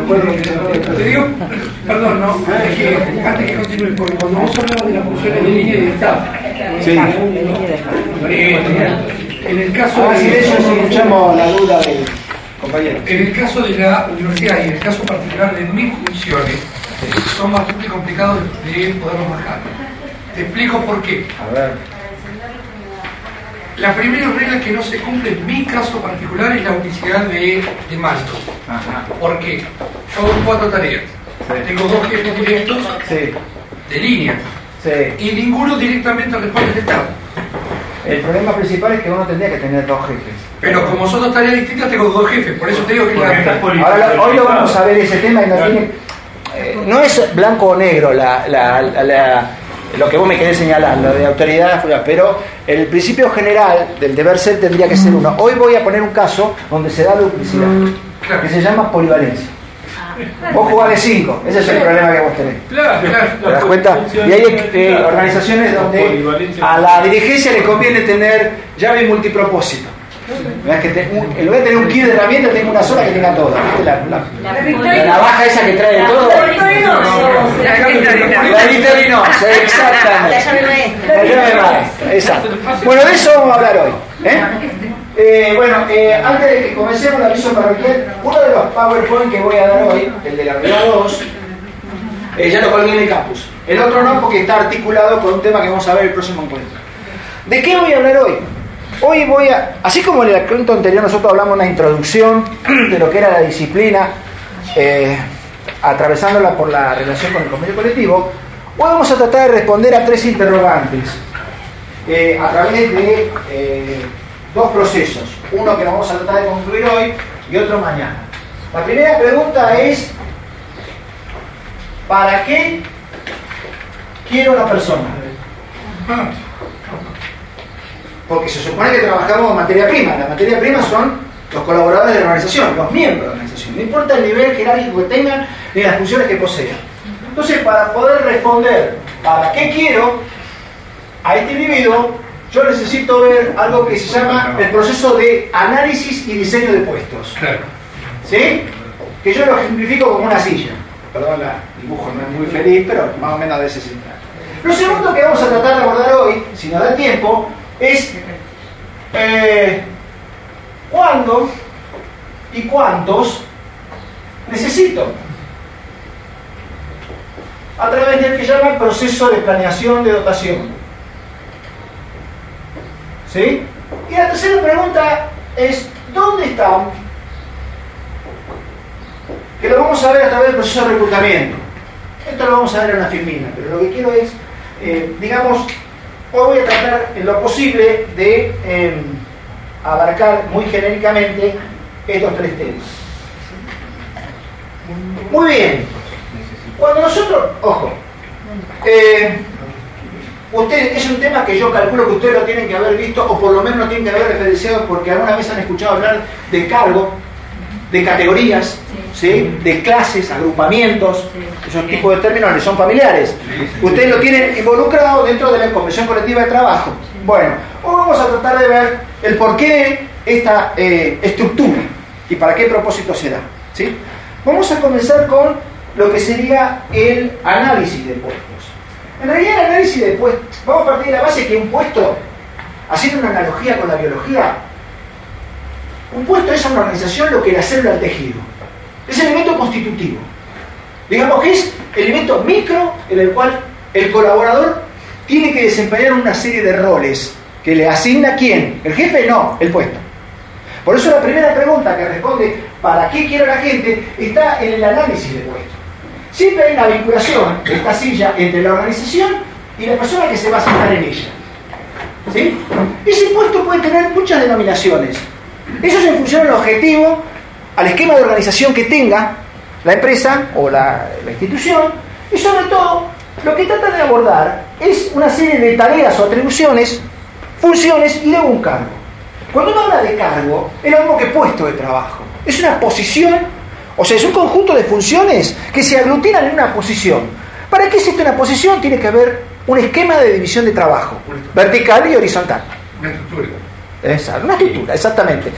concuerdo con te digo, perdón, no, es que antes que continúe, porque cuando vos hablabas de las funciones de línea y de estado, Sí. en el caso Si de eso escuchamos la duda del compañero. En el caso de la universidad y en el caso particular de mis funciones, son bastante complicados de poderlos bajar. Te explico por qué. A ver. La primera regla que no se cumple en mi caso particular es la unicidad de mando. Ajá. ¿Por qué? Yo hago 4 tareas. Sí. Tengo 2 jefes directos Sí. de línea Sí. y ninguno directamente responde al Estado. El problema principal es que uno tendría que tener 2 jefes. Pero como son 2 tareas distintas, tengo 2 jefes. Por eso te digo que Ahora, hoy lo vamos a ver ese tema y no tiene... no es blanco o negro lo que vos me querés señalando de autoridad, pero el principio general del deber ser tendría que ser uno. Hoy voy a poner un caso donde se da duplicidad, que se llama polivalencia. Vos jugás de 5, ese es el problema que vos tenés. ¿Te das cuenta? Y hay organizaciones donde a la dirigencia le conviene tener llave multipropósito. Que en lugar de tener un kit de herramientas, tengo una sola que tenga todo. La navaja esa que trae todo. La Victorinox, exactamente. La llave maestra, exacto. Bueno, de eso vamos a hablar hoy. Antes de que comencemos la aviso parroquial, uno de los PowerPoint que voy a dar hoy, el de la unidad 2, ya lo colgué en el campus. El otro no, porque está articulado con un tema que vamos a ver el próximo encuentro. ¿De qué voy a hablar hoy? Hoy voy a, así como en el encuentro anterior nosotros hablamos una introducción de lo que era la disciplina, atravesándola por la relación con el convenio colectivo, hoy vamos a tratar de responder a 3 interrogantes a través de 2 procesos, uno que vamos a tratar de concluir hoy y otro mañana. La primera pregunta es: ¿para qué quiero una persona? Porque se supone que trabajamos en materia prima. La materia prima son los colaboradores de la organización, los miembros de la organización. No importa el nivel jerárquico que tengan ni las funciones que posean. Entonces, para poder responder ¿para qué quiero a este individuo? Yo necesito ver algo que se llama el proceso de análisis y diseño de puestos. ¿Sí? Que yo lo ejemplifico como una silla. Perdón, el dibujo no es muy feliz, pero más o menos de ese sentido. Lo segundo que vamos a tratar de abordar hoy, si nos da tiempo, es cuándo y cuántos necesito, a través del que llama el proceso de planeación de dotación. ¿Sí? Y la tercera pregunta es: ¿dónde están? Que lo vamos a ver a través del proceso de reclutamiento. Esto lo vamos a ver en una filmina, pero lo que quiero es, hoy voy a tratar en lo posible de abarcar muy genéricamente estos 3 temas. Muy bien. Cuando nosotros, ojo, usted, es un tema que yo calculo que ustedes lo tienen que haber visto, o por lo menos lo tienen que haber referenciado, porque alguna vez han escuchado hablar de cargo, de categorías, ¿sí? De clases, agrupamientos, esos tipos de términos que son familiares. Ustedes lo tienen involucrado dentro de la convención colectiva de trabajo. Bueno, hoy vamos a tratar de ver el porqué de esta estructura y para qué propósito se da, ¿sí? Vamos a comenzar con lo que sería el análisis de puestos. En realidad, el análisis de puestos, vamos a partir de la base que un puesto, haciendo una analogía con la biología, un puesto es a una organización lo que la célula al tejido. Es el elemento constitutivo. Digamos que es el elemento micro en el cual el colaborador tiene que desempeñar una serie de roles que le asigna ¿quién? ¿El jefe? No, el puesto. Por eso la primera pregunta que responde ¿para qué quiero a la gente? Está en el análisis de puestos. Siempre hay una vinculación de esta silla entre la organización y la persona que se va a sentar en ella. ¿Sí? Ese puesto puede tener muchas denominaciones. Eso es en función del objetivo, al esquema de organización que tenga la empresa o la institución, y sobre todo lo que trata de abordar es una serie de tareas o atribuciones, funciones y luego un cargo. Cuando uno habla de cargo, es lo mismo que puesto de trabajo. Es una posición, o sea, es un conjunto de funciones que se aglutinan en una posición. ¿Para qué existe una posición? Tiene que haber un esquema de división de trabajo, vertical y horizontal. Una estructura. Exacto, una estructura, exactamente.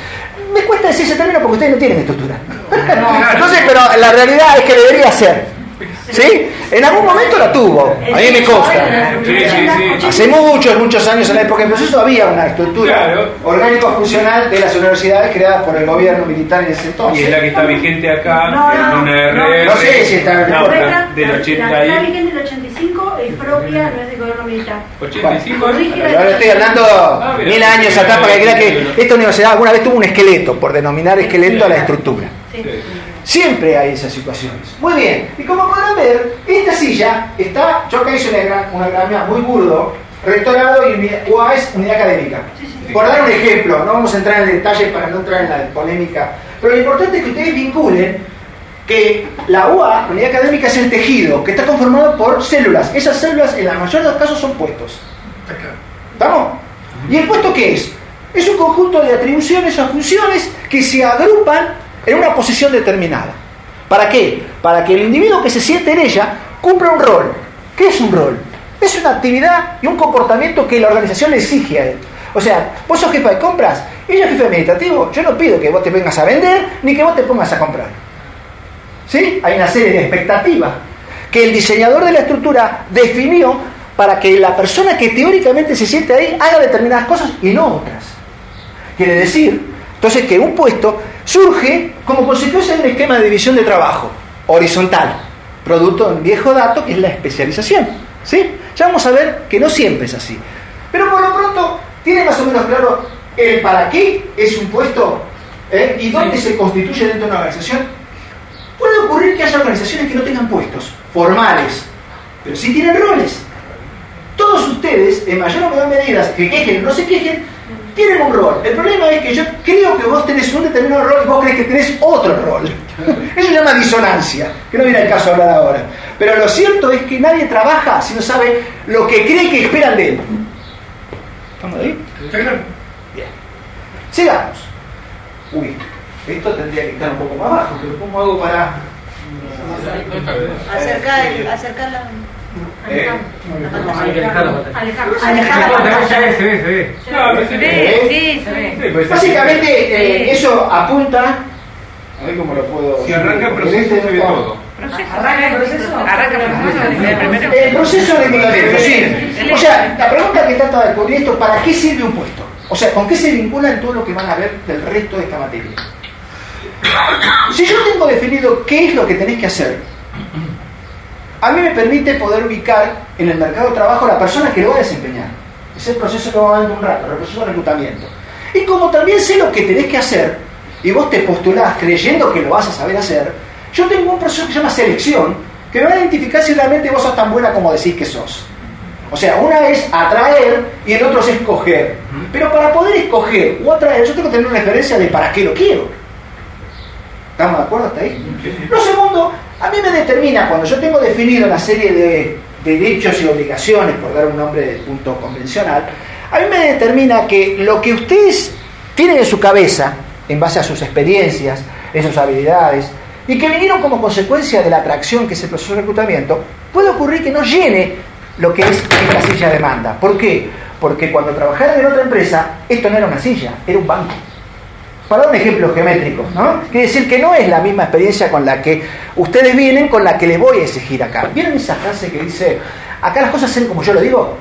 Me cuesta decir ese término porque ustedes no tienen estructura. Entonces, pero la realidad es que debería ser. ¿Sí? En algún momento la tuvo, a mí me consta. Hace muchos años, en la época del proceso, había una estructura orgánico-funcional de las universidades creadas por el gobierno militar en ese entonces. Y es la que está vigente acá, en una RR. No sé si está del 80 está vigente del 85 y propia, no es del gobierno militar. 85 Ahora estoy hablando 1000 años atrás para que crean que esta universidad alguna vez tuvo un esqueleto, por denominar esqueleto a la estructura. Siempre hay esas situaciones. Muy bien, y como podrán ver, esta silla está, yo acá hice una gramía muy burdo, rectorado y UA es unidad académica. Por dar un ejemplo, no vamos a entrar en el detalle para no entrar en la polémica, pero lo importante es que ustedes vinculen que la UA, unidad académica, es el tejido, que está conformado por células. Esas células en la mayoría de los casos son puestos. ¿Estamos? ¿Y el puesto qué es? Es un conjunto de atribuciones o funciones que se agrupan en una posición determinada. ¿Para qué? Para que el individuo que se siente en ella cumpla un rol. ¿Qué es un rol? Es una actividad y un comportamiento que la organización le exige a él. O sea, vos sos jefe de compras, ella es jefe administrativo. Yo no pido que vos te vengas a vender ni que vos te pongas a comprar. ¿Sí? Hay una serie de expectativas que el diseñador de la estructura definió para que la persona que teóricamente se siente ahí haga determinadas cosas y no otras. Quiere decir, entonces, que un puesto surge como consecuencia de un esquema de división de trabajo horizontal, producto de un viejo dato que es la especialización. ¿Sí? Ya vamos a ver que no siempre es así. Pero por lo pronto, tiene más o menos claro el para qué es un puesto y dónde se constituye dentro de una organización. Puede ocurrir que haya organizaciones que no tengan puestos formales, pero sí tienen roles. Todos ustedes, en mayor o menor medida, que quejen o no se quejen, tienen un rol. El problema es que yo creo que vos tenés un determinado rol y vos crees que tenés otro rol. Eso se llama disonancia, que no viene al caso hablar ahora. Pero lo cierto es que nadie trabaja si no sabe lo que cree que esperan de él. ¿Estamos ahí? Bien. Sigamos. Uy, esto tendría que estar un poco más bajo, pero ¿cómo hago para...? Acercar la... Básicamente eso apunta a ver cómo lo puedo. Si arranca el proceso se ve todo. El proceso de movimiento, sí. O sea, la pregunta que trata de cubrir esto, ¿para qué sirve un puesto? O sea, ¿con qué se vincula en todo lo que van a ver del resto de esta materia? Si yo tengo definido qué es lo que tenés que hacer, a mí me permite poder ubicar en el mercado de trabajo la persona que lo va a desempeñar. Es el proceso que vamos a ver en un rato, el proceso de reclutamiento. Y como también sé lo que tenés que hacer, y vos te postulás creyendo que lo vas a saber hacer, yo tengo un proceso que se llama selección, que me va a identificar si realmente vos sos tan buena como decís que sos. O sea, una es atraer y el otro es escoger. Pero para poder escoger o atraer, yo tengo que tener una referencia de para qué lo quiero. ¿Estamos de acuerdo hasta ahí? Lo segundo, a mí me determina, cuando yo tengo definido una serie de derechos y obligaciones, por dar un nombre de punto convencional, a mí me determina que lo que ustedes tienen en su cabeza, en base a sus experiencias, en sus habilidades, y que vinieron como consecuencia de la atracción que es el proceso de reclutamiento, puede ocurrir que no llene lo que es esta silla de demanda. ¿Por qué? Porque cuando trabajaron en otra empresa, esto no era una silla, era un banco. Para dar un ejemplo geométrico, ¿no? Quiere decir que no es la misma experiencia con la que ustedes vienen, con la que les voy a exigir acá. ¿Vieron esa frase que dice, acá las cosas se hacen como yo lo digo?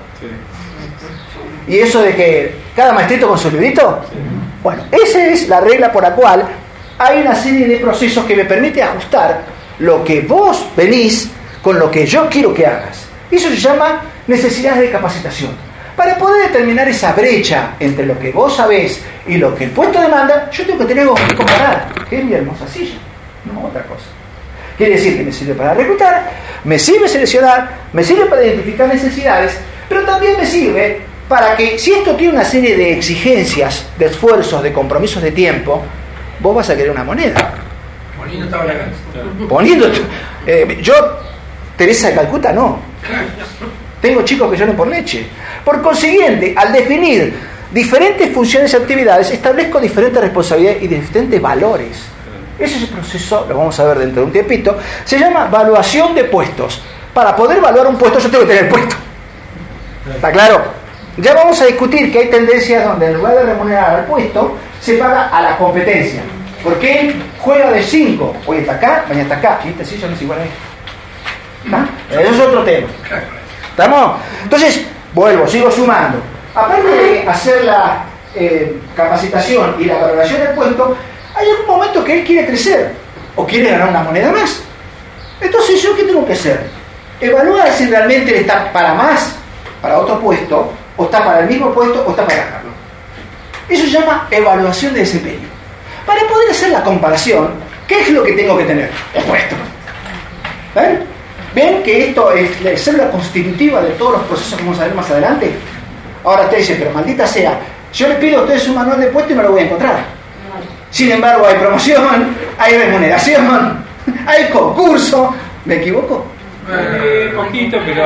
Sí. ¿Y eso de que cada maestrito con su librito? Sí. Bueno, esa es la regla por la cual hay una serie de procesos que me permite ajustar lo que vos venís con lo que yo quiero que hagas. Eso se llama necesidades de capacitación. Para poder determinar esa brecha entre lo que vos sabés y lo que el puesto demanda, yo tengo que tener algo que comparar, que es mi hermosa silla, no otra cosa. Quiere decir que me sirve para reclutar, me sirve seleccionar, me sirve para identificar necesidades, pero también me sirve para que, si esto tiene una serie de exigencias, de esfuerzos, de compromisos de tiempo, vos vas a querer una moneda. Poniendo tabla grande. Poniendo... yo, Teresa de Calcuta, no. Tengo chicos que lloran por leche. Por consiguiente, al definir diferentes funciones y actividades, establezco diferentes responsabilidades y diferentes valores. Ese es el proceso, lo vamos a ver dentro de un tiempito, se llama evaluación de puestos. Para poder evaluar un puesto, yo tengo que tener puesto. ¿Está claro? Ya vamos a discutir que hay tendencias donde en lugar de remunerar al puesto, se paga a la competencia. Porque él juega de 5. Hoy está acá, mañana está acá. ¿Viste? Sí, ya no es igual a él. Eso es otro tema. ¿Estamos? Entonces, vuelvo, sigo sumando. Aparte de hacer la capacitación y la valoración del puesto, hay algún momento que él quiere crecer o quiere ganar una moneda más. Entonces, ¿yo qué tengo que hacer? Evaluar si realmente él está para más, para otro puesto, o está para el mismo puesto, o está para ganarlo. Eso se llama evaluación de desempeño. Para poder hacer la comparación, ¿qué es lo que tengo que tener? El puesto. ¿Ven? ¿Ven que esto es la célula constitutiva de todos los procesos que vamos a ver más adelante? Ahora usted dice, pero maldita sea, yo le pido a ustedes un manual de puesto y no lo voy a encontrar. Sin embargo, hay promoción, hay remuneración, hay concurso. ¿Me equivoco? Poquito, pero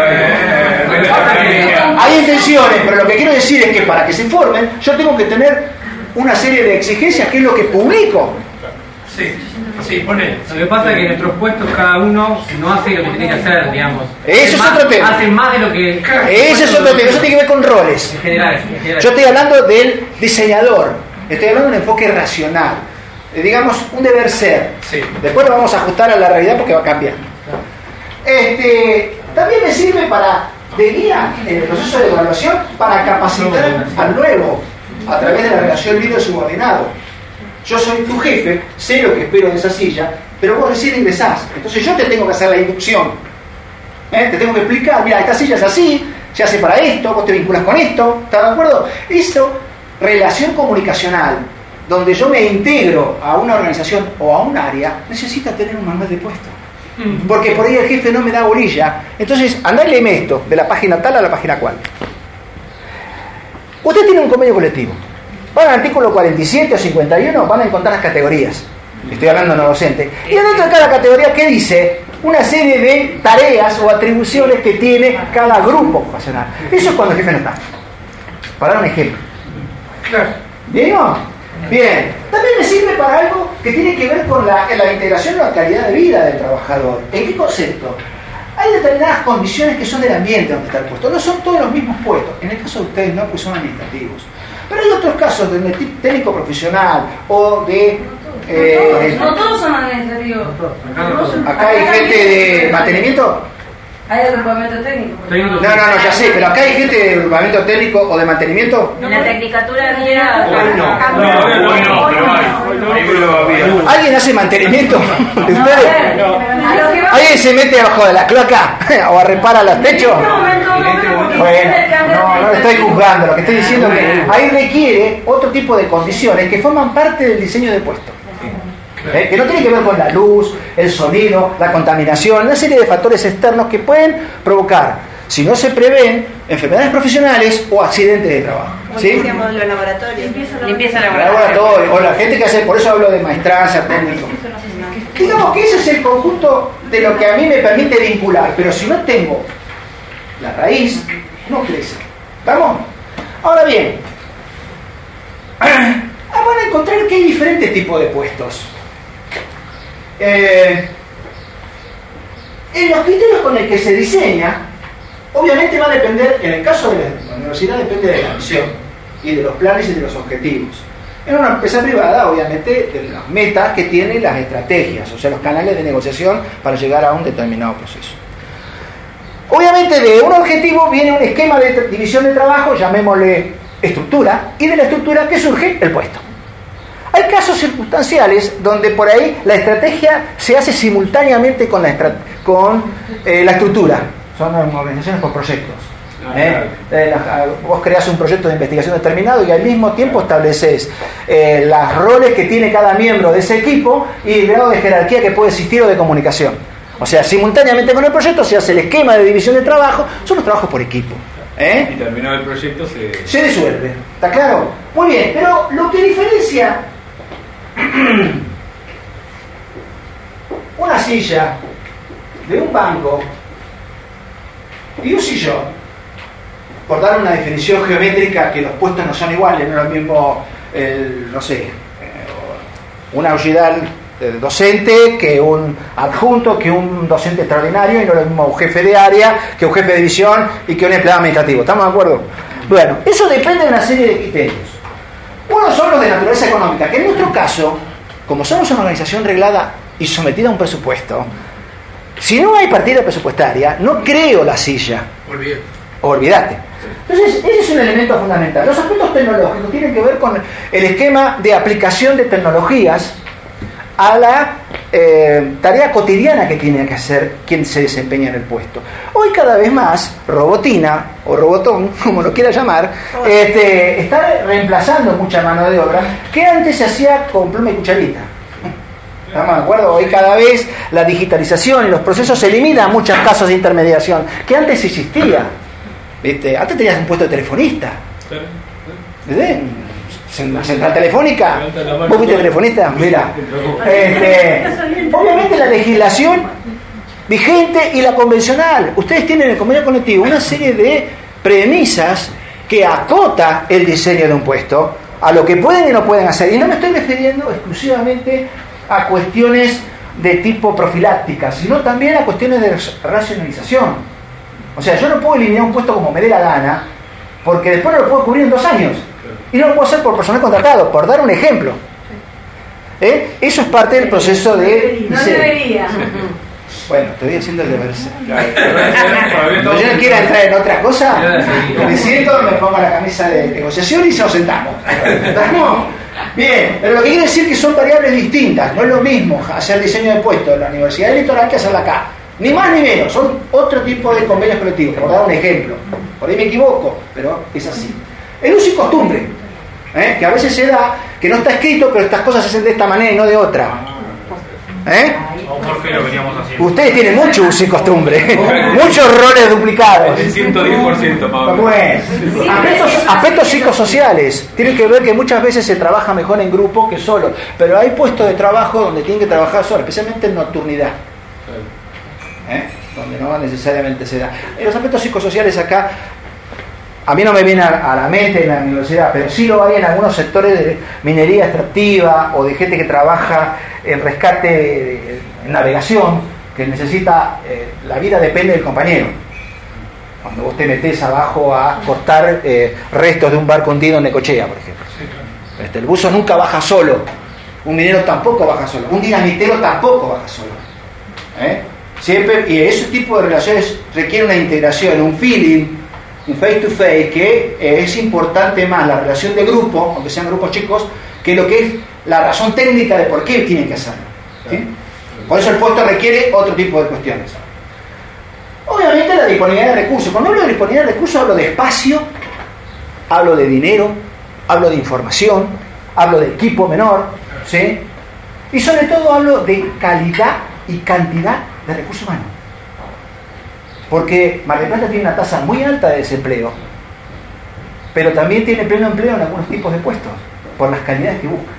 hay intenciones, pero lo que quiero decir es que para que se formen, yo tengo que tener una serie de exigencias, que es lo que publico. Sí, poné. Lo que pasa es que en nuestros puestos cada uno no hace lo que tiene que hacer, digamos. Eso es otro tema. Hacen más de lo que... Ese es otro tema, eso tiene que ver con roles. En general. Yo estoy hablando del diseñador, estoy hablando de un enfoque racional. Digamos, un deber ser. Sí. Después lo vamos a ajustar a la realidad porque va a cambiar. También me sirve de guía en el proceso de evaluación para capacitar al nuevo a través de la relación líder-subordinado. Yo soy tu jefe, sé lo que espero de esa silla, pero vos recién ingresás. Entonces yo te tengo que hacer la inducción. Te tengo que explicar, mira, esta silla es así, se hace para esto, vos te vinculas con esto, ¿estás de acuerdo? Eso, relación comunicacional, donde yo me integro a una organización o a un área, necesita tener un manual de puesto. Porque por ahí el jefe no me da bolilla. Entonces, andá y léeme esto, de la página tal a la página cual. Usted tiene un convenio colectivo. Van al artículo 47 o 51, van a encontrar las categorías. Estoy hablando no docente. Y dentro de cada categoría, ¿qué dice? Una serie de tareas o atribuciones que tiene cada grupo ocupacional. Eso es cuando el jefe no está. Para dar un ejemplo. Claro. ¿Bien? Bien. También me sirve para algo que tiene que ver con la integración o la calidad de vida del trabajador. ¿En qué concepto? Hay determinadas condiciones que son del ambiente donde está el puesto. No son todos los mismos puestos. En el caso de ustedes no, pues son administrativos. Pero hay otros casos de técnico profesional o de... no todos son administrativos. Acá hay gente de mantenimiento. Hay agrupamiento técnico. No, ya sé, pero acá hay gente de agrupamiento técnico o de mantenimiento. En la tecnicatura mía. ¿Alguien hace mantenimiento de ustedes? ¿Alguien se mete abajo de la cloaca o a repara los techos? Bueno, no estoy juzgando, lo que estoy diciendo es que ahí requiere otro tipo de condiciones que forman parte del diseño de puesto. Que no tiene que ver con la luz, el sonido, la contaminación, una serie de factores externos que pueden provocar, si no se prevén, enfermedades profesionales o accidentes de trabajo. ¿Sí? Decíamos los laboratorios. Limpieza laboratorio. O la gente que hace, por eso hablo de maestrancia, técnico. Digamos que ese es el conjunto de lo que a mí me permite vincular, pero si no tengo la raíz, no crece. ¿Vamos? Ahora bien, van a encontrar que hay diferentes tipos de puestos. En los criterios con el que se diseña, obviamente va a depender, en el caso de la universidad depende de la misión y de los planes y de los objetivos. En una empresa privada, obviamente, de las metas que tiene, las estrategias, o sea, los canales de negociación para llegar a un determinado proceso. Obviamente de un objetivo viene un esquema de división de trabajo, llamémosle estructura, y de la estructura que surge el puesto. Hay casos circunstanciales donde por ahí la estrategia se hace simultáneamente con la estructura. Son organizaciones por proyectos. Vos creás un proyecto de investigación determinado y al mismo tiempo estableces los roles que tiene cada miembro de ese equipo y el grado de jerarquía que puede existir o de comunicación. O sea, simultáneamente con el proyecto se hace el esquema de división de trabajo, son los trabajos por equipo. Y terminado el proyecto se disuelve. ¿Está claro? Muy bien, pero lo que diferencia una silla de un banco y un sillón, por dar una definición geométrica, que los puestos no son iguales, no es lo mismo, un auxiliar docente que un adjunto, que un docente extraordinario, y no es lo mismo un jefe de área que un jefe de división y que un empleado administrativo. ¿Estamos de acuerdo? Bueno, eso depende de una serie de criterios. Unos son los de naturaleza económica, que en nuestro caso, como somos una organización reglada y sometida a un presupuesto, si no hay partida presupuestaria, no creo la silla. Olvídate. Entonces, ese es un elemento fundamental. Los aspectos tecnológicos tienen que ver con el esquema de aplicación de tecnologías a la tarea cotidiana que tiene que hacer quien se desempeña en el puesto. Hoy cada vez más, robotina o robotón, como lo quiera llamar, está reemplazando mucha mano de obra que antes se hacía con pluma y cucharita. ¿Estamos de acuerdo? Hoy cada vez la digitalización y los procesos eliminan muchos casos de intermediación que antes existía. ¿Viste? Antes tenías un puesto de telefonista. ¿Viste? La central telefónica. ¿Vos fuiste telefonista? Mira. Obviamente la legislación vigente y la convencional. Ustedes tienen en el convenio colectivo una serie de premisas que acota el diseño de un puesto a lo que pueden y no pueden hacer. Y no me estoy refiriendo exclusivamente a cuestiones de tipo profiláctica, sino también a cuestiones de racionalización. O sea, yo no puedo eliminar un puesto como me dé la gana, porque después no lo puedo cubrir en 2 años. Y no lo puedo hacer por personal contratado, por dar un ejemplo. Eso es parte del proceso de... No debería. Bueno, estoy haciendo el deber ser. Cuando yo no quiera entrar en otra cosa, me siento, me pongo la camisa de negociación y nos sentamos. ¿Estamos? Bien, pero lo que quiere decir que son variables distintas. No es lo mismo hacer diseño de puestos en la universidad electoral que hacerla acá. Ni más ni menos, son otro tipo de convenios colectivos, por dar un ejemplo. Por ahí me equivoco, pero es así. El uso y costumbre, que a veces se da, que no está escrito, pero estas cosas se hacen de esta manera y no de otra. Ustedes tienen mucho uso y costumbre, muchos roles duplicados. El 110% más o menos. Bueno, aspectos psicosociales tienen que ver que muchas veces se trabaja mejor en grupo que solo, pero hay puestos de trabajo donde tienen que trabajar solo, especialmente en nocturnidad, donde no necesariamente se da. Los aspectos psicosociales acá a mí no me viene a la mente en la universidad, pero sí lo hay en algunos sectores de minería extractiva o de gente que trabaja en rescate de navegación, que necesita, la vida depende del compañero. Cuando vos te metés abajo a cortar restos de un barco hundido en Necochea, por ejemplo. El buzo nunca baja solo, un minero tampoco baja solo, un dinamitero tampoco baja solo. Siempre, y ese tipo de relaciones requiere una integración, un feeling, un face to face, que es importante más la relación de grupo, aunque sean grupos chicos, que lo que es la razón técnica de por qué tienen que hacerlo. ¿Sí? Por eso el puesto requiere otro tipo de cuestiones. Obviamente la disponibilidad de recursos. Cuando hablo de disponibilidad de recursos hablo de espacio, hablo de dinero, hablo de información, hablo de equipo menor, ¿sí? Y sobre todo hablo de calidad y cantidad de recursos humanos. Porque Mar del Plata tiene una tasa muy alta de desempleo, pero también tiene pleno empleo en algunos tipos de puestos, por las calidades que busca.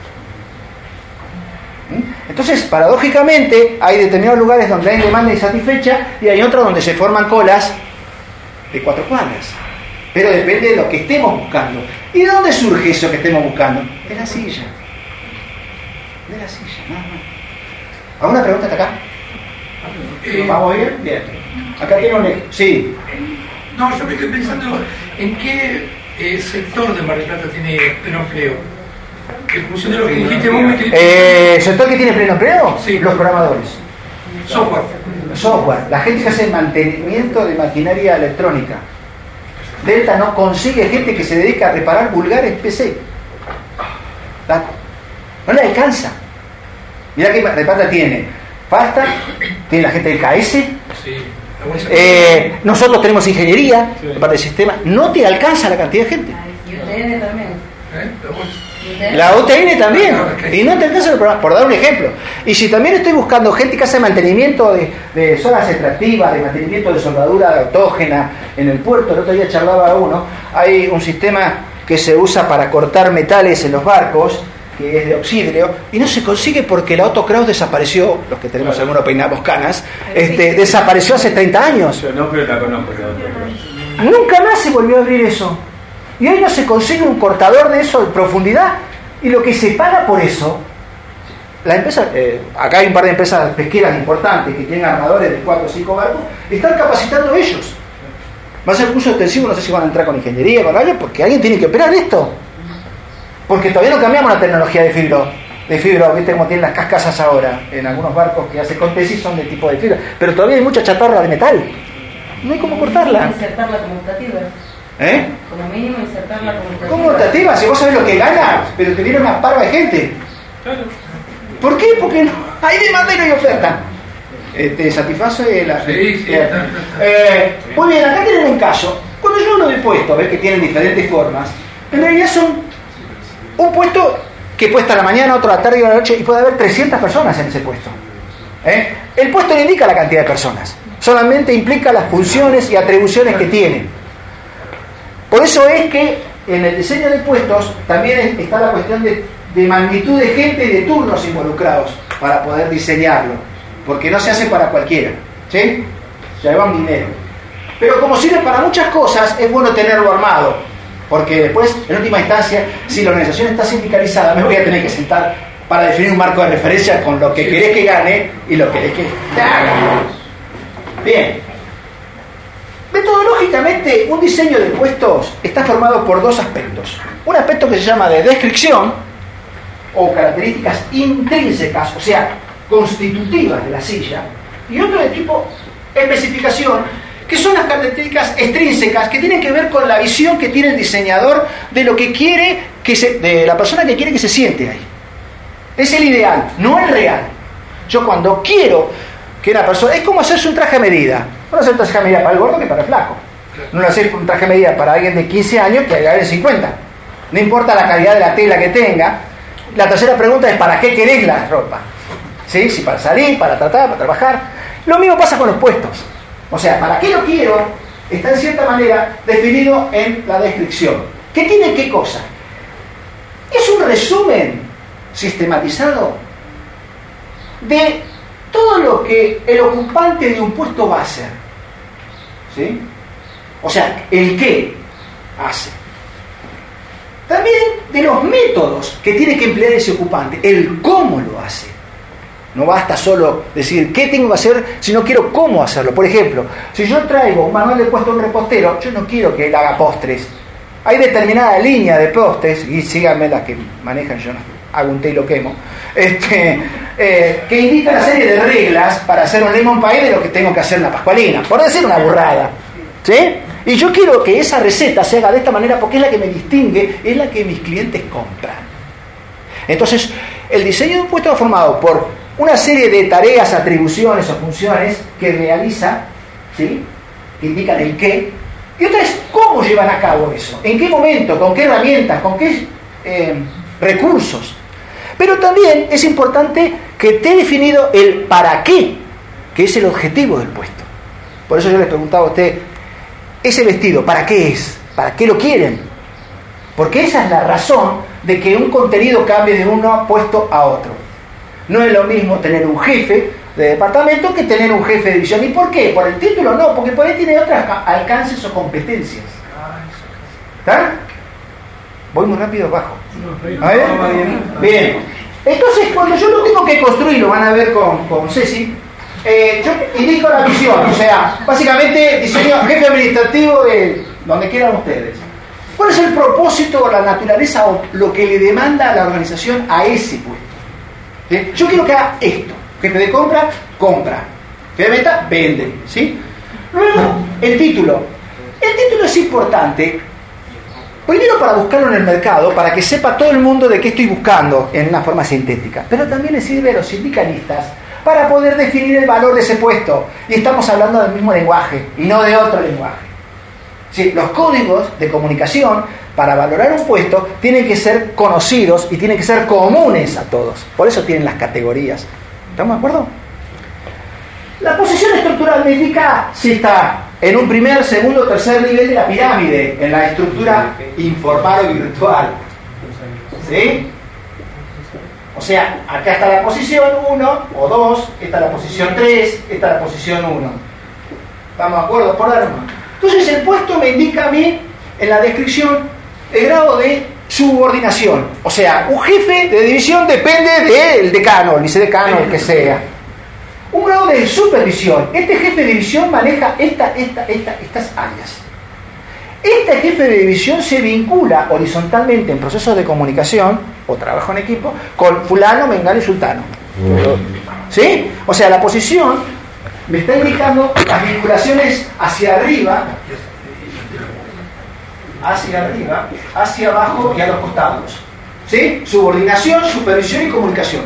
Entonces, paradójicamente, hay determinados lugares donde hay demanda insatisfecha y hay otros donde se forman colas de 4 cuadras. Pero depende de lo que estemos buscando. ¿Y de dónde surge eso que estemos buscando? De la silla. De la silla, nada más. ¿Alguna pregunta hasta acá? ¿Vamos bien? Bien. Acá tiene un... Sí. No, yo me estoy pensando en qué sector de Mar del Plata tiene pleno empleo. En función de lo que dijiste vos, ¿el sector que tiene pleno empleo? Sí. Los programadores. Software. La gente que hace mantenimiento de maquinaria electrónica. Delta no consigue gente que se dedica a reparar vulgares PC. No le alcanza. Mirá que Mar del Plata tiene Fasta, tiene la gente del KS. Sí. Nosotros tenemos ingeniería, parte del sistema. No te alcanza la cantidad de gente. Y UTN también. La UTN también. Y no te alcanza el programa, por dar un ejemplo. Y si también estoy buscando gente que hace mantenimiento de zonas extractivas, de mantenimiento de soldadura autógena en el puerto, el otro día charlaba uno, hay un sistema que se usa para cortar metales en los barcos, que es de oxidrio, y no se consigue porque la Autocross desapareció, los que tenemos algunos peinamos canas, desapareció hace 30 años. Yo no, pero la conozco. Nunca más se volvió a abrir eso. Y hoy no se consigue un cortador de eso de profundidad, y lo que se paga por eso, la empresa, acá hay un par de empresas pesqueras importantes que tienen armadores de 4 o 5 barcos, están capacitando ellos. Va a ser curso extensivo, no sé si van a entrar con ingeniería, con algo, porque alguien tiene que operar esto. Porque todavía no cambiamos la tecnología de fibra, viste cómo tienen las cascasas ahora, en algunos barcos que hacen con tesis son de tipo de fibra, pero todavía hay mucha chatarra de metal, no hay cómo cortarla. Insertar la conmutativa. Como mínimo insertar la conmutativa. Conmutativa, si vos sabés lo que gana, pero te viene una parva de gente. ¿Por qué? Porque no hay demanda y no hay oferta. ¿Te satisface la...? Sí. Muy bien, acá tienen un caso. Cuando yo hablo de puestos, ves que tienen diferentes formas, en realidad son un puesto que puede estar a la mañana, otro a la tarde y a la noche, y puede haber 300 personas en ese puesto. El puesto no indica la cantidad de personas, solamente implica las funciones y atribuciones que tienen. Por eso es que en el diseño de puestos también está la cuestión de magnitud de gente y de turnos involucrados para poder diseñarlo, porque no se hace para cualquiera, ¿sí? Lleva un dinero. Pero como sirve para muchas cosas, es bueno tenerlo armado, porque después, en última instancia, si la organización está sindicalizada, me voy a tener que sentar para definir un marco de referencia con lo que querés que gane y lo que querés que haga. Bien. Metodológicamente, un diseño de puestos está formado por dos aspectos. Un aspecto que se llama de descripción, o características intrínsecas, o sea, constitutivas de la silla, y otro de tipo especificación, que son las características extrínsecas que tienen que ver con la visión que tiene el diseñador de lo que quiere de la persona que quiere que se siente ahí. Es el ideal, no el real. Yo cuando quiero que una persona... Es como hacerse un traje a medida. No hacer un traje a medida para el gordo que para el flaco. No lo hacer un traje a medida para alguien de 15 años que alguien de 50. No importa la calidad de la tela que tenga. La tercera pregunta es ¿para qué querés la ropa? ¿Sí? Si para salir, para tratar, para trabajar. Lo mismo pasa con los puestos. O sea, ¿para qué lo quiero? Está en cierta manera definido en la descripción. ¿Qué tiene qué cosa? Es un resumen sistematizado de todo lo que el ocupante de un puesto va a hacer. ¿Sí? O sea, el qué hace. También de los métodos que tiene que emplear ese ocupante, el cómo lo hace. No basta solo decir qué tengo que hacer, sino quiero cómo hacerlo. Por ejemplo, si yo traigo un manual de puesto a un repostero, yo no quiero que él haga postres. Hay determinada línea de postres, y síganme las que manejan, yo no hago un té y lo quemo, que indica una serie de reglas para hacer un lemon pie de lo que tengo que hacer en la pascualina, por decir una burrada. ¿Sí? Y yo quiero que esa receta se haga de esta manera porque es la que me distingue, es la que mis clientes compran. Entonces, el diseño de un puesto va formado por una serie de tareas, atribuciones o funciones que realiza, ¿sí? Que indican el qué, y otra es cómo llevan a cabo eso, en qué momento, con qué herramientas, con qué recursos. Pero también es importante que esté definido el para qué, que es el objetivo del puesto. Por eso yo les preguntaba a usted, ese vestido, ¿para qué es? ¿Para qué lo quieren? Porque esa es la razón de que un contenido cambie de uno puesto a otro. No es lo mismo tener un jefe de departamento que tener un jefe de división. ¿Y por qué? ¿Por el título? No, porque por ahí tiene otros alcances o competencias. ¿Está? Voy muy rápido abajo. A ver. Bien. Entonces, cuando yo lo tengo que construir, lo van a ver con Ceci, yo indico la visión. O sea, básicamente diseño jefe administrativo de donde quieran ustedes. ¿Cuál es el propósito, la naturaleza o lo que le demanda a la organización a ese puesto? ¿Sí? Yo quiero que haga esto. Jefe de compra, compra. Jefe de venta, vende. ¿Sí? Luego, el título. El título es importante. Primero para buscarlo en el mercado, para que sepa todo el mundo de qué estoy buscando en una forma sintética. Pero también le sirve a los sindicalistas para poder definir el valor de ese puesto. Y estamos hablando del mismo lenguaje y no de otro lenguaje. Sí, los códigos de comunicación para valorar un puesto tienen que ser conocidos y tienen que ser comunes a todos. Por eso tienen las categorías. ¿Estamos de acuerdo? La posición estructural me indica si está en un primer, segundo, tercer nivel de la pirámide, en la estructura informal o virtual. ¿Sí? O sea, acá está la posición 1 o 2, esta es la posición 3, esta es la posición 1. ¿Estamos de acuerdo? Por dar una. Entonces el puesto me indica a mí, en la descripción, el grado de subordinación. O sea, un jefe de división depende del decano, el vicedecano, el que sea. Un grado de supervisión. Este jefe de división maneja estas áreas. Este jefe de división se vincula horizontalmente en procesos de comunicación o trabajo en equipo con fulano, mengano y sultano. ¿Sí? O sea, la posición me está indicando las vinculaciones hacia arriba, hacia abajo y a los costados. ¿Sí? Subordinación, supervisión y comunicación.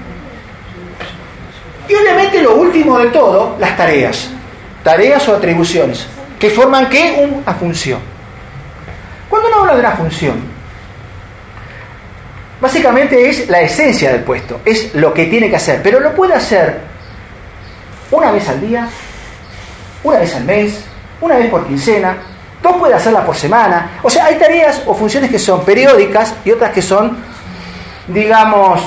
Y obviamente lo último de todo, las tareas. Tareas o atribuciones. Que forman ¿qué? Una función. Cuando uno habla de una función, básicamente es la esencia del puesto. Es lo que tiene que hacer. Pero lo puede hacer una vez al día, una vez al mes, una vez por quincena. Dos puede hacerla por semana. O sea, hay tareas o funciones que son periódicas y otras que son, digamos,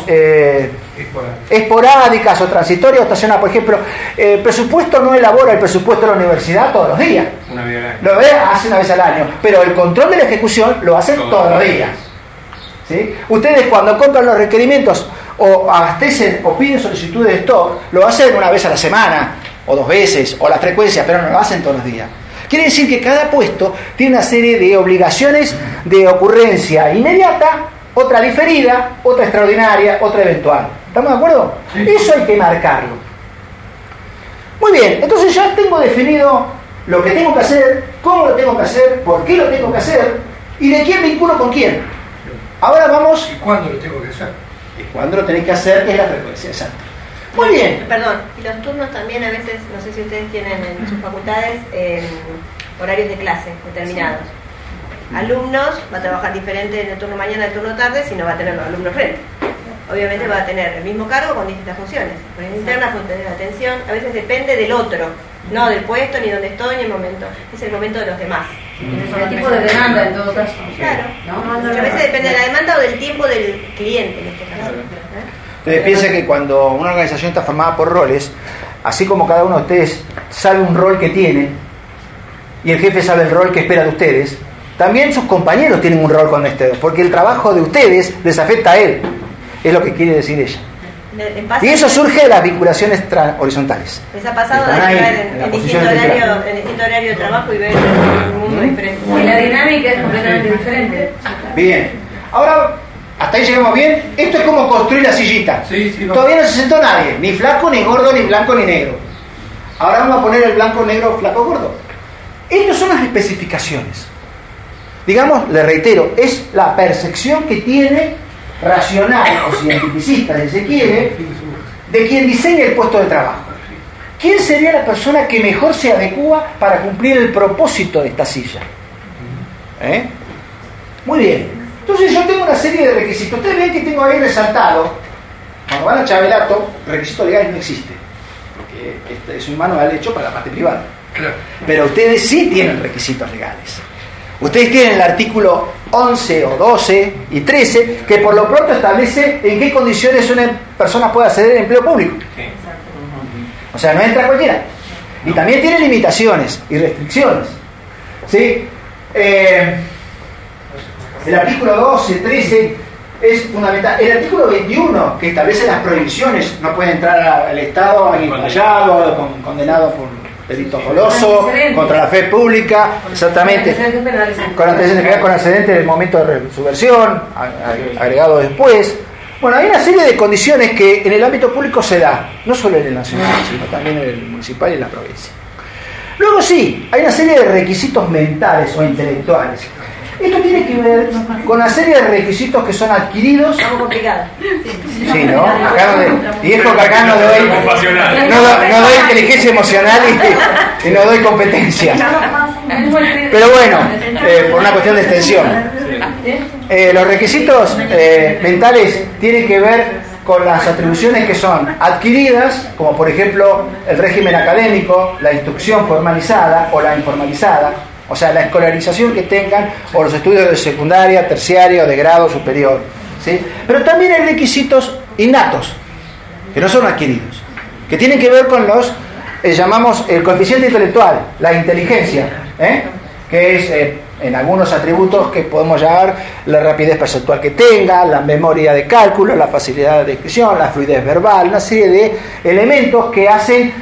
esporádicas o transitorias o estacionales. Por ejemplo, el presupuesto no elabora el presupuesto de la universidad todos los días. Una vez al año. Lo hace una vez al año. Pero el control de la ejecución lo hacen todos los días. ¿Sí? Ustedes cuando compran los requerimientos o abastecen o piden solicitudes de stock, lo hacen una vez a la semana o 2 veces o la frecuencia, pero no lo hacen todos los días. Quiere decir que cada puesto tiene una serie de obligaciones de ocurrencia inmediata, otra diferida, otra extraordinaria, otra eventual. ¿Estamos de acuerdo? Sí. Eso hay que marcarlo. Muy bien, entonces ya tengo definido lo que tengo que hacer, cómo lo tengo que hacer, por qué lo tengo que hacer y de quién vinculo con quién. Ahora vamos... ¿Y cuándo lo tengo que hacer? Y cuándo lo tenés que hacer es la frecuencia, exacto. Muy bien. Perdón, y los turnos también a veces, no sé si ustedes tienen en sus facultades horarios de clase determinados. Alumnos, va a trabajar diferente en el turno mañana, el turno tarde, si no va a tener los alumnos frente. Obviamente va a tener el mismo cargo con distintas funciones. Funciones internas, funciones de atención, a veces depende del otro, no del puesto, ni donde estoy, ni el momento. Es el momento de los demás. El tipo de demanda en todo caso. Claro. ¿No? A veces depende de la demanda o del tiempo del cliente en este caso. Entonces piensen que cuando una organización está formada por roles, así como cada uno de ustedes sabe un rol que tiene y el jefe sabe el rol que espera de ustedes, también sus compañeros tienen un rol con ustedes, porque el trabajo de ustedes les afecta a él, es lo que quiere decir ella. Y eso surge de las vinculaciones horizontales. Les ha pasado de estar en distinto horario de trabajo y ver un mundo diferente. Y la dinámica es completamente diferente. Bien. Ahora, hasta ahí llegamos bien. Esto es como construir la sillita. Sí, todavía no se sentó nadie, ni flaco, ni gordo, ni blanco, ni negro. Ahora vamos a poner el blanco, negro, flaco, gordo. Estas son las especificaciones. Digamos, le reitero, es la percepción que tiene racional o cientificista, si se quiere, de quien diseña el puesto de trabajo. ¿Quién sería la persona que mejor se adecua para cumplir el propósito de esta silla? Muy bien. Entonces yo tengo una serie de requisitos. Ustedes ven que tengo ahí resaltado, cuando van a Chavelato, requisitos legales no existen, porque este es un manual hecho para la parte privada. Claro. Pero ustedes sí tienen requisitos legales. Ustedes tienen el artículo 11 o 12 y 13 que por lo pronto establece en qué condiciones una persona puede acceder al empleo público. O sea, no entra cualquiera. Y también tiene limitaciones y restricciones. ¿Sí? El artículo 12, 13 es fundamental. El artículo 21 que establece las prohibiciones, no puede entrar al Estado alguien fallado, condenado por delito doloso, contra la fe pública, exactamente, con antecedentes con antecedentes del momento de subversión, agregado después. Bueno, hay una serie de condiciones que en el ámbito público se da, no solo en el nacional, sino también en el municipal y en la provincia. Luego sí, hay una serie de requisitos mentales o intelectuales. Esto tiene que ver con una serie de requisitos que son adquiridos. Algo complicado. Sí, ¿no? Acá y es porque acá no doy inteligencia emocional y no doy competencia. Pero bueno, por una cuestión de extensión. Los requisitos mentales tienen que ver con las atribuciones que son adquiridas, como por ejemplo el régimen académico, la instrucción formalizada o la informalizada. O sea, la escolarización que tengan o los estudios de secundaria, terciaria o de grado superior, ¿sí? Pero también hay requisitos innatos, que no son adquiridos, que tienen que ver con los, llamamos el coeficiente intelectual, la inteligencia, que es en algunos atributos que podemos llamar la rapidez perceptual que tenga, la memoria de cálculo, la facilidad de descripción, la fluidez verbal, una serie de elementos que hacen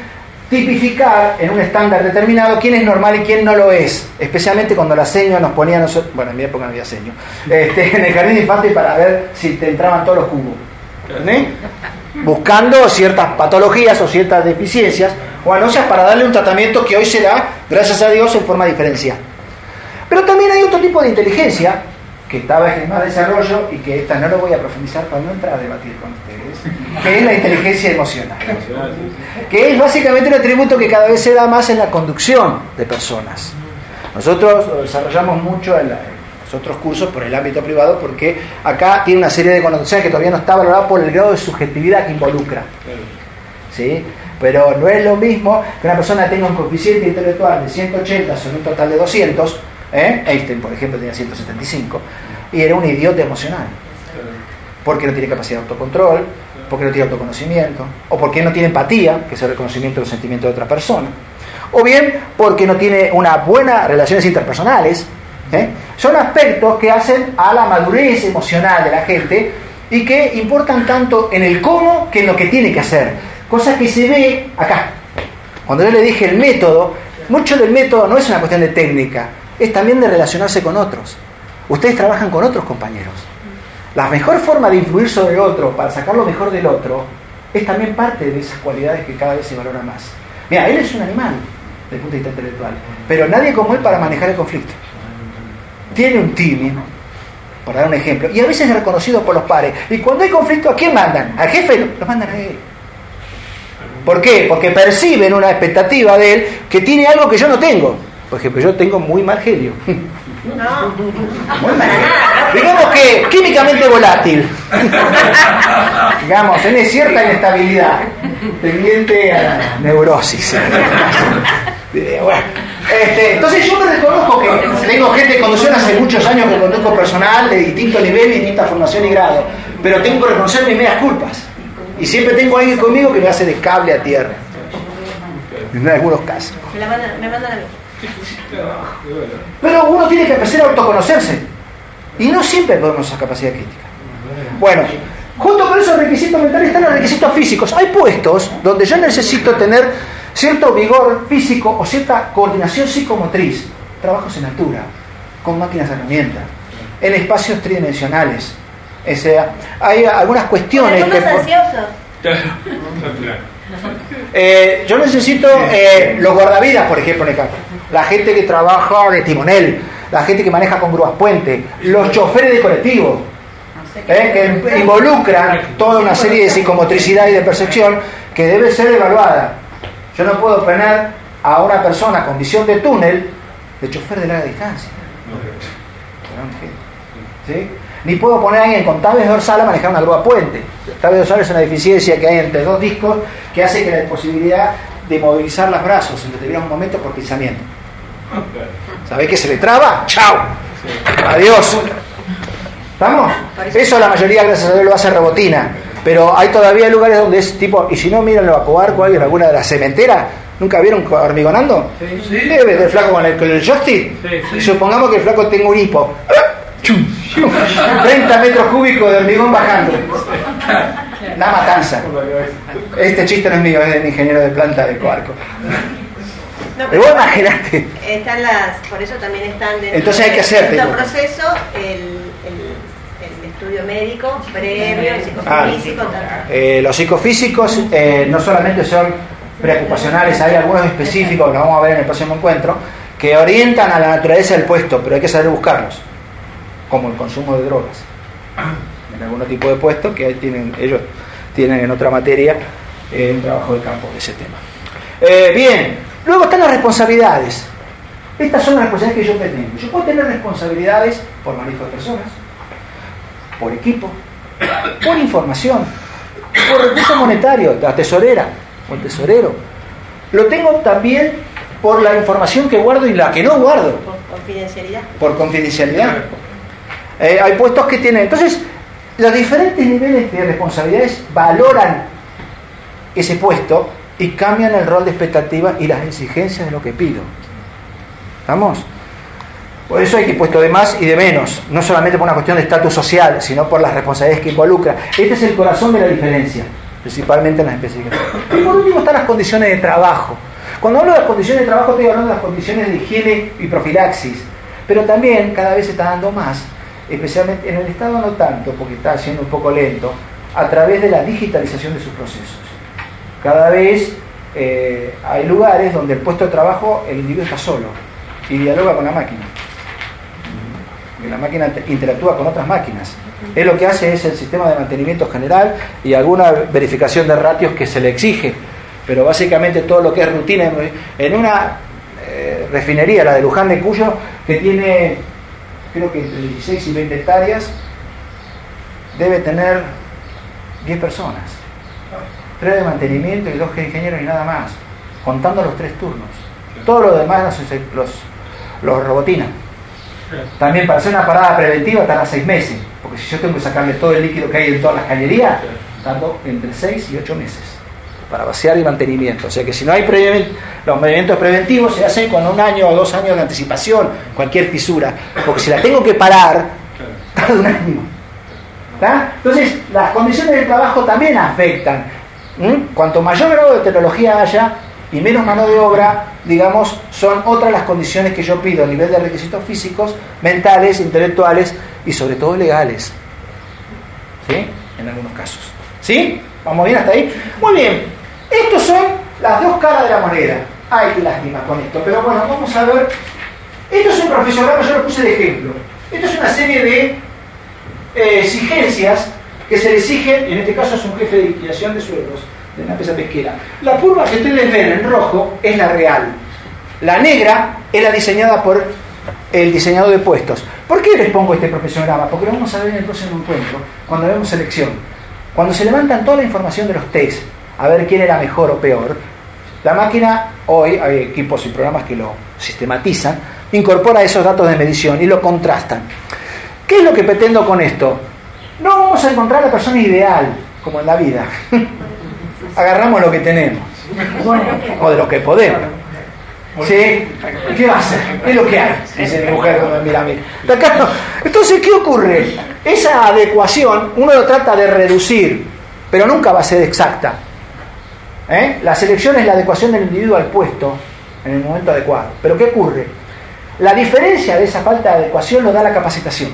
tipificar en un estándar determinado quién es normal y quién no lo es, especialmente cuando la seño nos ponía nosotros, bueno, en mi época no había seño, en el jardín de infantes para ver si te entraban todos los cubos, ¿eh? Buscando ciertas patologías o ciertas deficiencias o anuncias para darle un tratamiento que hoy se da, gracias a Dios, en forma diferencial. Pero también hay otro tipo de inteligencia que estaba en más desarrollo y que esta no lo voy a profundizar para no entrar a debatir con ustedes, que es la inteligencia emocional, que es básicamente un atributo que cada vez se da más en la conducción de personas. Nosotros lo desarrollamos mucho en los otros cursos por el ámbito privado, porque acá tiene una serie de connotaciones que todavía no está valorada por el grado de subjetividad que involucra, ¿sí? Pero no es lo mismo que una persona tenga un coeficiente intelectual de 180 sobre un total de 200. Einstein, por ejemplo, tenía 175 y era un idiota emocional porque no tiene capacidad de autocontrol, porque no tiene autoconocimiento, o porque no tiene empatía, que es el reconocimiento de los sentimientos de otra persona, o bien porque no tiene unas buenas relaciones interpersonales. Son aspectos que hacen a la madurez emocional de la gente y que importan tanto en el cómo que en lo que tiene que hacer, cosa que se ve acá. Cuando yo le dije el método, mucho del método no es una cuestión de técnica, es también de relacionarse con otros. Ustedes trabajan con otros compañeros. La mejor forma de influir sobre otro para sacar lo mejor del otro es también parte de esas cualidades que cada vez se valoran más. Mira, él es un animal desde el punto de vista intelectual, pero nadie como él para manejar el conflicto. Tiene un timing, por dar un ejemplo, y a veces es reconocido por los pares. Y cuando hay conflicto, ¿a quién mandan? ¿Al jefe? Lo mandan a él. ¿Por qué? Porque perciben una expectativa de él que tiene algo que yo no tengo. Por ejemplo, yo tengo muy mal genio. No, Muy mal. Digamos que químicamente volátil. Digamos, tiene cierta inestabilidad tendiente a la neurosis. Bueno, entonces yo me reconozco que tengo gente de conducción hace muchos años que conduzco personal de distinto nivel y distinta formación y grado, pero tengo que reconocer mis medias culpas. Y siempre tengo a alguien conmigo que me hace de cable a tierra. En algunos casos. Me mandan a mí. Pero uno tiene que empezar a autoconocerse y no siempre podemos esa capacidad crítica. Bueno, junto con esos requisitos mentales están los requisitos físicos. Hay puestos donde yo necesito tener cierto vigor físico o cierta coordinación psicomotriz, trabajos en altura, con máquinas de herramientas, en espacios tridimensionales. O sea, hay algunas cuestiones ¿Son más ansiosos? Yo necesito los guardavidas, por ejemplo, en el campo, la gente que trabaja de timonel, la gente que maneja con grúas puente, los choferes de colectivo, que involucran toda una serie de psicomotricidad y de percepción que debe ser evaluada. Yo no puedo poner a una persona con visión de túnel de chofer de larga distancia, ¿sí? Ni puedo poner a alguien con tabes dorsal a manejar una grúa puente. Tabes dorsal es una deficiencia que hay entre dos discos que hace que la posibilidad de movilizar los brazos en determinados momentos por pinzamiento. ¿Sabés que se le traba? ¡Chao! ¡Adiós! ¿Estamos? Eso la mayoría, gracias a Dios, lo hace robotina. Pero hay todavía lugares donde es tipo, y si no, miran a Cobarco, hay en alguna de las cementeras. ¿Nunca vieron hormigonando? Sí. El flaco con el joystick. Sí. Supongamos que el flaco tenga un hipo. 30 metros cúbicos de hormigón bajando. La matanza. Este chiste no es mío, es del ingeniero de planta de Cobarco. No, Pero vos imaginate. Están por eso también están dentro. Entonces hay que hacer del proceso el estudio médico previo, el psicofísico. Los psicofísicos no solamente son preocupacionales, hay algunos específicos, lo vamos a ver en el próximo encuentro, que orientan a la naturaleza del puesto, pero hay que saber buscarlos, como el consumo de drogas en algún tipo de puesto que ellos tienen en otra materia un trabajo de campo de ese tema. Bien, luego están las responsabilidades. Estas son las responsabilidades que yo tengo. Yo puedo tener responsabilidades por manejo de personas, por equipo, por información, por recursos monetarios, la tesorera o el tesorero. Lo tengo también por la información que guardo y la que no guardo. Por confidencialidad. Por confidencialidad. Hay puestos que tienen. Entonces, los diferentes niveles de responsabilidades valoran ese puesto y cambian el rol de expectativa y las exigencias de lo que pido. ¿Estamos? Por eso hay que puesto de más y de menos, no solamente por una cuestión de estatus social, sino por las responsabilidades que involucra. Este es el corazón de la diferencia. principalmente en las especificaciones. Y por último están las condiciones de trabajo. Cuando hablo de las condiciones de trabajo estoy hablando de las condiciones de higiene y profilaxis, pero también cada vez se está dando más, especialmente en el Estado no tanto, porque está siendo un poco lento, a través de la digitalización de sus procesos. Cada vez hay lugares donde el puesto de trabajo el individuo está solo y dialoga con la máquina. Y la máquina interactúa con otras máquinas. Él lo que hace es el sistema de mantenimiento general y alguna verificación de ratios que se le exige, pero básicamente todo lo que es rutina. En una refinería, la de Luján de Cuyo, que tiene creo que entre 16 y 20 hectáreas, debe tener 10 personas, 3 de mantenimiento y 2 ingenieros y nada más, contando los 3 turnos. Todo lo demás los robotinan. También para hacer una parada preventiva tarda 6 meses, porque si yo tengo que sacarle todo el líquido que hay en todas las cañerías, tardo entre 6 y 8 meses para vaciar y mantenimiento. O sea que si no hay los movimientos preventivos se hacen con 1 año o 2 años de anticipación, cualquier fisura, porque si la tengo que parar, tarda 1 año. ¿Tá? Entonces las condiciones de trabajo también afectan. Cuanto mayor grado de tecnología haya y menos mano de obra, digamos, son otras las condiciones que yo pido a nivel de requisitos físicos, mentales, intelectuales y sobre todo legales. ¿Sí? En algunos casos. ¿Sí? ¿Vamos bien hasta ahí? Muy bien. Estos son las 2 caras de la moneda. Ay, qué lástima con esto. Pero bueno, vamos a ver. Esto es un profesional, yo lo puse de ejemplo. Esto es una serie de exigencias que se le exigen, en este caso es un jefe de liquidación de sueldos de una empresa pesquera. La curva que ustedes ven en rojo es la real. La negra es la diseñada por el diseñador de puestos. ¿Por qué les pongo este profesionograma? Porque lo vamos a ver en el próximo encuentro, cuando vemos selección. Cuando se levantan toda la información de los test, a ver quién era mejor o peor, la máquina, hoy hay equipos y programas que lo sistematizan, incorpora esos datos de medición y lo contrastan. ¿Qué es lo que pretendo con esto? No vamos a encontrar la persona ideal, como en la vida. Agarramos lo que tenemos, o de lo que podemos. ¿Sí? ¿Qué va a hacer? Es lo que hay, dice mi mujer cuando me mira a mí. Entonces, ¿qué ocurre? Esa adecuación uno lo trata de reducir, pero nunca va a ser exacta. La selección es la adecuación del individuo al puesto en el momento adecuado. Pero ¿qué ocurre? La diferencia de esa falta de adecuación lo da la capacitación.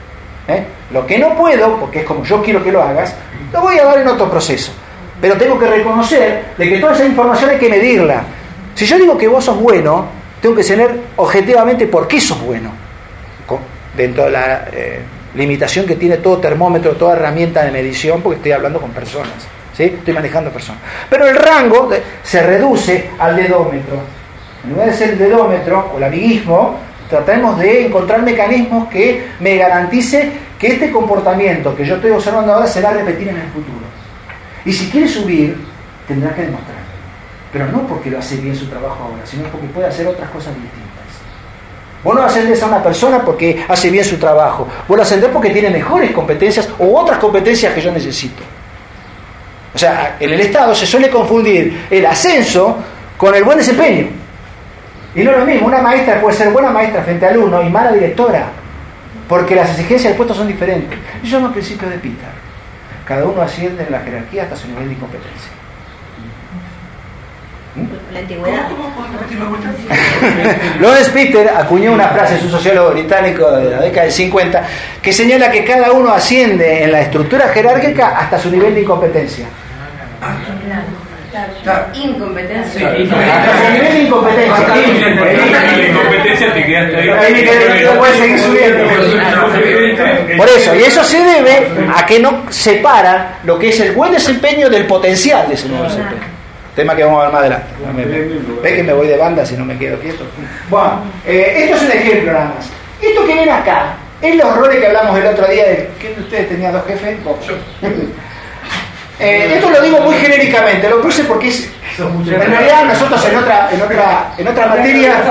Lo que no puedo, porque es como yo quiero que lo hagas, lo voy a dar en otro proceso. Pero tengo que reconocer de que toda esa información hay que medirla. Si yo digo que vos sos bueno, tengo que saber objetivamente por qué sos bueno. Dentro de la limitación que tiene todo termómetro, toda herramienta de medición, porque estoy hablando con personas, ¿sí? Estoy manejando personas. Pero el rango se reduce al dedómetro. En lugar de ser el dedómetro o el amiguismo, tratemos de encontrar mecanismos que me garantice que este comportamiento que yo estoy observando ahora se va a repetir en el futuro. Y si quiere subir, tendrá que demostrarlo. Pero no porque lo hace bien su trabajo ahora, sino porque puede hacer otras cosas distintas. Vos no ascendés a una persona porque hace bien su trabajo. Vos lo ascendés porque tiene mejores competencias o otras competencias que yo necesito. O sea, en el Estado se suele confundir el ascenso con el buen desempeño. Y no es lo mismo, una maestra puede ser buena maestra frente al alumno y mala directora, porque las exigencias del puesto son diferentes. Eso es el principio de Peter. Cada uno asciende en la jerarquía hasta su nivel de incompetencia. La antigüedad. Lawrence Peter acuñó una frase, es un sociólogo británico de la década del 50, que señala que cada uno asciende en la estructura jerárquica hasta su nivel de incompetencia. Incompetencia. Hasta su nivel de incompetencia. Incompetencia te quedaste ahí. Ahí no puedes seguir subiendo. Por eso, y eso se debe a que no separa lo que es el buen desempeño del potencial de ese nuevo desempeño. Tema que vamos a ver más adelante. Ve que me voy de banda si no me quedo quieto. Bueno, esto es un ejemplo nada más. Esto que ven acá es los roles que hablamos el otro día. ¿Quién de ustedes tenía 2 jefes? Esto lo digo muy genéricamente, lo puse porque es, en realidad nosotros en otra materia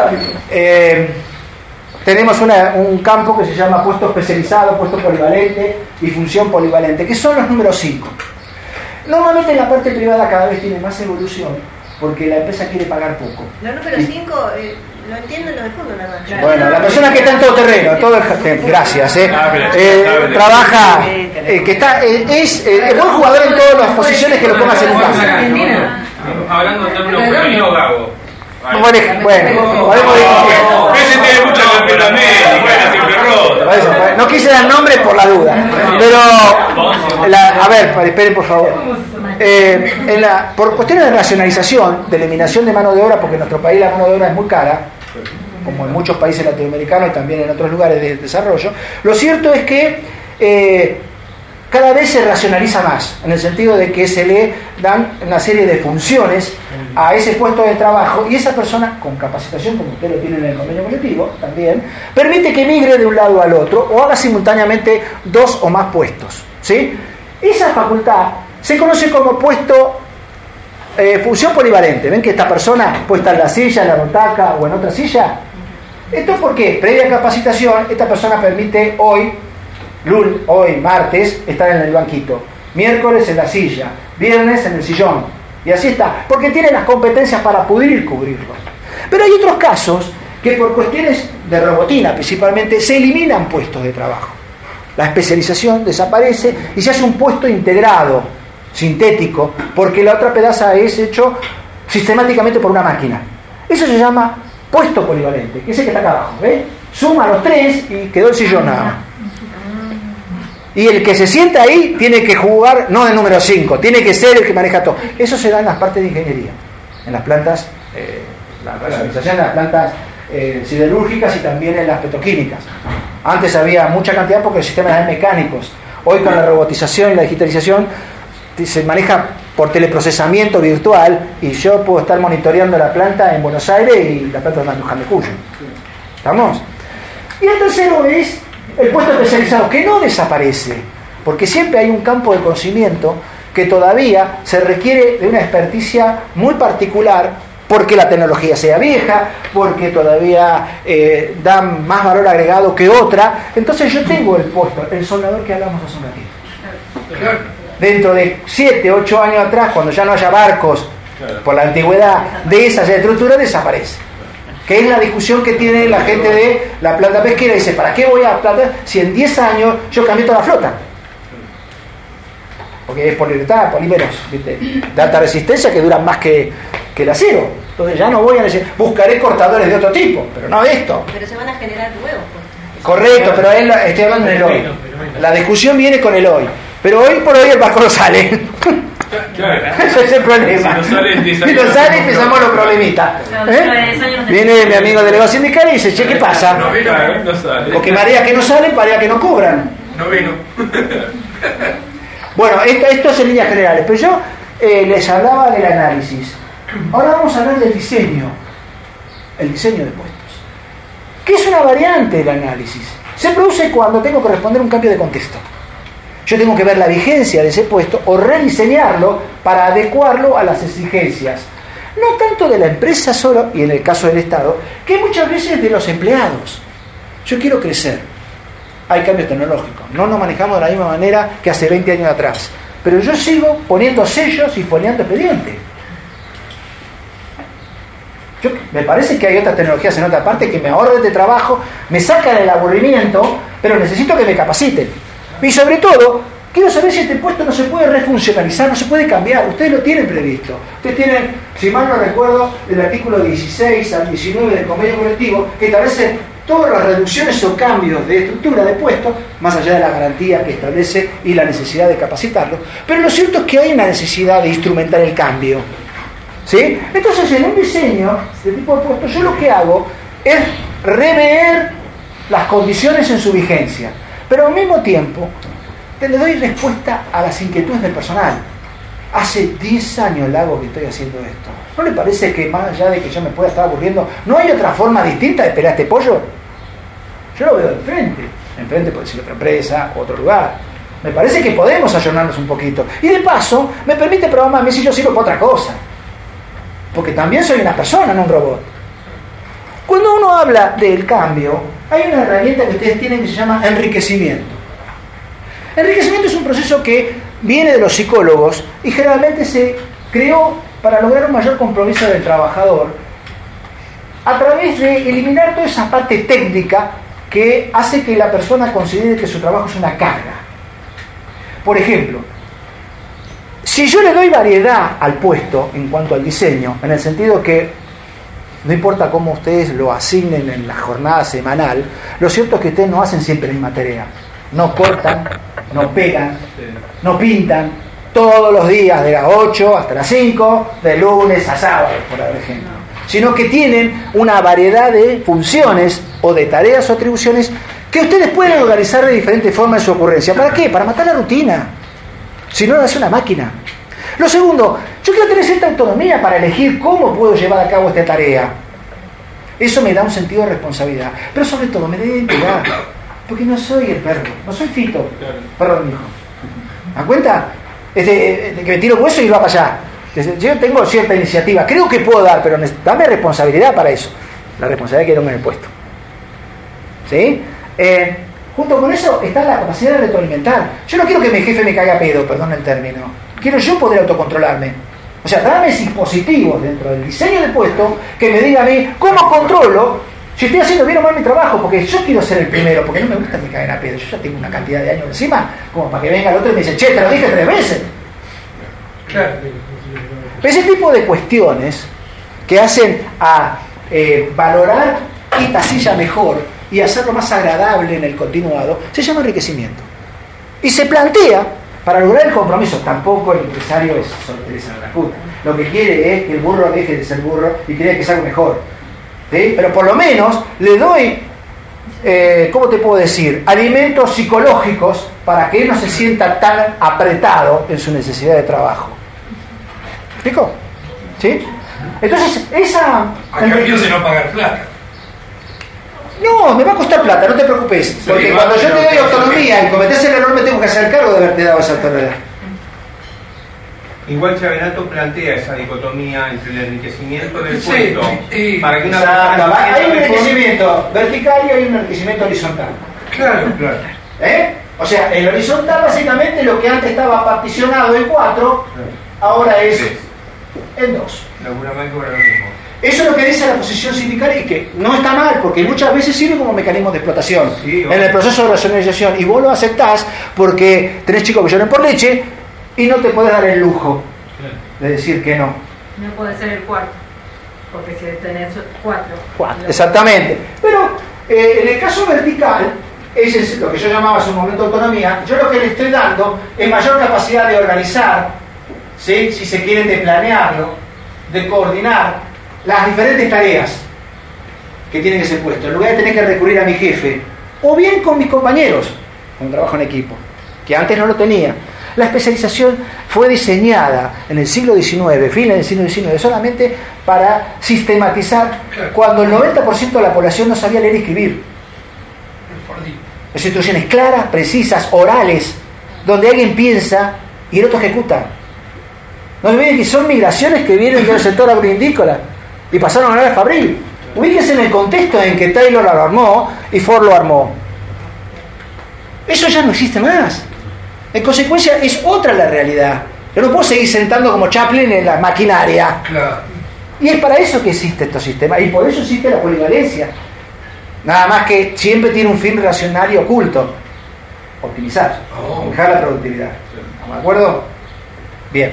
tenemos un campo que se llama puesto especializado, puesto polivalente y función polivalente, que son los números 5. Normalmente en la parte privada cada vez tiene más evolución porque la empresa quiere pagar poco. Los números 5 lo entienden los de fondo nada más. Claro. Bueno, la persona que está en todo terreno, gracias, trabaja, que está, es buen jugador en todas las posiciones que lo pongas en un campo. Hablando en términos femeninos, Gago. Bueno, podemos Ese tiene mucha campeonato siempre rota. no quise dar nombre por la duda, pero a ver, esperen por favor. Por cuestiones de racionalización, de eliminación de mano de obra, porque en nuestro país la mano de obra es muy cara, como en muchos países latinoamericanos y también en otros lugares de desarrollo, lo cierto es que cada vez se racionaliza más, en el sentido de que se le dan una serie de funciones a ese puesto de trabajo y esa persona con capacitación, como usted lo tiene en el convenio colectivo también, permite que migre de un lado al otro o haga simultáneamente 2 o más puestos, ¿sí? Esa facultad se conoce como puesto, función polivalente. ¿Ven que esta persona puesta en la silla, en la butaca o en otra silla? ¿Esto por qué? Previa capacitación, esta persona permite hoy martes, estar en el banquito, miércoles en la silla, viernes en el sillón, y así está, porque tiene las competencias para poder cubrirlo. Pero hay otros casos que por cuestiones de robotina principalmente se eliminan puestos de trabajo. La especialización desaparece y se hace un puesto integrado, sintético, porque la otra pedaza es hecho sistemáticamente por una máquina. Eso se llama puesto polivalente, que es el que está acá abajo, ¿ves? Suma los 3 y quedó el sillón nada más. Y el que se sienta ahí tiene que jugar, no de número 5, tiene que ser el que maneja todo. Eso se da en las partes de ingeniería, en las plantas, la racionalización en las plantas siderúrgicas y también en las petroquímicas. Antes había mucha cantidad porque los sistemas eran mecánicos. Hoy con la robotización y la digitalización se maneja por teleprocesamiento virtual y yo puedo estar monitoreando la planta en Buenos Aires y la planta de Luján de Cuyo. ¿Estamos? Y el tercero es el puesto especializado, que no desaparece, porque siempre hay un campo de conocimiento que todavía se requiere de una experticia muy particular, porque la tecnología sea vieja, porque todavía da más valor agregado que otra. Entonces yo tengo el puesto, el soldador que hablamos hace un ratito. Dentro de 7, 8 años atrás, cuando ya no haya barcos, por la antigüedad de esas estructuras, desaparece. Que es la discusión que tiene la gente de la planta pesquera. Dice, ¿para qué voy a plantar si en 10 años yo cambio toda la flota? Porque es poliuretano, polímeros, ¿viste? De alta resistencia que duran más que el acero. Entonces ya no voy a decir, buscaré cortadores de otro tipo, pero no esto. Pero se van a generar nuevos puestos. Correcto, pero estoy hablando del hoy. La discusión viene con el hoy. Pero hoy por hoy el barco no sale. Claro. Ese es el problema. Si no sale, empezamos los problemitas. Viene mi amigo delegado sindical y dice, che, ¿qué pasa? No sale. Porque marea que no salen, marea que no cubran. No vino. Bueno, esto es en líneas generales, pero yo les hablaba del análisis. Ahora vamos a hablar del diseño. El diseño de puestos. ¿Qué es una variante del análisis? Se produce cuando tengo que responder un cambio de contexto. Yo tengo que ver la vigencia de ese puesto o rediseñarlo para adecuarlo a las exigencias. No tanto de la empresa solo, y en el caso del Estado, que muchas veces de los empleados. Yo quiero crecer. Hay cambios tecnológicos. No nos manejamos de la misma manera que hace 20 años atrás. Pero yo sigo poniendo sellos y foliando expedientes. Me parece que hay otras tecnologías en otra parte que me ahorran de trabajo, me sacan el aburrimiento, pero necesito que me capaciten. Y sobre todo, quiero saber si este puesto no se puede refuncionalizar, no se puede cambiar. Ustedes lo tienen previsto. Ustedes tienen, si mal no recuerdo, el artículo 16 al 19 del convenio colectivo, que establece todas las reducciones o cambios de estructura de puestos, más allá de la garantía que establece y la necesidad de capacitarlo. Pero lo cierto es que hay una necesidad de instrumentar el cambio. ¿Sí? Entonces, en un diseño de tipo de puesto, yo lo que hago es rever las condiciones en su vigencia. Pero al mismo tiempo, le doy respuesta a las inquietudes del personal. Hace 10 años largo que estoy haciendo esto. ¿No le parece que más allá de que yo me pueda estar aburriendo, no hay otra forma distinta de esperar este pollo? Yo lo veo de enfrente. Enfrente puede ser otra empresa, otro lugar. Me parece que podemos ayornarnos un poquito. Y de paso, me permite probar a mí si yo sirvo para otra cosa. Porque también soy una persona, no un robot. Cuando uno habla del cambio, hay una herramienta que ustedes tienen que se llama enriquecimiento. Enriquecimiento es un proceso que viene de los psicólogos y generalmente se creó para lograr un mayor compromiso del trabajador a través de eliminar toda esa parte técnica que hace que la persona considere que su trabajo es una carga. Por ejemplo, si yo le doy variedad al puesto en cuanto al diseño, en el sentido que no importa cómo ustedes lo asignen en la jornada semanal, lo cierto es que ustedes no hacen siempre la misma tarea. No cortan, no pegan, no pintan, todos los días de las 8 hasta las 5, de lunes a sábado, por ejemplo. Sino que tienen una variedad de funciones o de tareas o atribuciones que ustedes pueden organizar de diferentes formas en su ocurrencia. ¿Para qué? Para matar la rutina. Si no, es una máquina. Lo segundo, yo quiero tener cierta autonomía para elegir cómo puedo llevar a cabo esta tarea. Eso me da un sentido de responsabilidad. Pero sobre todo me da identidad. Porque no soy el perro, no soy Fito. Perdón, mijo. ¿Me das cuenta? Que me tiro hueso y va para allá. Yo tengo cierta iniciativa. Creo que puedo dar, pero dame responsabilidad para eso. La responsabilidad que tengo en el puesto. ¿Sí? Junto con eso está la capacidad de retroalimentar. Yo no quiero que mi jefe me caiga a pedo, perdón el término. Quiero yo poder autocontrolarme. O sea, dame dispositivos dentro del diseño del puesto que me diga a mí cómo controlo si estoy haciendo bien o mal mi trabajo, porque yo quiero ser el primero, porque no me gusta que me caigan a pedo. Yo ya tengo una cantidad de años encima como para que venga el otro y me dice, che, te lo dije 3 veces. Claro. Ese tipo de cuestiones que hacen a valorar esta silla mejor y hacerlo más agradable en el continuado, se llama enriquecimiento. Y se plantea para lograr el compromiso. Tampoco el empresario es sorpresa de la puta. Lo que quiere es que el burro deje de ser burro y quiere que sea algo mejor. ¿Sí? Pero por lo menos le doy, ¿cómo te puedo decir? Alimentos psicológicos para que él no se sienta tan apretado en su necesidad de trabajo. ¿Me explico? ¿Sí? Entonces, esa... A cambio de no pagar plata. No, me va a costar plata, no te preocupes. Porque cuando yo te doy autonomía y cometés el error, me tengo que hacer cargo de haberte dado esa autonomía. Igual Chavenato plantea esa dicotomía entre el enriquecimiento del Sí, puesto para que una Exacto. persona Hay un enriquecimiento vertical y hay un enriquecimiento horizontal. Claro, claro. O sea, el horizontal básicamente lo que antes estaba particionado en 4, ahora es en 2. Laguna mal cobra lo mismo. Eso es lo que dice la posición sindical y que no está mal, porque muchas veces sirve como mecanismo de explotación en el proceso de racionalización. Y vos lo aceptás porque tenés chicos que lloran por leche y no te podés dar el lujo de decir que no. No puede ser el cuarto, porque si tenés 4. Exactamente. Pero en el caso vertical, ese es lo que yo llamaba hace un momento autonomía. Yo lo que le estoy dando es mayor capacidad de organizar, ¿sí? Si se quieren, de planearlo, de coordinar las diferentes tareas que tienen que ser puestas, en lugar de tener que recurrir a mi jefe, o bien con mis compañeros, con trabajo en equipo, que antes no lo tenía. La especialización fue diseñada en el siglo XIX, fines del siglo XIX, solamente para sistematizar cuando el 90% de la población no sabía leer y escribir. Las instrucciones claras, precisas, orales, donde alguien piensa y el otro ejecuta. No olviden que son migraciones que vienen del sector agroindícola y pasaron a la Fabril. Ubíquense en el contexto en que Taylor lo armó y Ford lo armó. Eso ya no existe más. En consecuencia, es otra la realidad. Yo no puedo seguir sentando como Chaplin en la maquinaria. Claro. Y es para eso que existe estos sistemas. Y por eso existe la polivalencia. Nada más que siempre tiene un fin racional y oculto. Optimizar. Mejorar la productividad. ¿De acuerdo? Bien.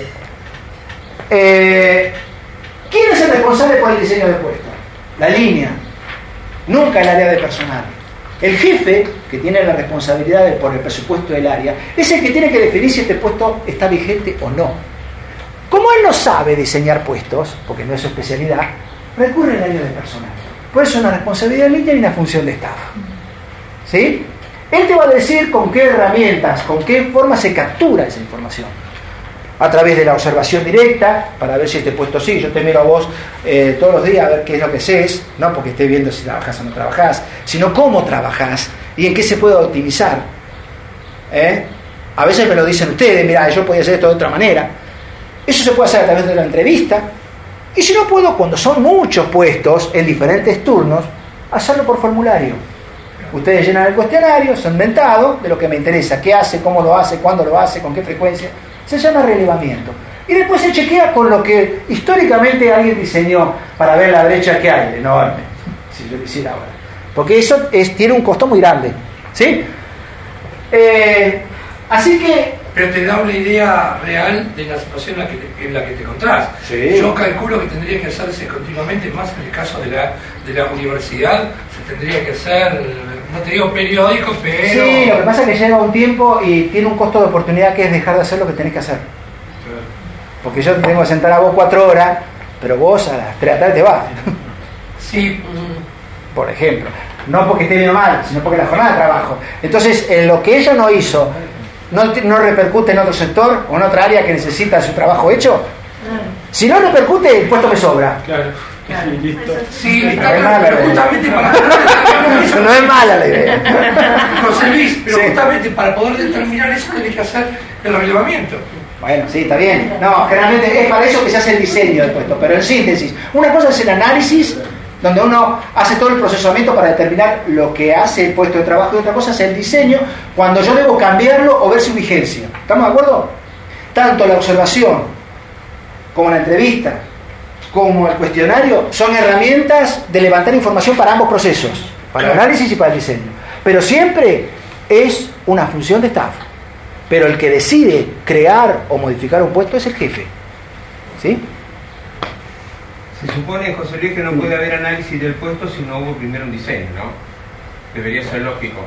¿Quién es el responsable por el diseño del puesto? La línea. Nunca el área de personal. El jefe, que tiene la responsabilidad por el presupuesto del área, es el que tiene que definir si este puesto está vigente o no. Como él no sabe diseñar puestos, porque no es su especialidad, recurre al área de personal. Por eso es una responsabilidad línea y una función de staff. ¿Sí? Él te va a decir con qué herramientas, con qué forma se captura esa información. A través de la observación directa, para ver si este puesto sí. Yo te miro a vos todos los días a ver qué es lo que haces, no porque esté viendo si trabajás o no trabajás, sino cómo trabajás y en qué se puede optimizar. A veces me lo dicen ustedes, mira, yo podía hacer esto de otra manera. Eso se puede hacer a través de la entrevista. Y si no puedo, cuando son muchos puestos en diferentes turnos, hacerlo por formulario. Ustedes llenan el cuestionario, son mentados de lo que me interesa, qué hace, cómo lo hace, cuándo lo hace, con qué frecuencia. Se llama relevamiento. Y después se chequea con lo que históricamente alguien diseñó para ver la brecha que hay, enorme, si yo quisiera ahora. Porque eso tiene un costo muy grande, ¿sí? Así que... Pero te da una idea real de la situación en la que te encontrás. Sí. Yo calculo que tendría que hacerse continuamente, más en el caso de la universidad, se tendría que hacer, no te digo periódico, pero... Sí, lo que pasa es que llega un tiempo y tiene un costo de oportunidad que es dejar de hacer lo que tenés que hacer. Porque yo te tengo que sentar a vos 4 horas, pero vos a las 3 de la tarde te vas. Sí. Por ejemplo. No porque esté bien o mal, sino porque la jornada de trabajo. Entonces, lo que ella no hizo, no repercute en otro sector o en otra área que necesita su trabajo hecho. Si no repercute, el puesto me sobra. Claro. Sí, No está es claro, mala pero la justamente para No es mala la idea. José Luis, pero Sí. justamente para poder determinar eso tenés que hacer el relevamiento. Bueno, sí, está bien. No, generalmente es para eso que se hace el diseño del puesto. Pero en síntesis, una cosa es el análisis, donde uno hace todo el procesamiento para determinar lo que hace el puesto de trabajo, y otra cosa es el diseño, cuando yo debo cambiarlo o ver su vigencia. ¿Estamos de acuerdo? Tanto la observación como la entrevista como el cuestionario son herramientas de levantar información para ambos procesos, para el análisis y para el diseño. Pero siempre es una función de staff. Pero el que decide crear o modificar un puesto es el jefe. ¿Sí? Se supone, José Luis, que no puede haber análisis del puesto si no hubo primero un diseño, ¿no? Debería ser lógico.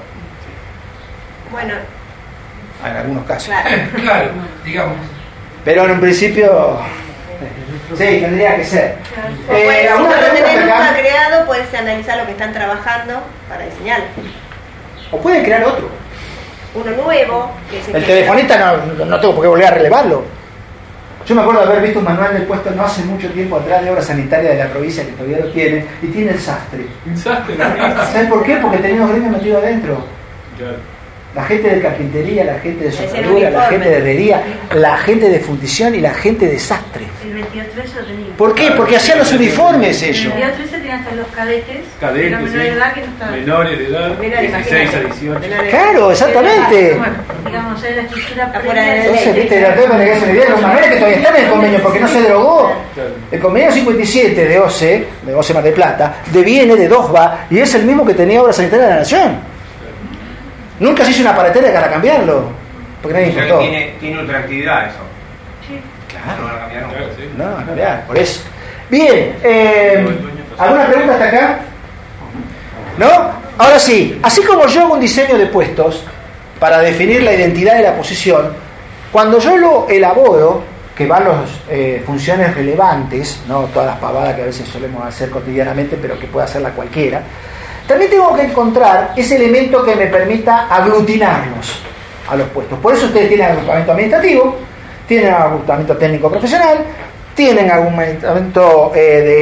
Bueno, En algunos casos. claro. Claro, digamos. Pero en un principio... Sí, tendría que ser. O puede, si no ¿alguna lo pregunta tenés acá? nunca creado, puedes analizar lo que están trabajando para diseñarlo. O pueden crear otro. Uno nuevo, que se El telefonista no tengo por qué volver a relevarlo. Yo me acuerdo de haber visto un manual del puesto no hace mucho tiempo atrás de obra sanitaria de la provincia, que todavía lo tiene, y tiene el sastre. ¿Sabes por qué? Porque tenía unos gremios metidos adentro. La gente de carpintería, la gente de soldadura, la gente de herrería, la gente de fundición y la gente de sastre. El 22-13 lo tenía. ¿Por qué? Porque hacían los uniformes ellos. El 22-13 tenían hasta los cadetes. Cadetes, los menores de edad que no estaban. menores de edad, Menores, 16 a imagínate. 18. Claro, exactamente. Bueno, digamos, es la estructura Afuera previa de de Entonces, viste, la tema que es una idea, los manuales que todavía están en el convenio porque no se derogó. El convenio 57 de OCE Mar del Plata, deviene de DOSBA y es el mismo que tenía Obra Sanitaria de la Nación. Nunca se hizo una paratera para cambiarlo, porque nadie O sea, importó. que tiene ultraactividad eso. Sí. No van a cambiar nunca. Claro, sí. No, cambiar, por eso. Bien, ¿alguna pregunta hasta acá? ¿No? Ahora sí, así como yo hago un diseño de puestos para definir la identidad de la posición, cuando yo lo elaboro, que van las funciones relevantes, no todas las pavadas que a veces solemos hacer cotidianamente, pero que puede hacerla cualquiera, también tengo que encontrar ese elemento que me permita aglutinarlos a los puestos. Por eso ustedes tienen agrupamiento administrativo, tienen agrupamiento técnico profesional, tienen agrupamiento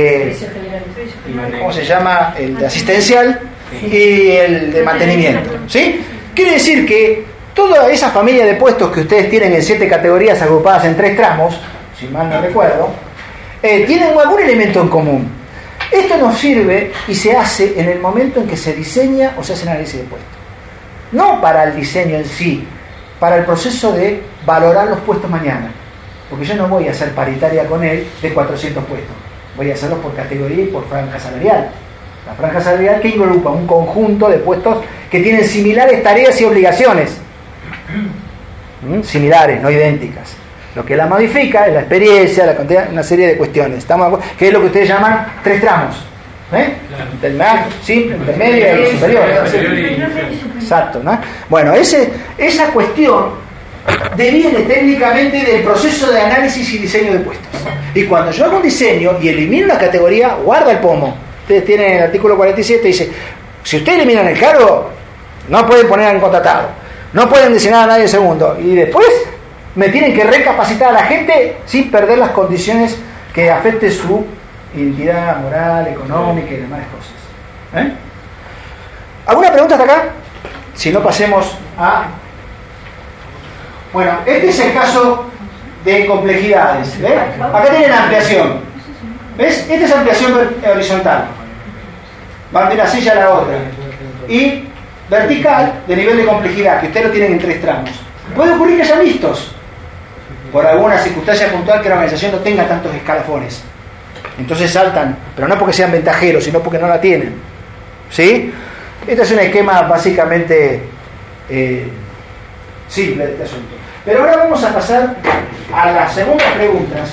¿cómo se llama? El de asistencial y el de mantenimiento. ¿Sí? Quiere decir que toda esa familia de puestos que ustedes tienen en 7 categorías agrupadas en 3 tramos, si mal no recuerdo, tienen algún elemento en común. Esto nos sirve y se hace en el momento en que se diseña o se hace análisis de puestos. No para el diseño en sí, para el proceso de valorar los puestos mañana. Porque yo no voy a hacer paritaria con él de 400 puestos. Voy a hacerlos por categoría y por franja salarial. La franja salarial que agrupa un conjunto de puestos que tienen similares tareas y obligaciones. Similares, no idénticas. Lo que la modifica es la experiencia, la cantidad, una serie de cuestiones. ¿Estamos? Que es lo que ustedes llaman 3 tramos. Del más simple, intermedio y superior. Exacto, ¿no? Bueno, esa cuestión deviene técnicamente del proceso de análisis y diseño de puestos. Y cuando yo hago un diseño y elimino una categoría, guarda el pomo. Ustedes tienen el artículo 47, dice, si ustedes eliminan el cargo, no pueden poner en contratado, no pueden designar a nadie segundo. Y después me tienen que recapacitar a la gente sin perder las condiciones que afecten su identidad moral, económica y demás cosas. ¿Alguna pregunta hasta acá? Si no, pasemos a... Bueno, este es el caso de complejidades. ¿Ves? Acá tienen ampliación. ¿Ves? Esta es ampliación horizontal. Van de una silla a la otra. Y vertical, de nivel de complejidad, que ustedes lo tienen en 3 tramos. Puede ocurrir que haya mixtos. por alguna circunstancia puntual que la organización no tenga tantos escalafones. Entonces saltan, pero no porque sean ventajeros, sino porque no la tienen. ¿Sí? Este es un esquema básicamente simple de este asunto. Pero ahora vamos a pasar a las segundas preguntas.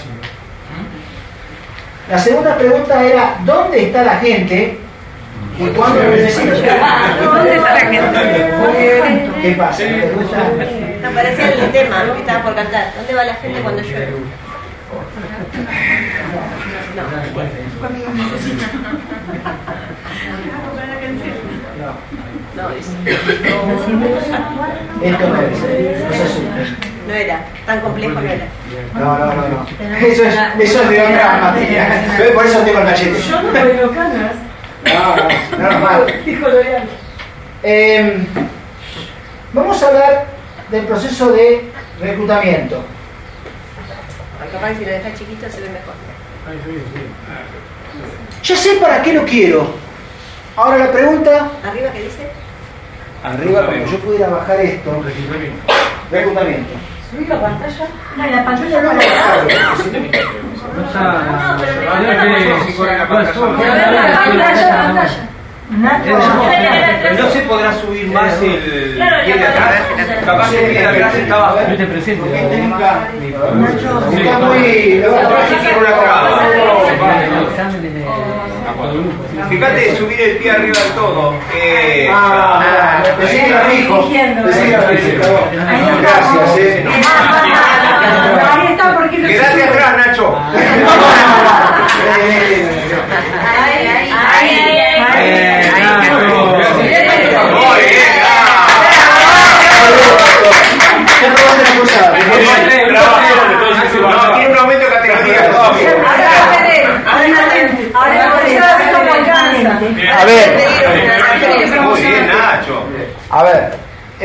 La segunda pregunta era, ¿dónde está la gente y cuándo lo necesita? ¿Dónde está la gente? ¿Qué pasa? ¿Te gusta? No, parecía el tema que estaba por cantar. ¿Dónde va la gente cuando llueve? No, Esto no es. no era, tan complejo no era. No. Eso es de otra materia. Por eso tengo el machete. Yo no veo canas. No, normal. Dijo Loreal. Vamos a hablar del proceso de reclutamiento. Capaz que si lo dejas chiquito se ve mejor. Ya sé para qué lo quiero. Ahora la pregunta... ¿Arriba qué dice? Arriba, como yo pudiera bajar esto. Reclutamiento. ¿Subí la pantalla? No, la pantalla No, no no, la Pantalla. No se podrá subir más el pie de atrás. Capaz que el pie de atrás está abajo. Está muy... Fíjate, subir el pie arriba del todo. Decía fijo. Gracias, Ahí está, porque lo Quédate atrás, Nacho. Tiene un aumento de categoría. A ver. Muy bien, Nacho. A ver,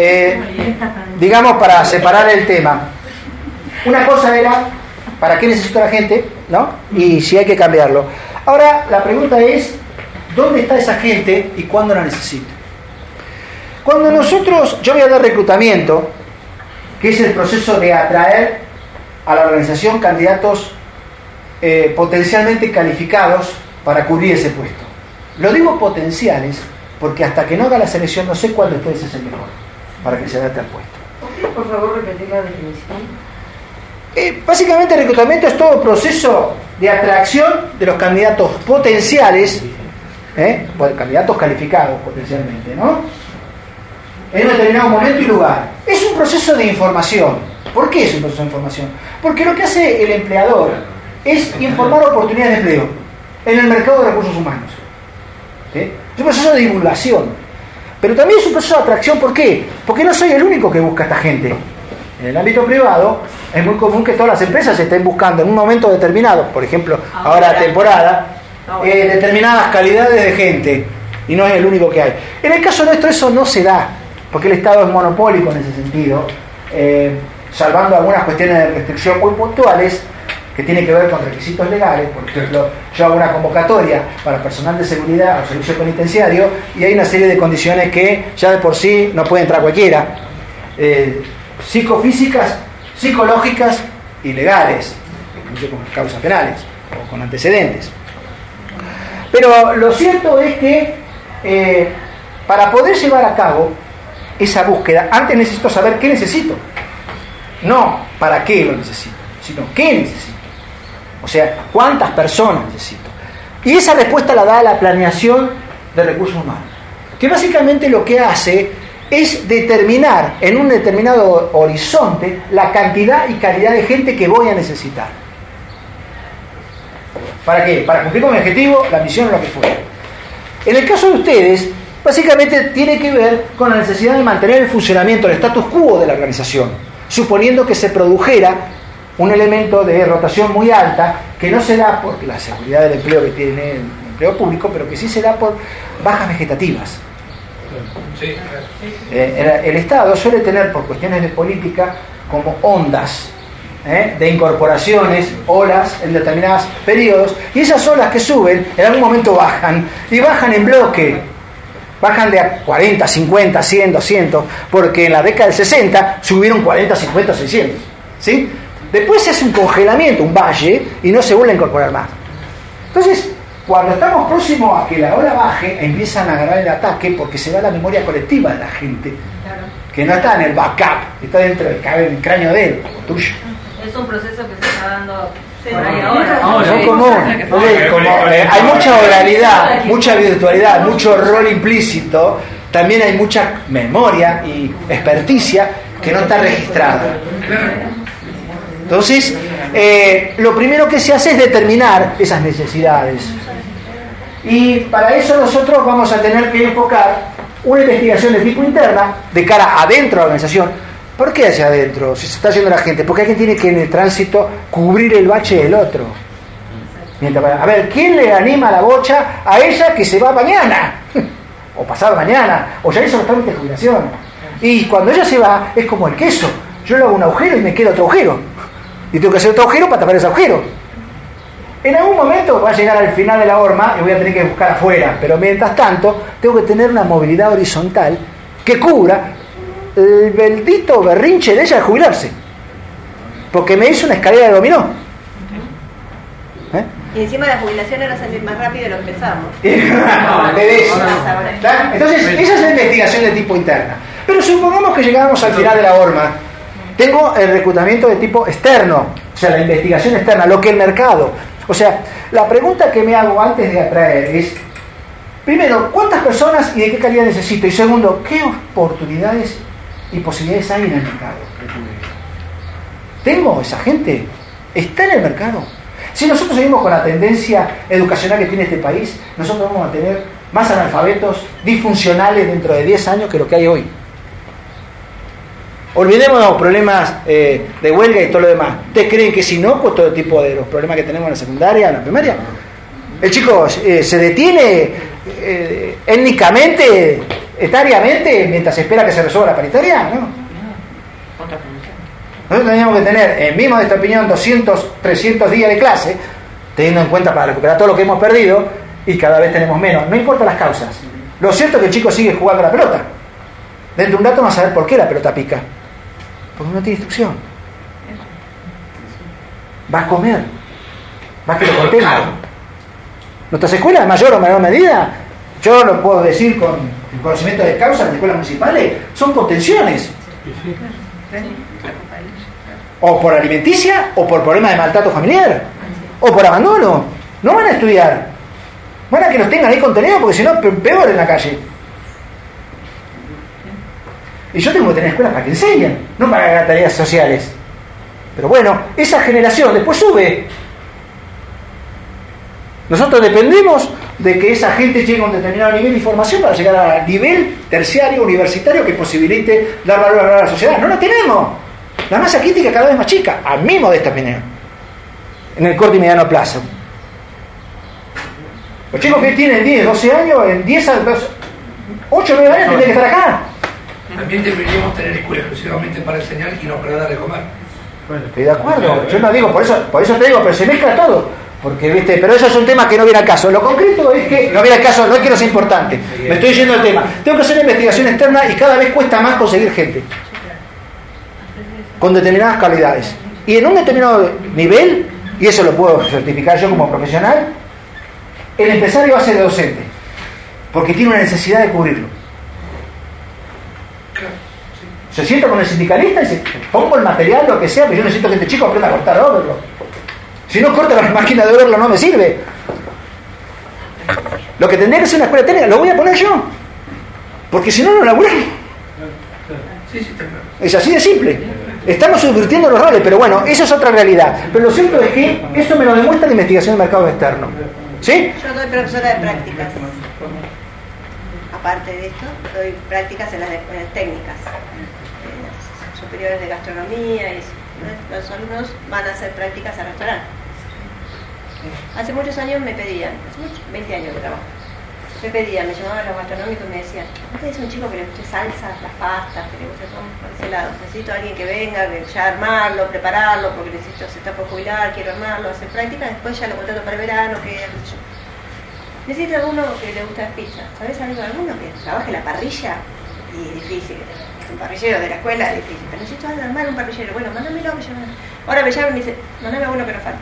digamos para separar el tema. Una cosa era para qué necesita la gente, ¿no? Y si hay que cambiarlo. Ahora la pregunta es, ¿dónde está esa gente y cuándo la necesita? Cuando yo voy a dar reclutamiento, que es el proceso de atraer a la organización candidatos potencialmente calificados para cubrir ese puesto. Lo digo potenciales porque hasta que no haga la selección no sé cuál de ustedes es el mejor para que se adapte al puesto. ¿Podrías, por favor, repetir la definición? Básicamente el reclutamiento es todo proceso de atracción de los candidatos potenciales, candidatos calificados potencialmente, ¿no? En un determinado momento y lugar. Es un proceso de información. ¿Por qué es un proceso de información? Porque lo que hace el empleador es informar oportunidades de empleo en el mercado de recursos humanos. ¿Sí? Es un proceso de divulgación. Pero también es un proceso de atracción. ¿Por qué? Porque no soy el único que busca a esta gente. En el ámbito privado es muy común que todas las empresas estén buscando en un momento determinado, por ejemplo, ahora temporada, determinadas calidades de gente. Y no es el único que hay. En el caso nuestro eso no se da, porque el Estado es monopólico en ese sentido, salvando algunas cuestiones de restricción muy puntuales que tienen que ver con requisitos legales. Por ejemplo, yo hago una convocatoria para personal de seguridad o servicio penitenciario y hay una serie de condiciones que ya de por sí no puede entrar cualquiera, psicofísicas, psicológicas y legales, incluso con causas penales o con antecedentes. Pero lo cierto es que para poder llevar a cabo esa búsqueda, antes necesito saber qué necesito. No para qué lo necesito, sino qué necesito. O sea, cuántas personas necesito. Y esa respuesta la da la planeación de recursos humanos, que básicamente lo que hace es determinar en un determinado horizonte la cantidad y calidad de gente que voy a necesitar. ¿Para qué? Para cumplir con mi objetivo, la misión o lo que fuera. En el caso de ustedes, básicamente tiene que ver con la necesidad de mantener el funcionamiento, el status quo de la organización, suponiendo que se produjera un elemento de rotación muy alta que no se da por la seguridad del empleo que tiene el empleo público, pero que sí se da por bajas vegetativas. Sí. El Estado suele tener, por cuestiones de política, como ondas de incorporaciones, olas en determinados periodos, y esas olas que suben en algún momento bajan, y bajan en bloque, bajan de 40, 50, 100, 200, porque en la década del 60 subieron 40, 50, 600, ¿sí? Después se hace un congelamiento, un valle, y no se vuelve a incorporar más. Entonces, cuando estamos próximos a que la ola baje, empiezan a agarrar el ataque porque se va la memoria colectiva de la gente. Claro. Que no está en el backup, está dentro del cráneo de él, o tuyo. Es un proceso que se está dando por ahí ahora. Es común. Hay mucha oralidad, mucha virtualidad, mucho rol implícito. También hay mucha memoria y experticia que no está registrada. Entonces, lo primero que se hace es determinar esas necesidades. Y para eso nosotros vamos a tener que enfocar una investigación de tipo interna de cara adentro de la organización. ¿Por qué hacia adentro? Si se está yendo la gente, porque alguien tiene que en el tránsito cubrir el bache del otro. A ver, ¿quién le anima la bocha a ella que se va mañana? O pasado mañana, o ya hizo los trámites de jubilación. Y cuando ella se va, es como el queso. Yo le hago un agujero y me queda otro agujero. Y tengo que hacer otro agujero para tapar ese agujero. En algún momento va a llegar al final de la horma y voy a tener que buscar afuera. Pero mientras tanto, tengo que tener una movilidad horizontal que cubra el bendito berrinche de ella de jubilarse. Porque me hizo una escalera de dominó. Y encima la jubilación ahora sale más rápido de lo que pensábamos. Entonces, esa es la investigación de tipo interna. Pero supongamos que llegamos al final de la horma. Tengo el reclutamiento de tipo externo, o sea, la investigación externa, lo que el mercado. O sea, la pregunta que me hago antes de atraer es, primero, ¿cuántas personas y de qué calidad necesito? Y segundo, ¿qué oportunidades y posibilidades hay en el mercado? ¿Tengo esa gente? ¿Está en el mercado? Si nosotros seguimos con la tendencia educacional que tiene este país, nosotros vamos a tener más analfabetos disfuncionales dentro de 10 años que lo que hay hoy. Olvidemos los problemas de huelga y todo lo demás. ¿Ustedes creen que es inocuo todo tipo de los problemas que tenemos en la secundaria, en la primaria? El chico se detiene étnicamente, etariamente, mientras espera que se resuelva la paritaria, ¿no? Nosotros teníamos que tener, en mismo de esta opinión, 200, 300 días de clase, teniendo en cuenta para recuperar todo lo que hemos perdido, y cada vez tenemos menos. No importa las causas. Lo cierto es que el chico sigue jugando la pelota. Dentro de un rato vamos a saber por qué la pelota pica. Porque no tiene instrucción. Va a comer. Va a que lo contengan. Nuestras escuelas, en mayor o menor medida, yo lo puedo decir con el conocimiento de causa en las escuelas municipales, son contenciones. O por alimenticia, o por problemas de maltrato familiar, o por abandono. No van a estudiar. Van a que los tengan ahí contenidos, porque si no, peor en la calle. Y yo tengo que tener escuelas para que enseñen, no para hacer tareas sociales. Pero bueno, esa generación después sube. Nosotros dependemos de que esa gente llegue a un determinado nivel de información para llegar al nivel terciario, universitario, que posibilite dar valor a la sociedad. No lo tenemos. La masa crítica cada vez más chica, al mismo de esta opinión, en el corto y mediano plazo. Los chicos que tienen 10, 12 años, en 10 a 8 o 9 años tendrían que estar acá. También deberíamos tener escuelas exclusivamente para enseñar y no para dar de comer. Bueno, estoy de acuerdo, yo no digo, por eso te digo, pero se mezcla todo. Porque, ¿viste? Pero eso es un tema que no viene al caso. Lo concreto es que no viene al caso, no es que no sea importante. Me estoy yendo al tema. Tengo que hacer una investigación externa y cada vez cuesta más conseguir gente con determinadas calidades. Y en un determinado nivel, y eso lo puedo certificar yo como profesional, el empresario va a ser docente. Porque tiene una necesidad de cubrirlo. Se sienta con el sindicalista y dice, pongo el material, lo que sea, pero yo necesito que este chico aprenda a cortar overlock. Si no corta la máquina de overlock no me sirve. Lo que tendría que ser una escuela técnica, lo voy a poner yo. Porque si no, no laburamos. Es así de simple. Estamos subvirtiendo los roles, pero bueno, eso es otra realidad. Pero lo cierto es que eso me lo demuestra la investigación del mercado externo. ¿Sí? Yo soy profesora de prácticas. Aparte de esto, doy prácticas en las técnicas superiores de gastronomía y los alumnos van a hacer prácticas a restaurantes. Hace muchos años me pedían, hace 20 años que trabajo, me llamaban a los gastronómicos y me decían, ¿usted es un chico que le guste salsa, las pastas, que le guste todo por ese lado? Necesito a alguien que venga, que ya armarlo, prepararlo, porque necesito, se está por jubilar, quiero armarlo, hacer prácticas, después ya lo contrato para el verano, que necesito alguno que le guste las pizzas. ¿Sabes alguno que trabaje la parrilla? Y es difícil. un parrillero de la escuela es difícil. Pero necesito armar un parrillero. Bueno, mándamelo que yo. Ahora me llaman y me dicen, mándame a uno que nos falta.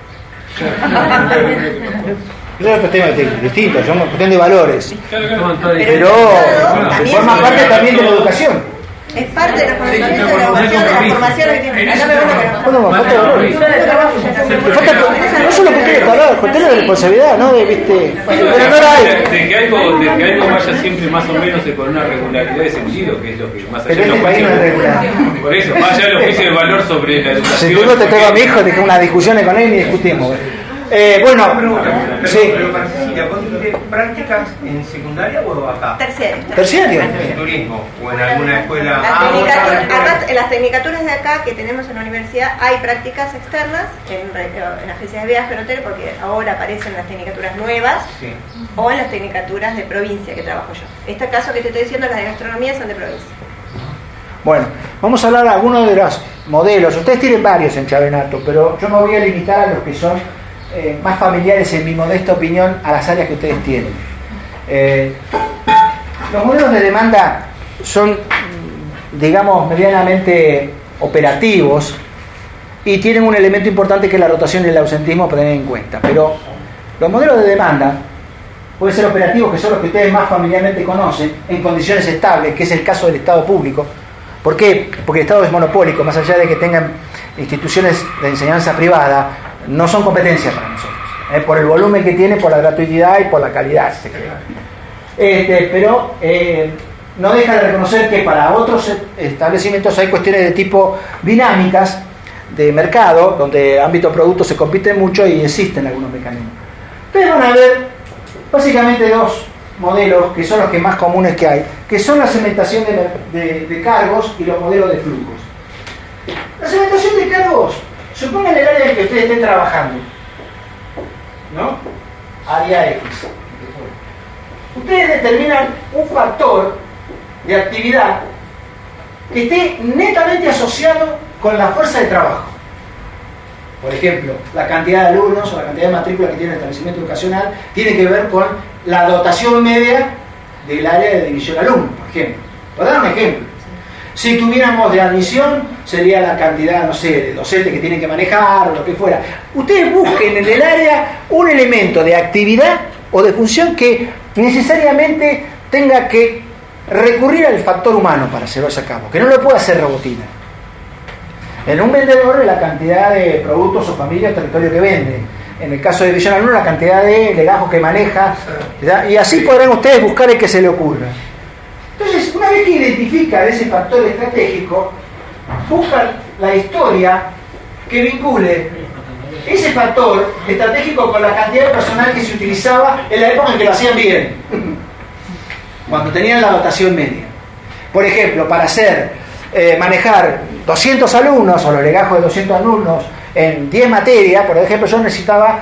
Es otro tema distinto, es una cuestión de valores. Pero forma parte también de la educación. Es parte de los conocimientos, de la educación, de la formación que tiene. Mándame uno que nos falta. Bueno, falta de valores. No solo cuestión de responsabilidad, ¿no? Pero no la hay. De que algo vaya siempre más o menos con una regularidad de sentido, que es lo que más allá de los juicios. Por eso, más allá de los juicios de valor sobre la educación. Si tú no te traigo a mi hijo, te unas discusiones con él y discutimos. Bueno, sí. Pero Cecilia, ¿vos tuviste prácticas en secundaria o acá? ¿Terciario? En turismo o en alguna escuela. En las tecnicaturas de acá que tenemos en la universidad hay prácticas externas en agencias de viaje, en hotel, porque ahora aparecen las tecnicaturas nuevas, sí, o en las tecnicaturas de provincia que trabajo yo. Este caso que te estoy diciendo, las de gastronomía son de provincia. Bueno, vamos a hablar de algunos de los modelos. Ustedes tienen varios en Chavenato, pero yo me voy a limitar a los que son más familiares, en mi modesta opinión, a las áreas que ustedes tienen. Los modelos de demanda son, digamos, medianamente operativos y tienen un elemento importante que es la rotación y el ausentismo para tener en cuenta. Pero los modelos de demanda pueden ser operativos, que son los que ustedes más familiarmente conocen, en condiciones estables, que es el caso del Estado público. ¿Por qué? Porque el Estado es monopólico, más allá de que tengan instituciones de enseñanza privada, no son competencia para nosotros, por el volumen que tiene, por la gratuidad y por la calidad, si se quiere. Pero no deja de reconocer que para otros establecimientos hay cuestiones de tipo dinámicas de mercado, donde ámbito producto se compite mucho y existen algunos mecanismos. Ustedes van a ver básicamente dos modelos que son los que más comunes que hay, que son la segmentación de cargos y los modelos de flujos. La segmentación de cargos, supongan el área en que ustedes estén trabajando, ¿no? Área X. Ustedes determinan un factor de actividad que esté netamente asociado con la fuerza de trabajo. Por ejemplo, la cantidad de alumnos o la cantidad de matrícula que tiene el establecimiento educacional tiene que ver con la dotación media del área de división alumno, por ejemplo. Por dar un ejemplo, si tuviéramos de admisión, sería la cantidad, no sé, de docentes que tienen que manejar o lo que fuera. Ustedes busquen en el área un elemento de actividad o de función que necesariamente tenga que recurrir al factor humano para llevarse a cabo, que no lo pueda hacer robotina. En un vendedor es la cantidad de productos o familia o territorio que vende. En el caso de división alumno, la cantidad de legajos que maneja, ¿verdad? Y así podrán ustedes buscar el que se le ocurra. Entonces, una vez que identifican ese factor estratégico, buscan la historia que vincule ese factor estratégico con la cantidad de personal que se utilizaba en la época en que lo hacían bien, cuando tenían la dotación media. Por ejemplo, para manejar 200 alumnos o los legajos de 200 alumnos en 10 materias, por ejemplo, yo necesitaba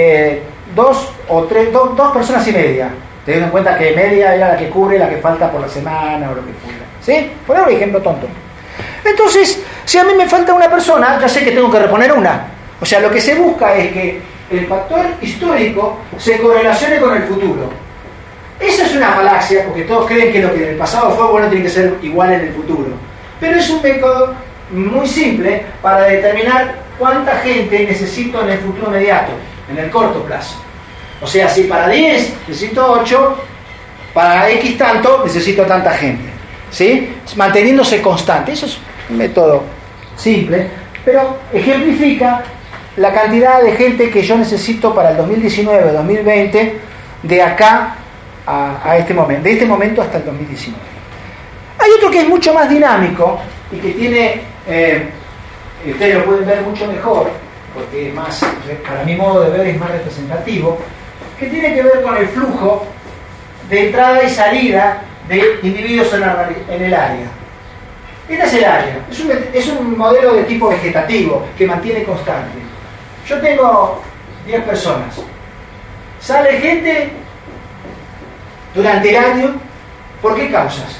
2 personas y media, teniendo en cuenta que media era la que cubre la que falta por la semana o lo que fuera. ¿Sí? Por un ejemplo tonto. Entonces, si a mí me falta una persona, ya sé que tengo que reponer una. O sea, lo que se busca es que el factor histórico se correlacione con el futuro. Esa es una falacia, porque todos creen que lo que en el pasado fue bueno tiene que ser igual en el futuro. Pero es un método muy simple para determinar cuánta gente necesito en el futuro inmediato, en el corto plazo. O sea, si para 10 necesito 8, para X tanto necesito tanta gente, ¿sí? Manteniéndose constante. Eso es un método simple, pero ejemplifica la cantidad de gente que yo necesito para el 2019, 2020, de acá a este momento, de este momento hasta el 2019. Hay otro que es mucho más dinámico y que tiene, ustedes lo pueden ver mucho mejor, porque es más, para mi modo de ver, es más representativo, que tiene que ver con el flujo de entrada y salida de individuos en el área. Este es el área, es un modelo de tipo vegetativo que mantiene constante. Yo tengo 10 personas, sale gente durante el año, ¿por qué causas?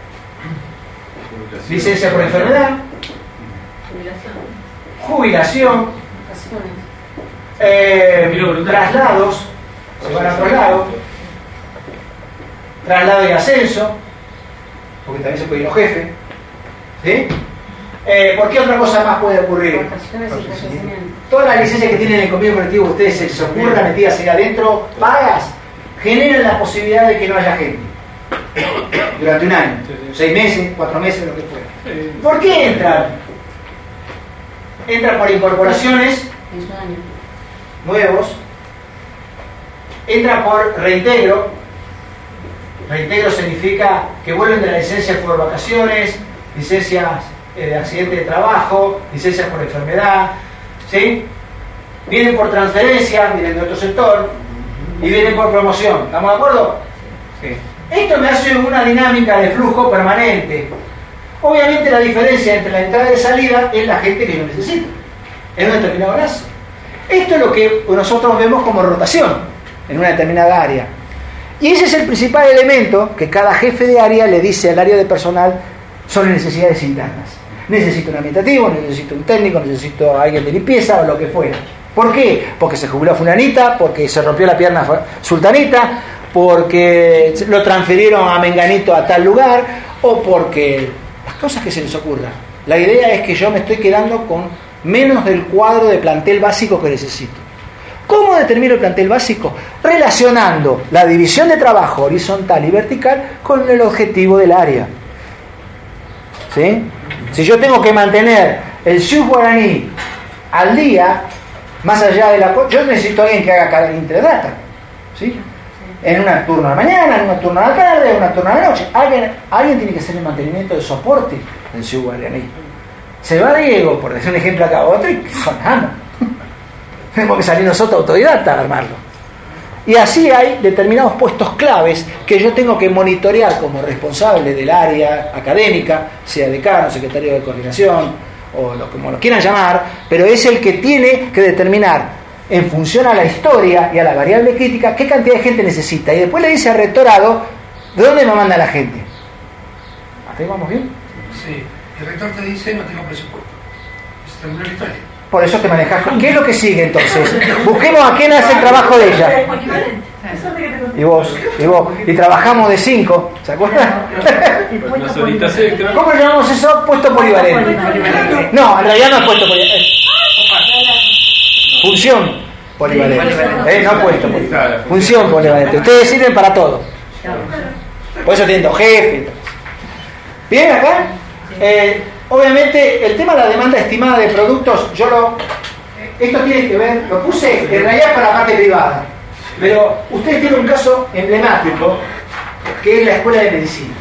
Licencia por enfermedad, jubilación, traslados, se van a traslado, traslado y ascenso, porque también se puede ir los jefes, ¿Sí? ¿Por qué otra cosa más puede ocurrir? Todas las licencias que tienen en el convenio colectivo, ustedes se les ocurra metidas ahí adentro, pagas, generan la posibilidad de que no haya gente. Durante un año, 6 meses, 4 meses, lo que fuera. ¿Por qué entran? Entran por incorporaciones nuevos, entran por reintegro. Reintegro significa que vuelven de la licencia por vacaciones, licencias de accidente de trabajo, licencias por enfermedad, ¿sí? Vienen por transferencia, vienen de otro sector, y vienen por promoción. ¿Estamos de acuerdo? Sí. Esto me hace una dinámica de flujo permanente. Obviamente la diferencia entre la entrada y la salida es la gente que yo necesito, en un determinado lazo. Esto es lo que nosotros vemos como rotación en una determinada área. Y ese es el principal elemento que cada jefe de área le dice al área de personal sobre necesidades internas. Necesito un administrativo, necesito un técnico, necesito a alguien de limpieza o lo que fuera. ¿Por qué? Porque se jubiló fulanita, porque se rompió la pierna sultanita, porque lo transfirieron a menganito a tal lugar, o porque las cosas que se les ocurran. La idea es que yo me estoy quedando con menos del cuadro de plantel básico que necesito. ¿Cómo determino el plantel básico? Relacionando la división de trabajo horizontal y vertical con el objetivo del área. ¿Sí? Si yo tengo que mantener el SIUS guaraní al día, más allá de la... Yo necesito a alguien que haga cada interdata, ¿sí? En una turno a la mañana, en una turno a la tarde, en una turno a la noche. Alguien tiene que hacer el mantenimiento de soporte del SIUS guaraní. Se va Diego, por decir un ejemplo acá, otro, y sonamos. Tenemos que salir nosotros autodidactas a armarlo. Y así hay determinados puestos claves que yo tengo que monitorear como responsable del área académica, sea decano, secretario de coordinación, o como lo quieran llamar, pero es el que tiene que determinar, en función a la historia y a la variable crítica, qué cantidad de gente necesita. Y después le dice al rectorado, ¿de dónde me manda la gente? ¿Hasta ahí vamos bien? Sí, el rector te dice, no tengo presupuesto. Se terminó la historia. Por eso te manejas. ¿Qué es lo que sigue entonces? Busquemos a quién hace el trabajo de ella. Y vos. Y trabajamos de 5. ¿Se acuerdan? ¿Cómo llamamos eso? Puesto polivalente. No, en realidad no es puesto polivalente. Función polivalente. No puesto polivalente. Función polivalente. Ustedes sirven para todo. Por eso tienen 2 jefes. ¿Bien acá? Obviamente el tema de la demanda estimada de productos, esto tiene que ver, lo puse en realidad para la parte privada, pero ustedes tienen un caso emblemático que es la escuela de medicina.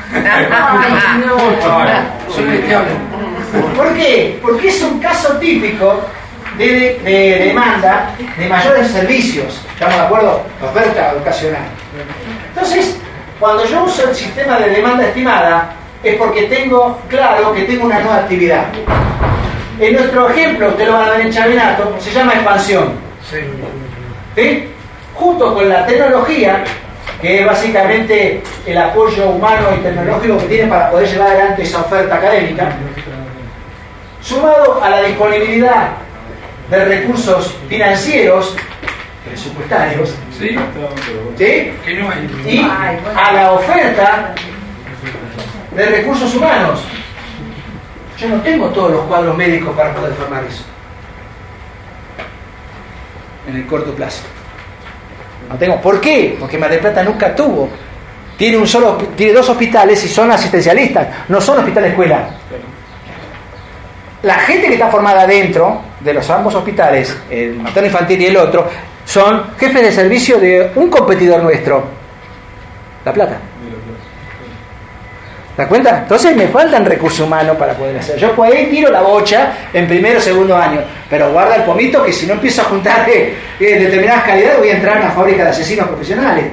¿Por qué? Porque es un caso típico de demanda de mayores servicios, ¿estamos de acuerdo? Oferta educacional. Entonces, cuando yo uso el sistema de demanda estimada, es porque tengo claro que tengo una nueva actividad. En nuestro ejemplo, ustedes lo van a ver en Chavinato, se llama expansión. ¿Sí? Junto con la tecnología, que es básicamente el apoyo humano y tecnológico que tiene para poder llevar adelante esa oferta académica, sumado a la disponibilidad de recursos financieros, presupuestarios, ¿sí? Y a la oferta de recursos humanos. Yo no tengo todos los cuadros médicos para poder formar eso en el corto plazo. No tengo. ¿Por qué? Porque Mar del Plata nunca tuvo. Tiene 2 hospitales y son asistencialistas, no son hospitales escuela. La gente que está formada dentro de los ambos hospitales, el materno infantil y el otro, son jefes de servicio de un competidor nuestro, La Plata. ¿Te das cuenta? Entonces me faltan recursos humanos para poder hacer. Yo por ahí tiro la bocha en primero o segundo año, pero guarda el pomito que si no empiezo a juntar determinadas calidades voy a entrar en una fábrica de asesinos profesionales.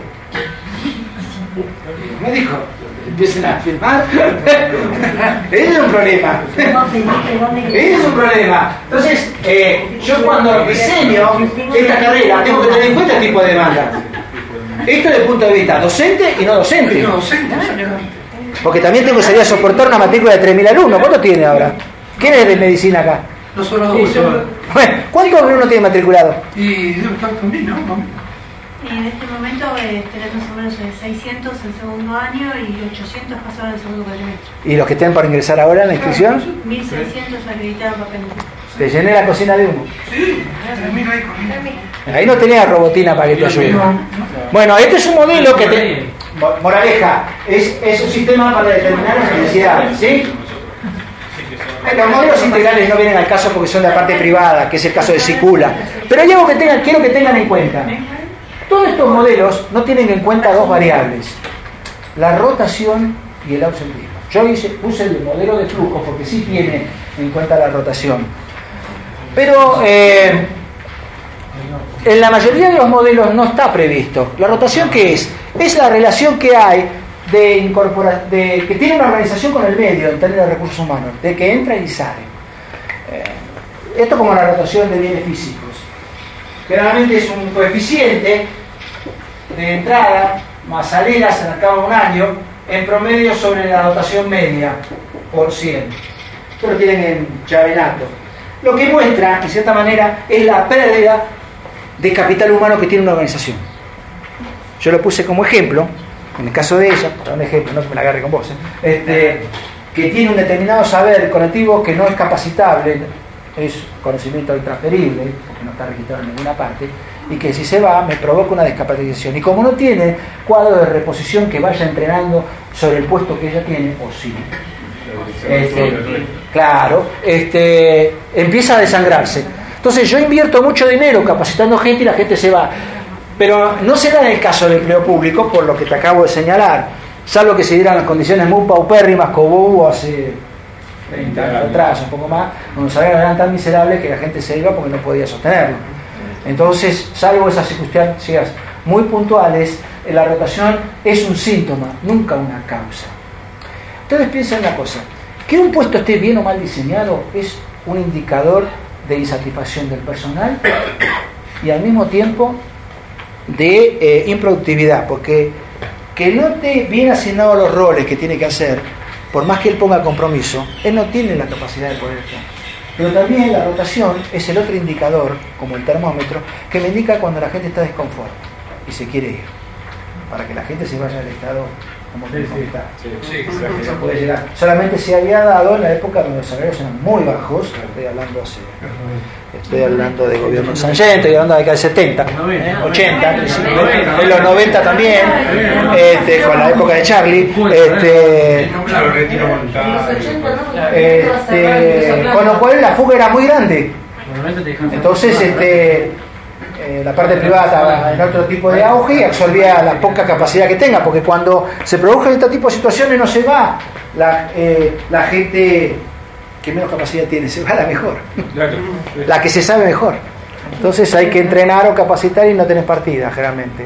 Me dijo, empiecen a filmar. Ese es un problema. Ese es un problema. Entonces, yo cuando diseño esta carrera tengo que tener en cuenta el tipo de demanda. Esto desde el punto de vista docente y no docente. Porque también tengo que salir a soportar una matrícula de 3.000 alumnos. ¿Cuánto tiene ahora? ¿Quién es de medicina acá? No solo dos. Bueno, ¿cuántos alumnos tiene matriculado? Y debe estar también, ¿no? Y en este momento tenés más o menos 600 en segundo año y 800 pasaron el segundo cuatrimestre. ¿Y los que estén para ingresar ahora en la inscripción? 1600 acreditados para pendiente. ¿Te llené la cocina de humo? Sí, termino ahí con Ahí no tenía robotina para que te ayude. Bueno, este es un modelo que moraleja, es un sistema para determinar las necesidades, ¿sí? Los modelos integrales no vienen al caso porque son de la parte privada, que es el caso de Sicula. Pero hay algo que quiero que tengan en cuenta. Todos estos modelos no tienen en cuenta dos variables: la rotación y el ausentismo. Yo puse el modelo de flujo porque sí tiene en cuenta la rotación. Pero en la mayoría de los modelos no está previsto. ¿La rotación qué es? Es la relación que hay que tiene una organización con el medio en términos de recursos humanos, de que entra y sale. Esto como la rotación de bienes físicos. Generalmente es un coeficiente de entrada más salidas al cabo de un año en promedio sobre la dotación media por 100. Esto lo tienen en Chavenato. Lo que muestra, en cierta manera, es la pérdida de capital humano que tiene una organización. Yo lo puse como ejemplo, en el caso de ella, para un ejemplo, no que me la agarre con vos, que tiene un determinado saber colectivo que no es capacitable, es conocimiento intransferible, porque no está registrado en ninguna parte, y que si se va me provoca una descapacitación. Y como no tiene cuadro de reposición que vaya entrenando sobre el puesto que ella tiene, o sí, empieza a desangrarse. Entonces yo invierto mucho dinero capacitando gente y la gente se va. Pero no se da en el caso del empleo público, por lo que te acabo de señalar, salvo que se dieran las condiciones muy paupérrimas como hubo hace 30 años atrás, un poco más, cuando los salarios eran tan miserables que la gente se iba porque no podía sostenerlo. Entonces, salvo esas circunstancias muy puntuales, la rotación es un síntoma, nunca una causa. Entonces piensen una cosa: que un puesto esté bien o mal diseñado es un indicador de insatisfacción del personal y al mismo tiempo de improductividad, porque que no esté bien asignados los roles que tiene que hacer, por más que él ponga compromiso, él no tiene la capacidad de poder estar. Pero también la rotación es el otro indicador, como el termómetro, que me indica cuando la gente está desconforme y se quiere ir, para que la gente se vaya al estado como está. Se puede llegar. Solamente se había dado en la época donde los salarios eran muy bajos, estoy hablando de gobierno Sánchez, estoy hablando de acá del 70, 80, en los 90 también, con la época de Charlie, con lo cual la fuga era muy grande. Entonces la parte privada estaba en otro tipo de auge y absorbía la poca capacidad que tenga, porque cuando se produjo este tipo de situaciones no se va la gente que menos capacidad tiene, se va la mejor, la que se sabe mejor. Entonces hay que entrenar o capacitar y no tenés partida generalmente.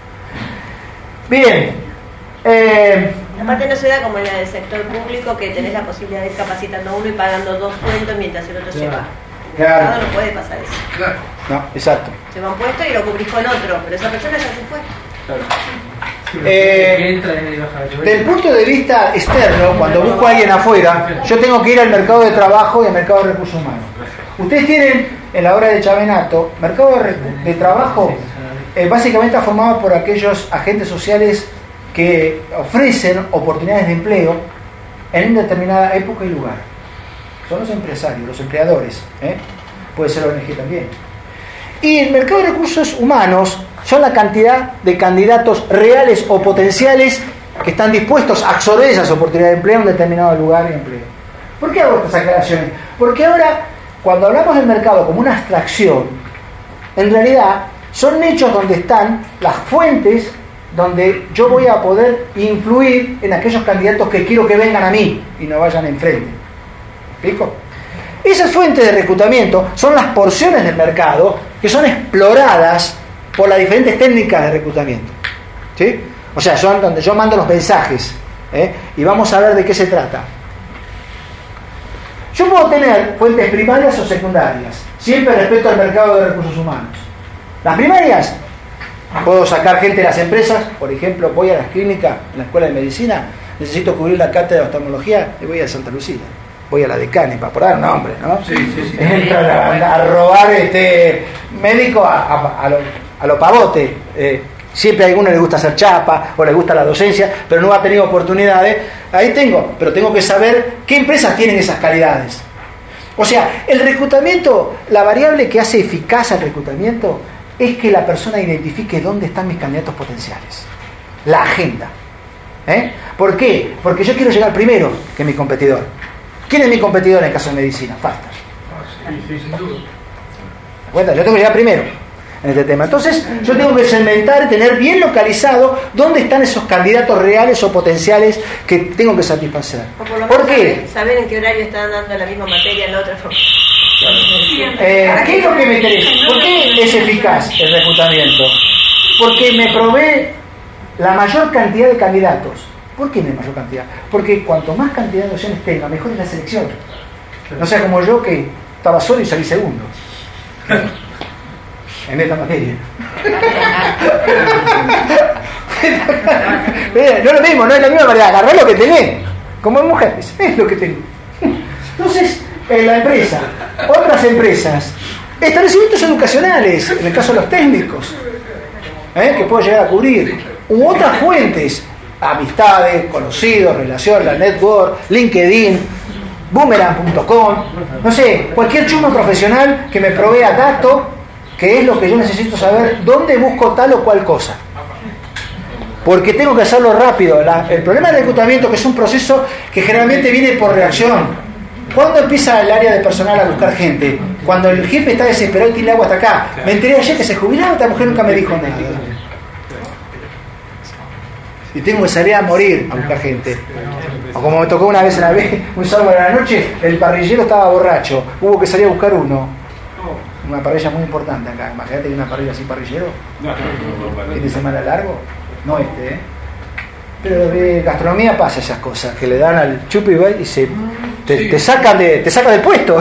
Bien, aparte no se da como en el sector público, que tenés la posibilidad de ir capacitando a uno y pagando 2 sueldos mientras el otro se va. Claro. No puede pasar eso. Claro. No, exacto. Se va un puesto y lo cubrís con otro, pero esa persona ya se fue. Del punto de vista externo, cuando busco a alguien afuera, yo tengo que ir al mercado de trabajo y al mercado de recursos humanos. Ustedes tienen en la obra de Chavenato, mercado de trabajo básicamente formado por aquellos agentes sociales que ofrecen oportunidades de empleo en una determinada época y lugar. Son los empresarios, los empleadores, puede ser ONG también. Y el mercado de recursos humanos son la cantidad de candidatos reales o potenciales que están dispuestos a absorber esas oportunidades de empleo en un determinado lugar y empleo. ¿Por qué hago estas aclaraciones? Porque ahora, cuando hablamos del mercado como una abstracción, en realidad son hechos donde están las fuentes donde yo voy a poder influir en aquellos candidatos que quiero que vengan a mí y no vayan enfrente. ¿Me explico? Esas fuentes de reclutamiento son las porciones del mercado que son exploradas por las diferentes técnicas de reclutamiento. ¿Sí? O sea, son donde yo mando los mensajes, y vamos a ver de qué se trata. Yo puedo tener fuentes primarias o secundarias, siempre respecto al mercado de recursos humanos. Las primarias, puedo sacar gente de las empresas, por ejemplo, voy a las clínicas, en la escuela de medicina, necesito cubrir la cátedra de oftalmología y voy a Santa Lucía. Voy a la Decane, para poner nombre, ¿no? Sí. Entran a robar médico a a lo pavote. Siempre a alguno le gusta hacer chapa o le gusta la docencia, pero no ha tenido oportunidades. Ahí pero tengo que saber qué empresas tienen esas calidades. O sea, el reclutamiento, la variable que hace eficaz al reclutamiento es que la persona identifique dónde están mis candidatos potenciales. La agenda. ¿Por qué? Porque yo quiero llegar primero que mi competidor. ¿Quién es mi competidor en el caso de medicina? Fasta. Sí, sin duda. Yo tengo que llegar primero en este tema. Entonces, yo tengo que segmentar y tener bien localizado dónde están esos candidatos reales o potenciales que tengo que satisfacer. ¿Por qué? Saber en qué horario están dando la misma materia en la otra forma. ¿Qué es lo que me interesa? ¿Por qué es eficaz el reclutamiento? Porque me provee la mayor cantidad de candidatos. ¿Por qué la mayor cantidad? Porque cuanto más cantidad de opciones tenga, mejor es la selección. No sea como yo que estaba solo y salí segundo en esta materia. No es lo mismo, no es la misma manera. Agarrar lo que tenés. Como mujer, es lo que tengo. Entonces, en la empresa, otras empresas, establecimientos educacionales, en el caso de los técnicos, que puedo llegar a cubrir, u otras fuentes, amistades, conocidos, relación, la network, LinkedIn, boomerang.com, no sé, cualquier chusma profesional que me provea datos, que es lo que yo necesito saber, dónde busco tal o cual cosa. Porque tengo que hacerlo rápido. El problema del reclutamiento, que es un proceso que generalmente viene por reacción. ¿Cuándo empieza el área de personal a buscar gente? Cuando el jefe está desesperado y tiene agua hasta acá. Me enteré ayer que se jubilaba, esta mujer nunca me dijo nada. Y tengo que salir a morir a buscar gente. O como me tocó una vez un sábado de la noche, el parrillero estaba borracho. Hubo que salir a buscar uno. Una parrilla muy importante acá. Imagínate que una parrilla así parrillero. ¿Fin de semana largo? No Pero de gastronomía pasa esas cosas, que le dan al chupi y te sacan del puesto,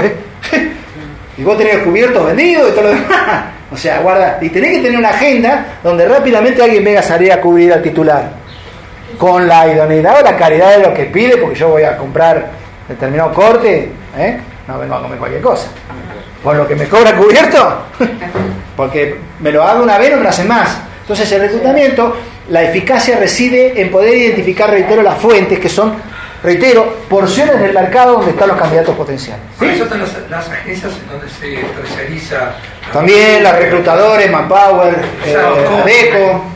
Y vos tenés cubiertos vendidos y todo lo demás. O sea, guarda, y tenés que tener una agenda donde rápidamente alguien venga a salir a cubrir al titular. Con la idoneidad o la calidad de lo que pide, porque yo voy a comprar determinado corte, no vengo a comer cualquier cosa. Con lo que me cobra cubierto, porque me lo hago una vez, no me lo hacen más. Entonces el reclutamiento, la eficacia reside en poder identificar, reitero, las fuentes que son, reitero, porciones del mercado donde están los candidatos potenciales. ¿Sí? Eso están las agencias en donde se terceriza. También las reclutadores, Manpower, Adeco.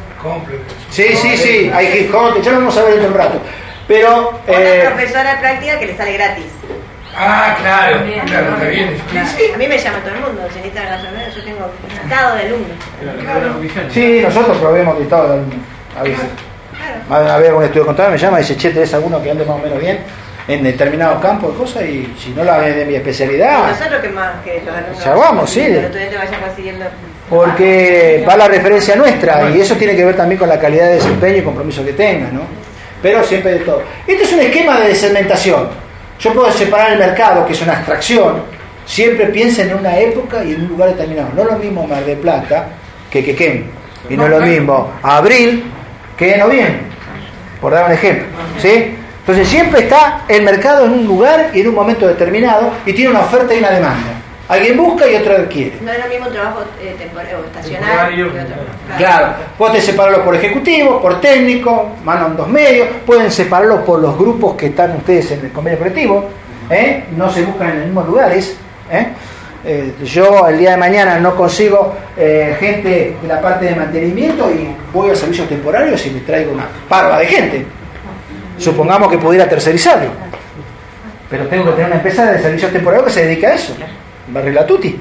Sí, hay hip hop, ya lo vamos a ver dentro de un rato. Pero una profesora de práctica que le sale gratis. Claro, está bien. Sí. A mí me llama todo el mundo, si necesitan la enfermera, yo tengo listado de alumnos. Sí, nosotros proveemos listado de alumnos, a veces. Más de una vez un estudio contable me llama y dice, che, ¿tenés alguno que ande más o menos bien en determinado campo de cosas? Y si no la ven de mi especialidad, y nosotros que más que los alumnos, ya vamos, sí. Los estudiantes vayan consiguiendo. Porque va la referencia nuestra y eso tiene que ver también con la calidad de desempeño y compromiso que tenga, ¿no? Pero siempre de todo. Este es un esquema de segmentación. Yo puedo separar el mercado, que es una abstracción. Siempre piensen en una época y en un lugar determinado. No es lo mismo Mar del Plata que Quequén. Y no es lo mismo abril que noviembre, por dar un ejemplo, ¿sí? Entonces siempre está el mercado en un lugar y en un momento determinado y tiene una oferta y una demanda. Alguien busca y otro quiere. No es lo mismo un trabajo temporal o estacional que otro. Claro, pueden separarlos por ejecutivo, por técnico, mandan dos medios, pueden separarlos por los grupos que están ustedes en el convenio colectivo, no se buscan en los mismos lugares. Yo el día de mañana no consigo gente de la parte de mantenimiento y voy a servicios temporarios y me traigo una parva de gente. Supongamos que pudiera tercerizarlo, pero tengo que tener una empresa de servicios temporarios que se dedique a eso. Barrila Tutti.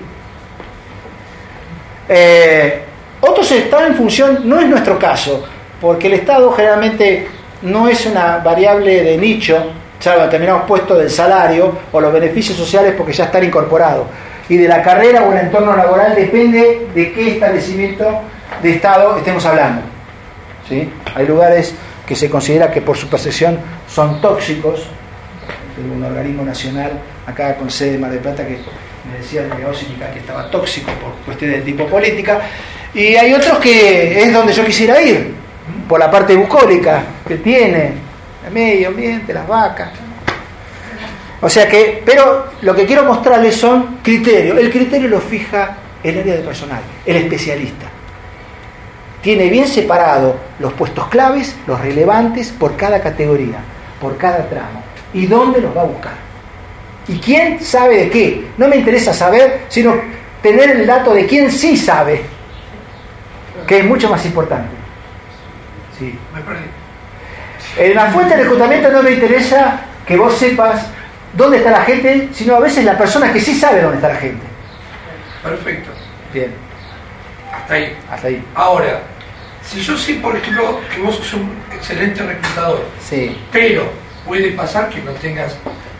Otros están en función, no es nuestro caso, porque el Estado generalmente no es una variable de nicho, salvo determinados puestos del salario o los beneficios sociales porque ya están incorporados. Y de la carrera o el entorno laboral depende de qué establecimiento de Estado estemos hablando. ¿Sí? Hay lugares que se considera que por su percepción son tóxicos. Tengo un organismo nacional acá con sede en Mar del Plata que me decía el delegado sindical que estaba tóxico por cuestiones de tipo política, y hay otros que es donde yo quisiera ir, por la parte bucólica que tiene, el medio ambiente, las vacas. O sea que, pero lo que quiero mostrarles son criterios. El criterio lo fija el área de personal, el especialista. tiene bien separado los puestos claves, los relevantes, por cada categoría, por cada tramo. ¿Y dónde los va a buscar? ¿Y quién sabe de qué? No me interesa saber, sino tener el dato de quién sí sabe, que es mucho más importante. Sí. Me perdí. En la fuente de reclutamiento no me interesa que vos sepas dónde está la gente, sino a veces la persona que sí sabe dónde está la gente. Perfecto. Bien. Hasta ahí. Hasta ahí. Ahora, si yo sé, por ejemplo, que vos sos un excelente reclutador, Sí. pero puede pasar que no tengas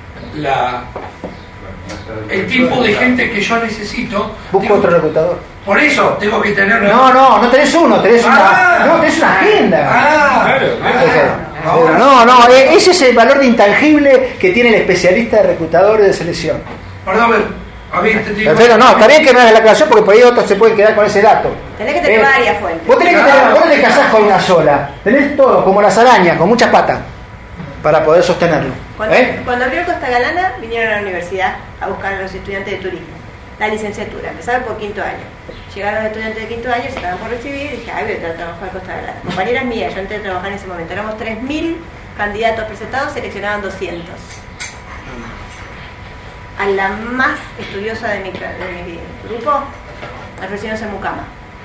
el tipo de gente que yo necesito. Busco otro reclutador. Por eso tengo que tener... No tenés uno, tenés tenés una agenda. No, ese es el valor de intangible que tiene el especialista de reclutador de selección. Perdón, había entendido. Perfecto, no, está bien que no es la aclaración porque por ahí otros se pueden quedar con ese dato. Tenés que tener varias fuentes. Vos no te casás con una sola, tenés todo, como las arañas, con muchas patas, para poder sostenerlo. Cuando abrió Costa Galana, vinieron a la universidad a buscar a los estudiantes de turismo, la licenciatura, empezaron por quinto año. Llegaron los estudiantes de quinto año, se estaban por recibir, y dije, ay, voy a entrar a trabajar en Costa Galana. Compañeras mías, yo entré a trabajar en ese momento, éramos 3.000 candidatos presentados, seleccionaban 200. A la más estudiosa de mi grupo, la ofrecieron en Mucama.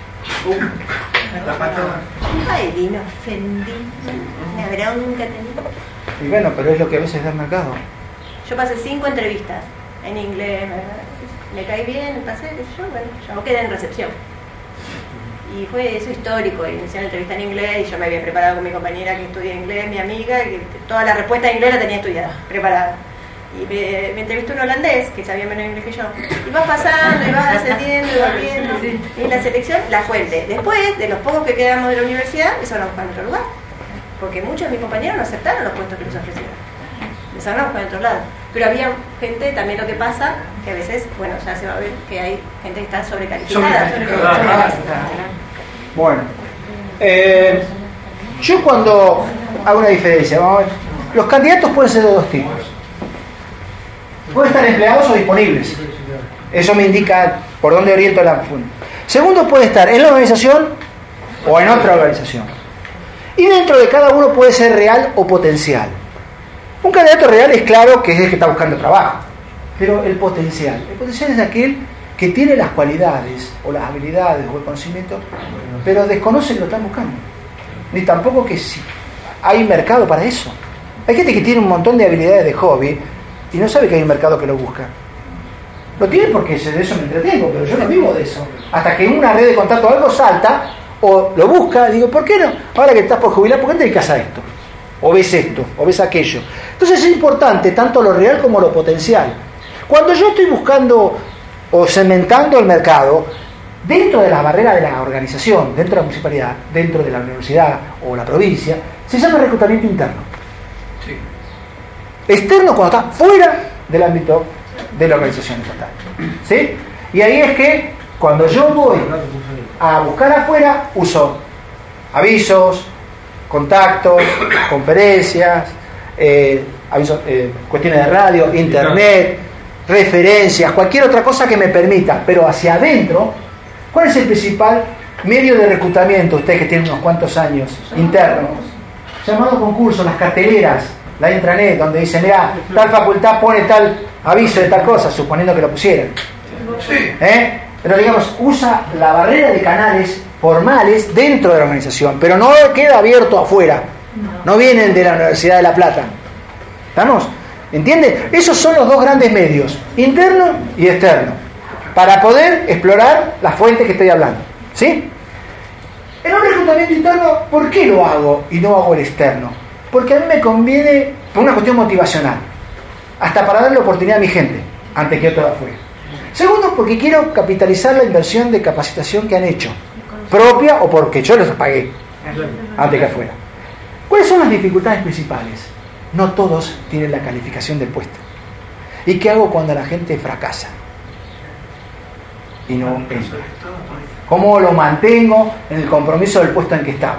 Ay, me ofendí, me bronca tenía. Y bueno, pero es lo que a veces da el mercado. Yo pasé 5 entrevistas en inglés, me caí bien, pasé, qué sé yo, bueno, yo quedé en recepción. Y fue eso histórico, inicié la entrevista en inglés y yo me había preparado con mi compañera que estudia inglés, mi amiga, que toda la respuesta en inglés la tenía estudiada, preparada. Y me entrevistó un holandés que sabía menos inglés que yo. Y vas pasando, y vas ascendiendo, y vas viendo. Y en la selección, la fuente. Después, de los pocos que quedamos de la universidad, empezaron a buscar en otro lugar. Porque muchos de mis compañeros no aceptaron los puestos que les ofrecieron. Empezaron a buscar en otro lado. Pero había gente, también lo que pasa, que a veces, bueno, ya se va a ver que hay gente que está sobrecalificada. Bueno, yo cuando hago una diferencia, vamos a ver, los candidatos pueden ser de dos tipos. Pueden estar empleados o disponibles. Eso me indica por dónde oriento la fuente. Segundo, puede estar en la organización o en otra organización. Y dentro de cada uno puede ser real o potencial. Un candidato real es claro que es el que está buscando trabajo. Pero el potencial es aquel que tiene las cualidades o las habilidades o el conocimiento, pero desconoce que lo están buscando. Ni tampoco que sí. Hay mercado para eso. Hay gente que tiene un montón de habilidades de hobby y no sabe que hay un mercado que lo busca. Lo tiene porque de eso me entretengo, pero yo no vivo de eso. Hasta que en una red de contacto algo salta, o lo busca, digo, ¿por qué no? Ahora que estás por jubilar, ¿por qué te dedicas a esto? O ves esto, o ves aquello. Entonces es importante tanto lo real como lo potencial. Cuando yo estoy buscando o cementando el mercado, dentro de las barreras de la organización, dentro de la municipalidad, dentro de la universidad o la provincia, se llama reclutamiento interno. Sí. Externo cuando está fuera del ámbito de la organización estatal. ¿Sí? Y ahí es que cuando yo voy a buscar afuera, uso avisos, contactos, conferencias, cuestiones de radio, internet, referencias, cualquier otra cosa que me permita, pero hacia adentro, ¿cuál es el principal medio de reclutamiento? Ustedes que tienen unos cuantos años internos, llamado concurso, las carteleras, la intranet, donde dice, mira, tal facultad pone tal aviso de tal cosa, suponiendo que lo pusieran. Sí. Pero digamos, usa la barrera de canales formales dentro de la organización, pero no queda abierto afuera. No vienen de la Universidad de La Plata. ¿Estamos? ¿Entienden? Esos son los dos grandes medios, interno y externo, para poder explorar las fuentes que estoy hablando. ¿Sí? En un reclutamiento interno, ¿por qué lo hago y no hago el externo? Porque a mí me conviene por una cuestión motivacional, hasta para darle oportunidad a mi gente, antes que otro de afuera. Segundo, porque quiero capitalizar la inversión de capacitación que han hecho, propia o porque yo les pagué, antes que afuera. ¿Cuáles son las dificultades principales? No todos tienen la calificación del puesto. ¿Y qué hago cuando la gente fracasa? Y no entra. ¿Cómo lo mantengo en el compromiso del puesto en que estaba?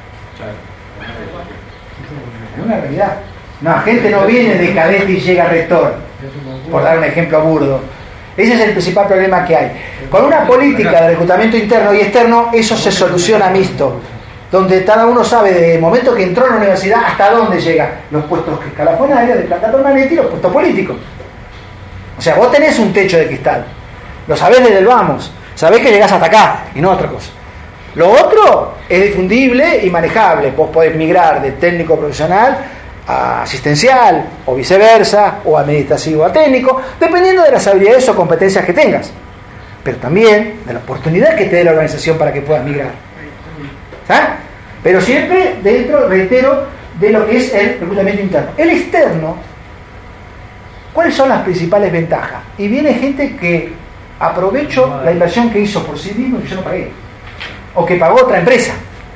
Es una realidad. No, la gente no viene de cadete y llega rector, por dar un ejemplo burdo. Ese es el principal problema que hay. Con una política de reclutamiento interno y externo, eso se soluciona mixto, donde cada uno sabe desde el momento que entró en la universidad hasta dónde llega, los puestos escalafonarios de planta permanente y los puestos políticos. O sea, vos tenés un techo de cristal, lo sabés desde el vamos, sabés que llegás hasta acá y no otra cosa. Lo otro es difundible y manejable. Vos podés migrar de técnico profesional a asistencial, o viceversa, o administrativo a técnico, dependiendo de las habilidades o competencias que tengas, pero también de la oportunidad que te dé la organización para que puedas migrar. ¿Sabes? Pero siempre dentro, reitero, de lo que es el reclutamiento interno. El externo, ¿cuáles son las principales ventajas? Y viene gente que aprovecho la inversión que hizo por sí mismo y que yo no pagué, o que pagó otra empresa.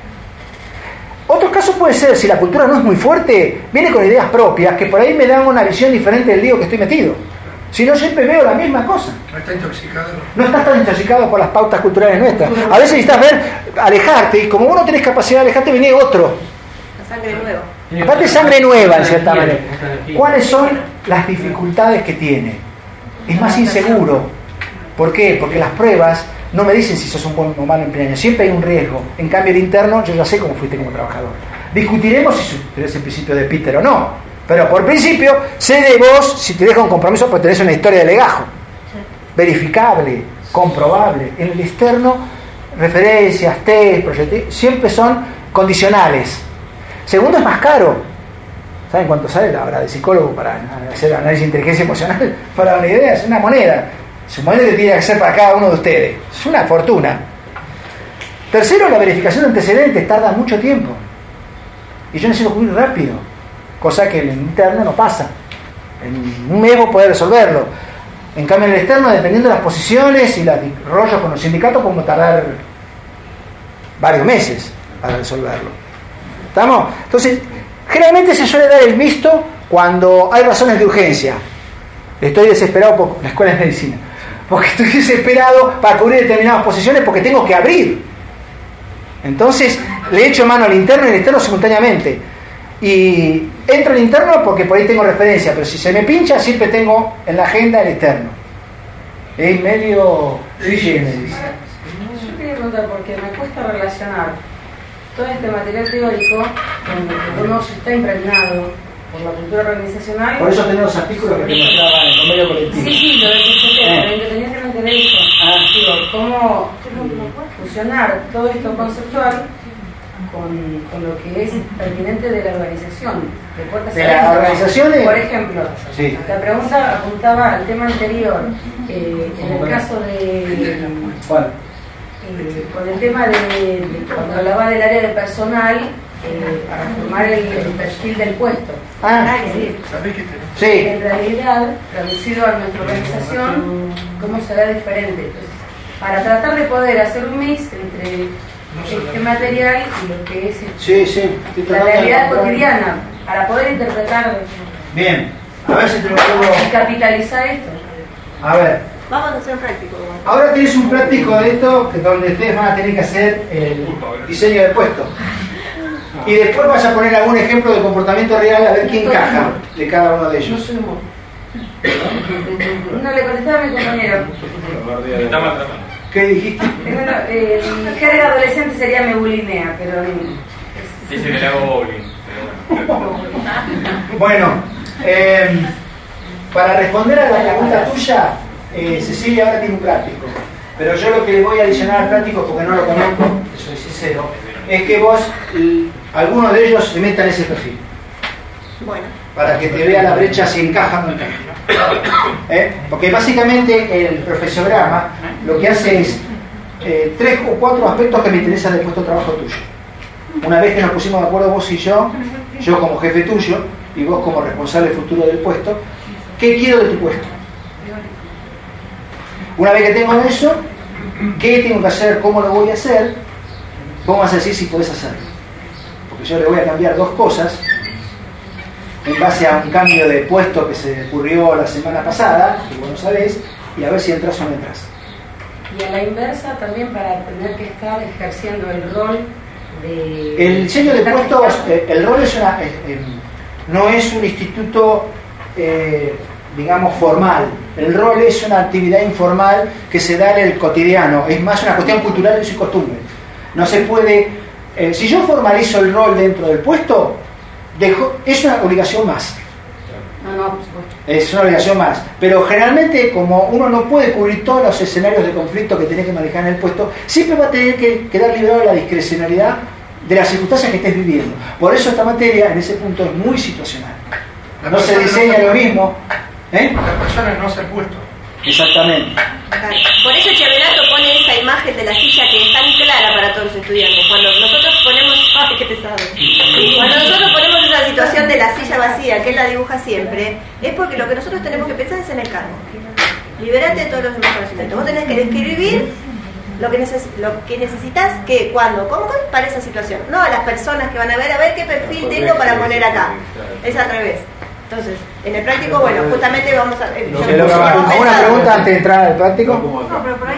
Otro caso puede ser, si la cultura no es muy fuerte, viene con ideas propias que por ahí me dan una visión diferente del lío que estoy metido. Si no, siempre veo la misma cosa. No está intoxicado. No estás tan intoxicado por las pautas culturales nuestras. A veces necesitas ver, alejarte, y como vos no tenés capacidad de alejarte, viene otro. La sangre nueva. Aparte, sangre nueva, en cierta manera. ¿Cuáles son las dificultades que tiene? Es más inseguro. ¿Por qué? Porque las pruebas no me dicen si sos un buen o malo empeño, siempre hay un riesgo. En cambio, el interno, yo ya sé cómo fuiste como trabajador. Discutiremos si tenés el principio de Peter o no, pero por principio, sé de vos si te deja un compromiso porque tenés una historia de legajo, verificable, comprobable. En el externo, referencias, test, proyectos, siempre son condicionales. Segundo, es más caro. ¿Saben cuánto sale la hora de psicólogo para hacer análisis de inteligencia emocional? Para dar una idea, es una moneda. Su moneda que tiene que ser para cada uno de ustedes. Es una fortuna. Tercero, la verificación de antecedentes tarda mucho tiempo. Y yo necesito muy rápido. Cosa que en el interno no pasa. En un mes vos podés resolverlo. En cambio, en el externo, dependiendo de las posiciones y los rollos con los sindicatos, podemos tardar varios meses para resolverlo. ¿Estamos? Entonces, generalmente se suele dar el visto cuando hay razones de urgencia. Estoy desesperado por la escuela de medicina. Porque estoy desesperado para cubrir determinadas posiciones porque tengo que abrir. Entonces, le echo mano al interno y al externo simultáneamente. Y entro al interno porque por ahí tengo referencia, pero si se me pincha, siempre tengo en la agenda el externo. Es medio... Yo quería preguntar, porque me cuesta relacionar todo este material teórico donde uno está impregnado por la cultura organizacional. Por eso tenemos los artículos que te mostraba en el convenio colectivo. Sí, lo del PCT, pero independientemente de eso, digo, cómo fusionar todo esto conceptual con lo que es pertinente de la organización, de puertas de la organización. Por ejemplo, sí. La pregunta apuntaba al tema anterior, en el caso de... ¿Cuál? Con el tema de cuando hablaba del área de personal, para formar el perfil del puesto. Sí. En realidad, traducido a nuestra organización, ¿cómo será diferente? Entonces, para tratar de poder hacer un mix entre este material y lo que es la realidad cotidiana, para poder interpretar. Bien, a ver si te lo puedo... Y capitalizar esto. A ver. Vamos a hacer un práctico. Ahora tienes un práctico de esto donde ustedes van a tener que hacer el diseño del puesto. Y después vas a poner algún ejemplo de comportamiento real a ver quién encaja de cada uno de ellos. No le contestaba a mi compañero. ¿Qué dijiste? Mi carga adolescente sería me bulinea, pero... Dice que le hago bowling. Bueno, para responder a la pregunta tuya, Cecilia ahora tiene un práctico. Pero yo lo que le voy a adicionar al práctico, porque no lo conozco, soy sincero, es que vos, algunos de ellos, se metan ese perfil. Bueno. Para que te vea la brecha si encaja o no encaja. Porque básicamente el profesiograma lo que hace es 3 o 4 aspectos que me interesan del puesto de trabajo tuyo. Una vez que nos pusimos de acuerdo vos y yo como jefe tuyo y vos como responsable futuro del puesto, ¿qué quiero de tu puesto? Una vez que tengo eso, ¿qué tengo que hacer? ¿Cómo lo voy a hacer? ¿Cómo vas a decir si podés hacerlo? Porque yo le voy a cambiar 2 cosas en base a un cambio de puesto que se ocurrió la semana pasada, que vos no sabés, y a ver si entras o no entras. Y a la inversa también, para tener que estar ejerciendo el rol de... El diseño de puestos, el rol es no es un instituto digamos, formal. El rol es una actividad informal que se da en el cotidiano, es más una cuestión cultural y costumbre. No se puede, si yo formalizo el rol dentro del puesto, es una obligación más. No, por supuesto. Es una obligación más. Pero generalmente, como uno no puede cubrir todos los escenarios de conflicto que tiene que manejar en el puesto, siempre va a tener que quedar liberado de la discrecionalidad de las circunstancias que estés viviendo. Por eso esta materia, en ese punto, es muy situacional. No se diseña lo mismo. La persona no se ha puesto. Exactamente. Por eso Chevelato pone esa imagen de la silla que es tan clara para todos los estudiantes. Cuando nosotros ponemos, ¡ay, qué pesado! Cuando nosotros ponemos esa situación de la silla vacía, que él la dibuja siempre, es porque lo que nosotros tenemos que pensar es en el cargo. Liberate de todos los demás conocimientos. Vos tenés que describir lo que necesitas, qué, cuándo, cómo, para esa situación. No a las personas que van a ver qué perfil tengo para poner acá. Es al revés. Entonces, en el práctico, bueno, justamente vamos a... ¿Alguna pregunta antes de entrar al práctico? No, pero por ahí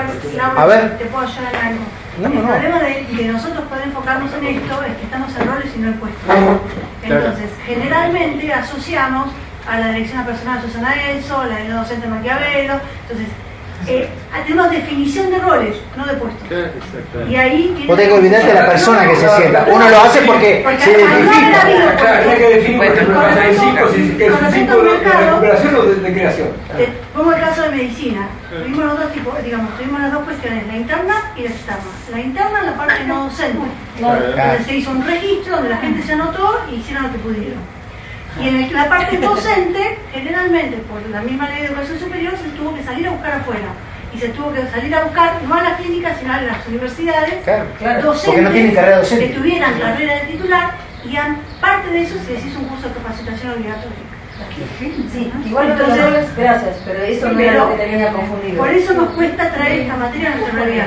a ver. Te puedo ayudar en algo. No. El problema de nosotros poder enfocarnos en esto es que estamos en roles y no en puestos. Entonces, generalmente asociamos a la dirección personal Susana Elso, la de docente Maquiavelo. Entonces, tenemos definición de roles, no de puestos. Y ahí vos tenés que olvidarte de la persona que se sienta. Uno lo hace porque se identifica. Claro, hay que definir por ejemplo es un tipo de recuperación o de creación. Pongo el caso de medicina. Tuvimos los dos tipos, tuvimos las dos cuestiones, la interna y la externa. La interna es la parte no docente, donde se hizo un registro, donde la gente se anotó y hicieron lo que pudieron. Y en la parte docente, generalmente, por la misma ley de educación superior, se tuvo que salir a buscar afuera. Y se tuvo que salir a buscar, no a las clínicas, sino a las universidades, docentes, porque no tienen carrera docente, que tuvieran carrera de titular, y parte de eso se les hizo un curso de capacitación obligatoria. Sí, igual entonces, gracias, pero eso no era lo que tenía confundido. Por eso nos cuesta traer esta materia a nuestra realidad.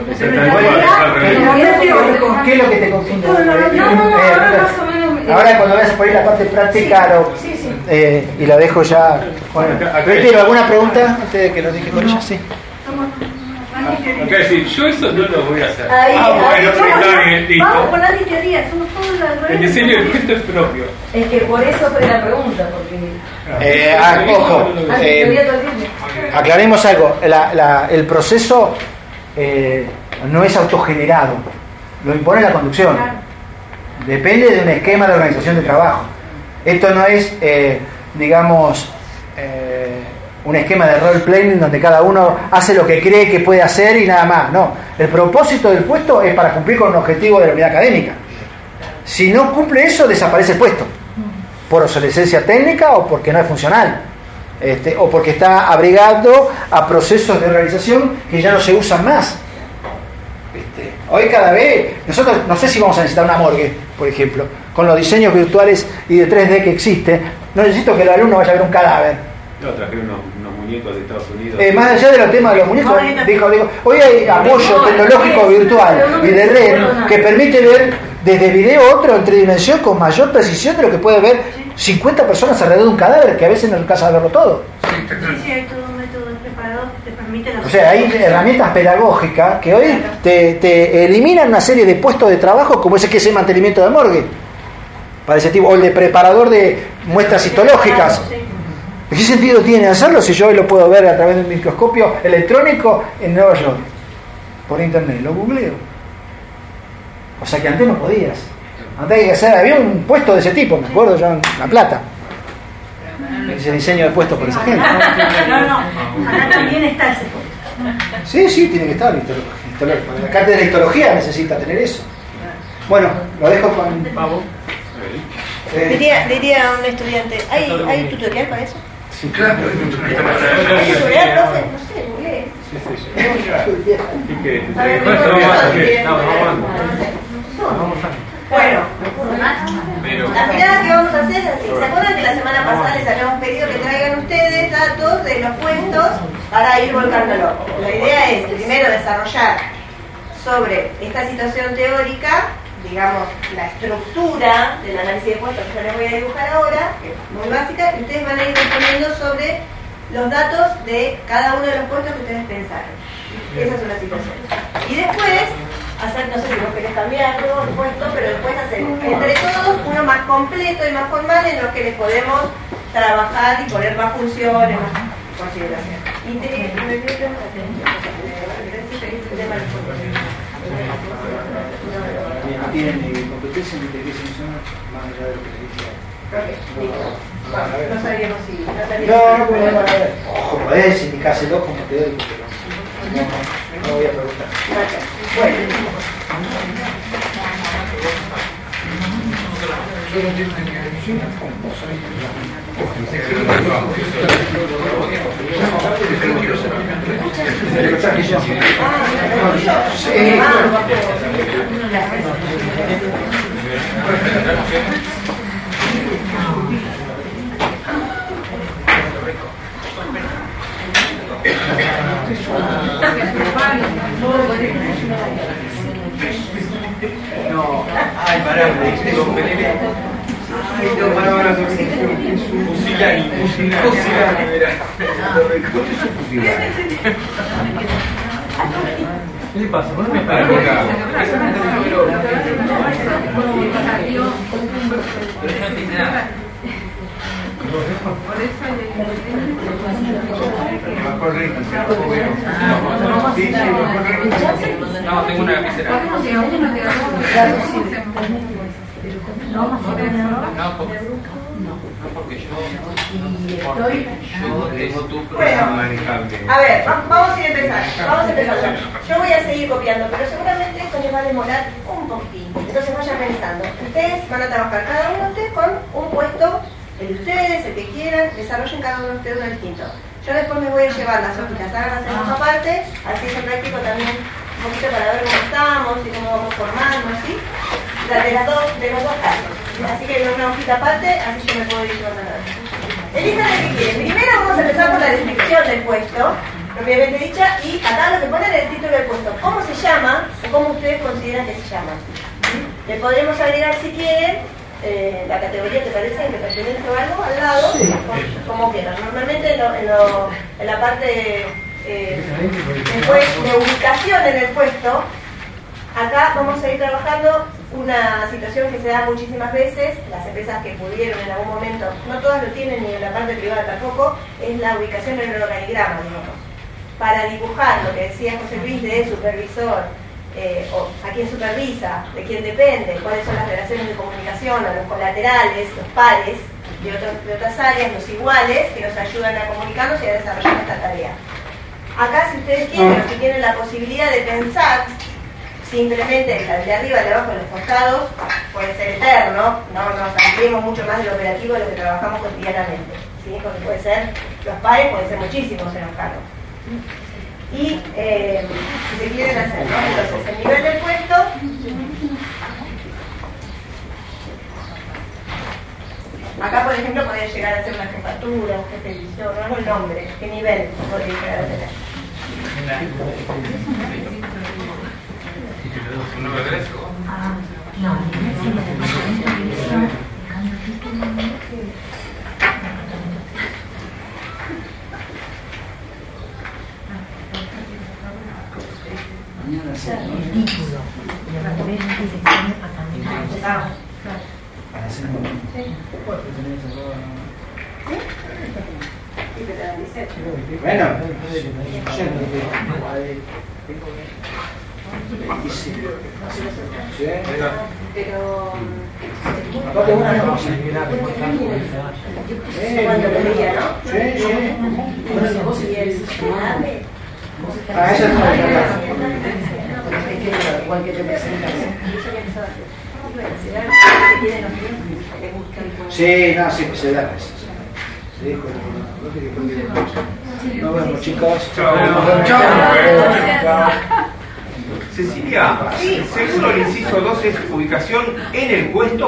¿Qué es lo que te confunde? No, ahora cuando vayas a poner la parte práctica y la dejo ya. Retiro, ¿alguna pregunta antes de que lo dije con ella? Sí. Acá decir, yo eso no lo voy a hacer. Bueno, está bien, listo. Vamos con la teoría, somos todos las el diseño del puesto es propio. Es que por eso fue la pregunta, porque... ojo, aclaremos algo. El proceso no es autogenerado, lo impone la conducción. Depende de un esquema de organización de trabajo. Esto no es, un esquema de role-playing donde cada uno hace lo que cree que puede hacer y nada más. No, el propósito del puesto es para cumplir con un objetivo de la unidad académica. Si no cumple eso, desaparece el puesto, por obsolescencia técnica o porque no es funcional, o porque está abrigado a procesos de organización que ya no se usan más. Hoy cada vez, nosotros no sé si vamos a necesitar una morgue, por ejemplo, con los diseños virtuales y de 3D que existen, no necesito que el alumno vaya a ver un cadáver. No, trajeron unos muñecos de Estados Unidos. Más allá de los temas de los muñecos, digo, hoy hay apoyo tecnológico virtual y de red que permite ver desde video otro en tridimensión con mayor precisión de lo que puede ver 50 personas alrededor de un cadáver, que a veces no alcanza a verlo todo. Sí, hay todo un método preparado que te permite la... O sea, hay herramientas pedagógicas que hoy te eliminan una serie de puestos de trabajo como ese que es el mantenimiento de morgue, para ese tipo, o el de preparador de muestras histológicas. ¿Qué sentido tiene hacerlo si yo hoy lo puedo ver a través de un microscopio electrónico en Nueva York? Por internet, lo googleo. O sea que antes no podías. Antes había un puesto de ese tipo, me acuerdo yo en La Plata. Ese diseño de puestos por esa gente. No, acá también está ese puesto. Sí, tiene que estar. La cátedra de histología necesita tener eso. Bueno, lo dejo con Pablo. Diría a un estudiante, ¿hay tutorial para eso? Sí, claro. ¿Tutorial, profe? No sé, googleé. Bueno, la mirada que vamos a hacer es así. ¿Se acuerdan que la semana pasada les habíamos pedido que traigan ustedes datos de los puestos para ir volcándolo? La idea es primero desarrollar sobre esta situación teórica, digamos, la estructura del análisis de puestos que yo les voy a dibujar ahora, que es muy básica, y ustedes van a ir respondiendo sobre los datos de cada uno de los puestos que ustedes pensaron. Esa es una situación. Y después, hacer, no sé si vos querés cambiarlo, puesto, pero después hacer entre todos uno más completo y más formal en los que les podemos trabajar y poner más funciones, más consideración. No tienen competencia en inteligencia emocional más allá de lo que les dije. No sabíamos si... No podés indicárselo como te doy, pero no voy a preguntar. Bueno. Yo no tengo ni idea cómo soy. No, ay, pará, me dijiste con Pelele. Ay, no, pará, fusilani, verá. ¿Qué le pasa? ¿Por qué me para acá? Pero no entiende nada. Por eso No, tengo una lapicera. No, porque yo tengo tu programa manejable. A ver, vamos a empezar. Yo voy a seguir copiando, pero seguramente esto les va a demorar un poquitín. Entonces vayan pensando. Ustedes van a trabajar cada uno de ustedes con un puesto, el de ustedes, el que quieran, desarrollen cada uno de ustedes uno distinto. Yo después me voy a llevar las hojitas, háganlas en hoja aparte, así yo practico también un poquito para ver cómo estamos y cómo vamos formando, ¿sí? De los dos casos. Así que una hojita aparte, así yo me puedo ir llevando nada. Elijan el que quieren. Primero vamos a empezar con la descripción del puesto, propiamente dicha, y acá lo que ponen es el título del puesto. ¿Cómo se llama o cómo ustedes consideran que se llama? Le podremos agregar, si quieren, la categoría que parece que pertenece o algo al lado, como quieran. Normalmente en la parte después de ubicación en el puesto, acá vamos a ir trabajando una situación que se da muchísimas veces, las empresas que pudieron en algún momento, no todas lo tienen ni en la parte privada tampoco, es la ubicación en el organigrama, digamos. Para dibujar lo que decía José Luis de supervisor, o a quién supervisa, de quién depende, cuáles son las relaciones de comunicación, a los colaterales, los pares de otras áreas, los iguales, que nos ayudan a comunicarnos y a desarrollar esta tarea. Acá, si ustedes quieren, o si tienen la posibilidad de pensar, simplemente el de arriba, el de abajo, los costados, puede ser eterno, no nos ampliemos mucho más de lo operativo de lo que trabajamos cotidianamente, ¿sí? Porque puede ser, los pares pueden ser muchísimos en los cargos. Y si se quieren hacer, ¿no? Entonces, el nivel del puesto, acá por ejemplo podría llegar a ser una jefatura, un jefe de división, no el nombre, qué nivel podría llegar a tener. ¿No me agradezco? No. Mañana se el título de la dirección departamental. para hacer un... Bueno, Pero aparte una cosa. cuando lo veía, ¿no? Sí. Y el Esa es la igual que te presentas. Sí, no, sí, pues se da eso. Se dijo. Nos vemos, chicos. Chao. Cecilia, seguro el inciso 2 es ubicación en el puesto.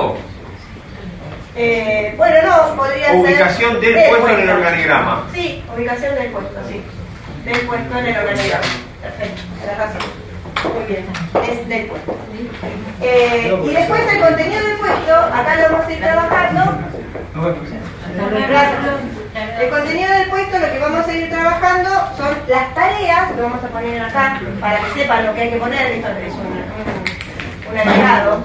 Bueno, no, podría ser... Ubicación del puesto en el organigrama. Sí, ubicación del puesto, sí. Del puesto en el organigrama. Perfecto, tenés razón. Muy bien, es del puesto. Y después el contenido del puesto, acá lo vamos a ir trabajando. El contenido del puesto, lo que vamos a ir trabajando son las tareas, que vamos a poner acá, para que sepan lo que hay que poner. Esto es un agregado.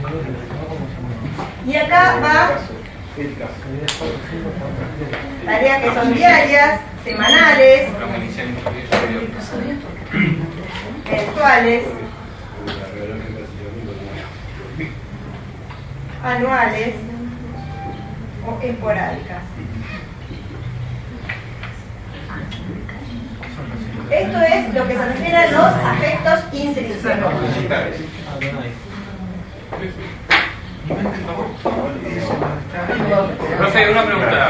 Y acá va tareas que son diarias, semanales, mensuales, anuales o esporádicas. Esto es lo que se refiere a los afectos intrínseco. Profe, una pregunta.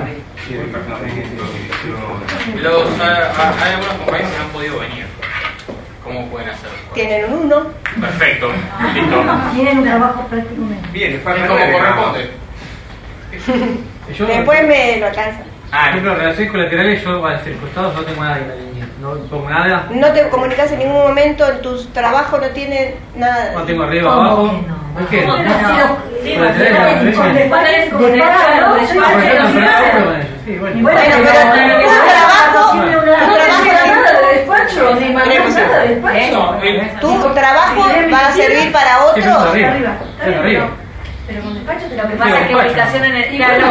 Hay algunos compañeros que no han podido venir. ¿Cómo pueden hacerlo? Tienen un 1. Perfecto, listo. Tienen un trabajo prácticamente. Bien, ¿Cómo corresponde? Después me lo alcanza. Por ejemplo, relaciones colaterales, yo a los costados no tengo nada en la línea. No pongo nada. No te comunicas en ningún momento, en tu trabajo no tiene nada. No tengo arriba, abajo. ¿Por qué? No, Sí, bueno, pero tu trabajo va a servir para otro. Pero con despacho Lo que pasa es que ubicación en el... Vale.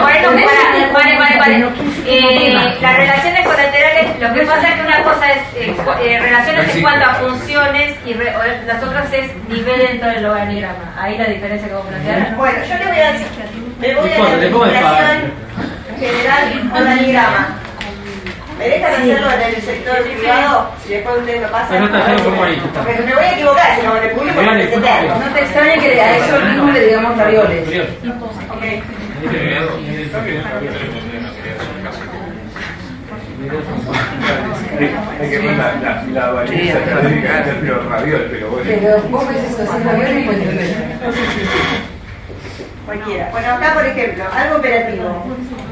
Las relaciones colaterales, lo que pasa es que una cosa es relaciones en cuanto a funciones y las otras es nivel dentro del organigrama. Ahí la diferencia que vos plantear. Bueno, yo le voy a decir, me voy a la administración general organigrama. ¿Me dejan hacerlo en el sector privado? Si después ustedes lo pasan. Porque me voy a equivocar, si no en el público no es eterno. No te extrañe que a eso mismo le digamos ravioles. Ok. Hay que poner la varianza clasificada entre los ravioles, pero bueno. Pero vos ves eso, sin ravioles y puedes entender. Cualquiera. Bueno, acá por ejemplo, algo operativo.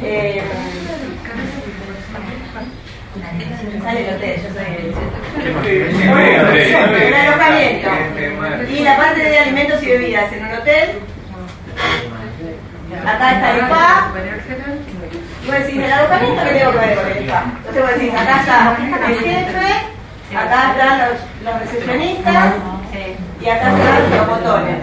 Sale el hotel, yo soy el alojamiento. Y la parte de alimentos y bebidas en un hotel. Acá está el spa. Y vos decís, ¿el alojamiento qué tengo que ver con el spa? Entonces vos decís, acá está el jefe, acá están los recepcionistas y acá están los botones.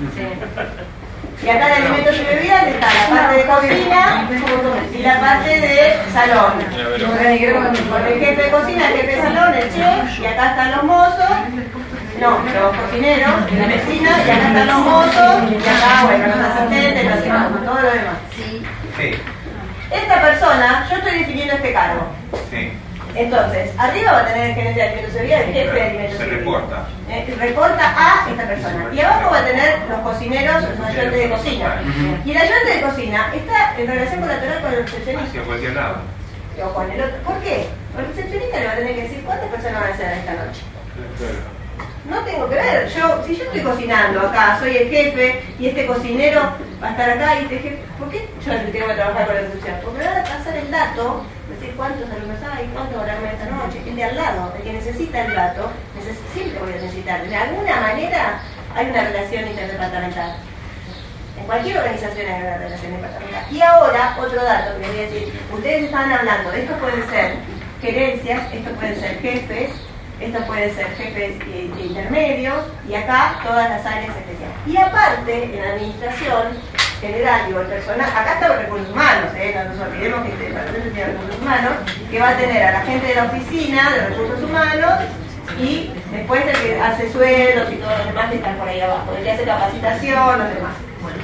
Y acá en alimentos y bebidas está la parte de cocina y la parte de salón. Con el jefe de cocina, el jefe de salón, el chef, y acá están los mozos, no, los cocineros, la vecina, y acá están los mozos, y acá, bueno, los asistentes, los demás, todo lo demás. Esta persona, yo estoy definiendo este cargo. Entonces, arriba va a tener el gerente de alimentos y bebidas, el jefe de alimentos y bebidas. Reporta a esta persona. Y abajo va a tener los cocineros, los ayudantes de cocina. Y el ayudante de cocina está en relación colateral con el recepcionista. Hacia cualquier lado. O con el otro. ¿Por qué? El recepcionista le va a tener que decir cuántas personas van a ser esta noche. No tengo que ver. Si yo estoy cocinando acá, soy el jefe y este cocinero va a estar acá y este jefe. ¿Por qué yo tengo que trabajar con la recepción? Porque me van a pasar el dato, decir cuántos alumnos hay, cuántos van a comer esta noche. El de al lado, el que necesita el dato, siempre voy a necesitar. De alguna manera hay una relación interdepartamental. En cualquier organización hay una relación interdepartamental. Y ahora, otro dato que les voy a decir. Ustedes estaban hablando, estos pueden ser gerencias, estos pueden ser jefes, estos pueden ser jefes intermedios, y acá todas las áreas especiales. Y aparte, en la administración general, digo, el personal, acá están los recursos humanos, no nos olvidemos que este departamento tiene recursos humanos, que va a tener a la gente de la oficina de recursos humanos, y después el que hace sueldos y todos los demás que están por ahí abajo, el que hace capacitación, los demás.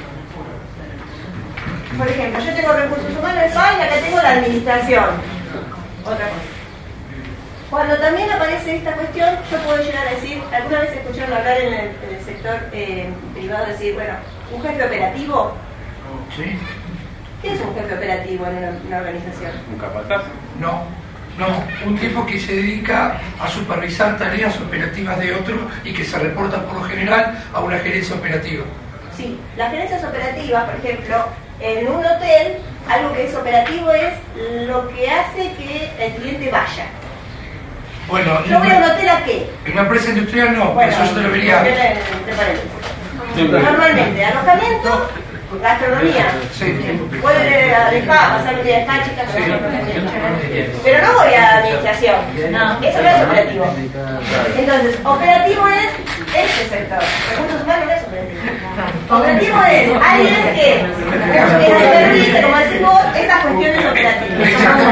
Por ejemplo, yo tengo recursos humanos en España y acá tengo la administración. Otra cosa. Cuando también aparece esta cuestión, yo puedo llegar a decir, alguna vez escucharon hablar en el sector privado, decir, bueno, un jefe operativo. Sí. ¿Qué es un jefe operativo en una organización? ¿Un capataz? No, un tipo que se dedica a supervisar tareas operativas de otro y que se reporta por lo general a una gerencia operativa. Sí, las gerencias operativas, por ejemplo, en un hotel, algo que es operativo es lo que hace que el cliente vaya. Bueno, ¿yo voy a un hotel a qué? En una empresa industrial no, bueno, eso yo te lo vería. Normalmente, alojamiento, gastronomía. Sí. Puede alejar, pasar un día de acá, chicas, pero no voy a administración. No, eso no es operativo. Entonces, operativo es este sector. Recursos humanos no es operativo. Operativo es alguien que supervise, como decís vos, estas cuestiones operativas.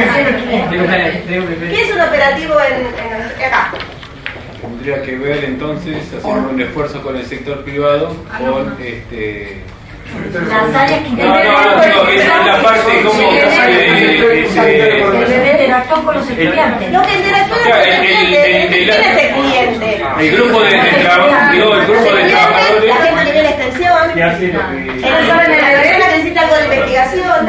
¿Qué es un operativo en acá? Tendría que ver entonces, haciendo un esfuerzo con el sector privado, con las áreas que esa es la parte como interactúan con los estudiantes. Lo que interactúa con los estudiantes, ¿quién es el cliente? El grupo de trabajadores. La gente que viene a extensión, que hace lo que... la persona que necesita algo de investigación,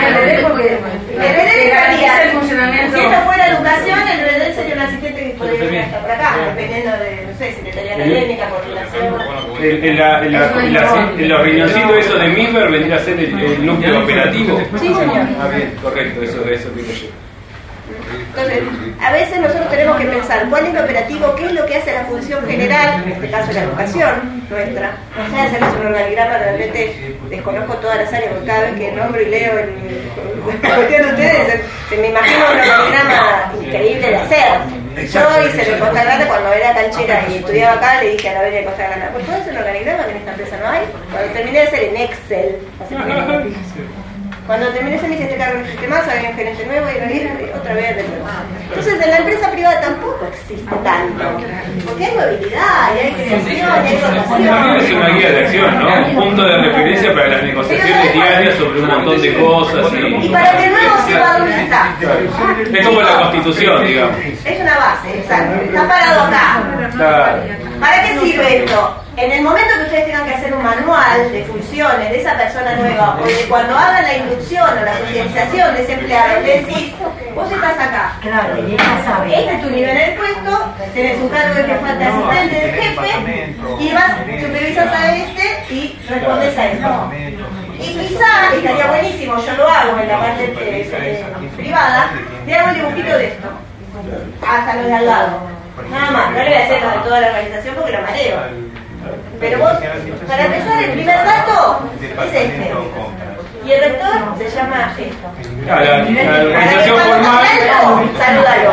el RD haría, si esto fuera educación, el RD sería un asistente que podría venir hasta por acá, dependiendo de, no sé, secretaría académica, coordinación. En los riñoncitos eso de MISBER vendría a ser el núcleo operativo. Sí, señor. Ah, bien, correcto, eso digo yo. Entonces, a veces nosotros tenemos que pensar cuál es lo operativo, qué es lo que hace la función general, en este caso la educación nuestra. O sea, hacerles un organigrama, realmente desconozco todas las áreas, porque cada vez que nombro y leo la cuestión de ustedes, se me imagino un organigrama increíble de hacer. Yo hice el Costa Grande cuando era canchera y estudiaba acá, le dije a la Bella de Costa Grande, pues ¿puedo hacer un organigrama que en esta empresa no hay? Cuando terminé de hacer en Excel, cuando terminé ese me hice este cargo en el sistema, había un gerente nuevo y otra vez de nuevo. Entonces en la empresa privada tampoco existe tanto, porque hay movilidad, y hay creación, y hay rotación. Es una guía de acción, ¿no? Un punto de referencia para las negociaciones diarias sobre un montón de cosas. Y para que el nuevo sepa dónde está. Es como la Constitución, digamos. Es una base, exacto. Está parado acá. Claro. ¿Para qué sirve esto? En el momento que ustedes tengan que hacer un manual de funciones de esa persona nueva, o de cuando hagan la inducción o la socialización de ese empleado, le decís, vos estás acá. Claro, y ella sabe. Este es tu nivel en el puesto, tenés un cargo de que falta asistente del jefe, y vas, supervisas a este y respondes a esto. Y quizá estaría buenísimo, yo lo hago en la parte privada, te hago un dibujito de esto, hasta los de al lado. Nada más, no le voy a hacer lo de toda la organización porque lo mareo. Pero vos, para empezar, el primer dato es este. Y el rector se llama esto. La organización formal. Salúdalo.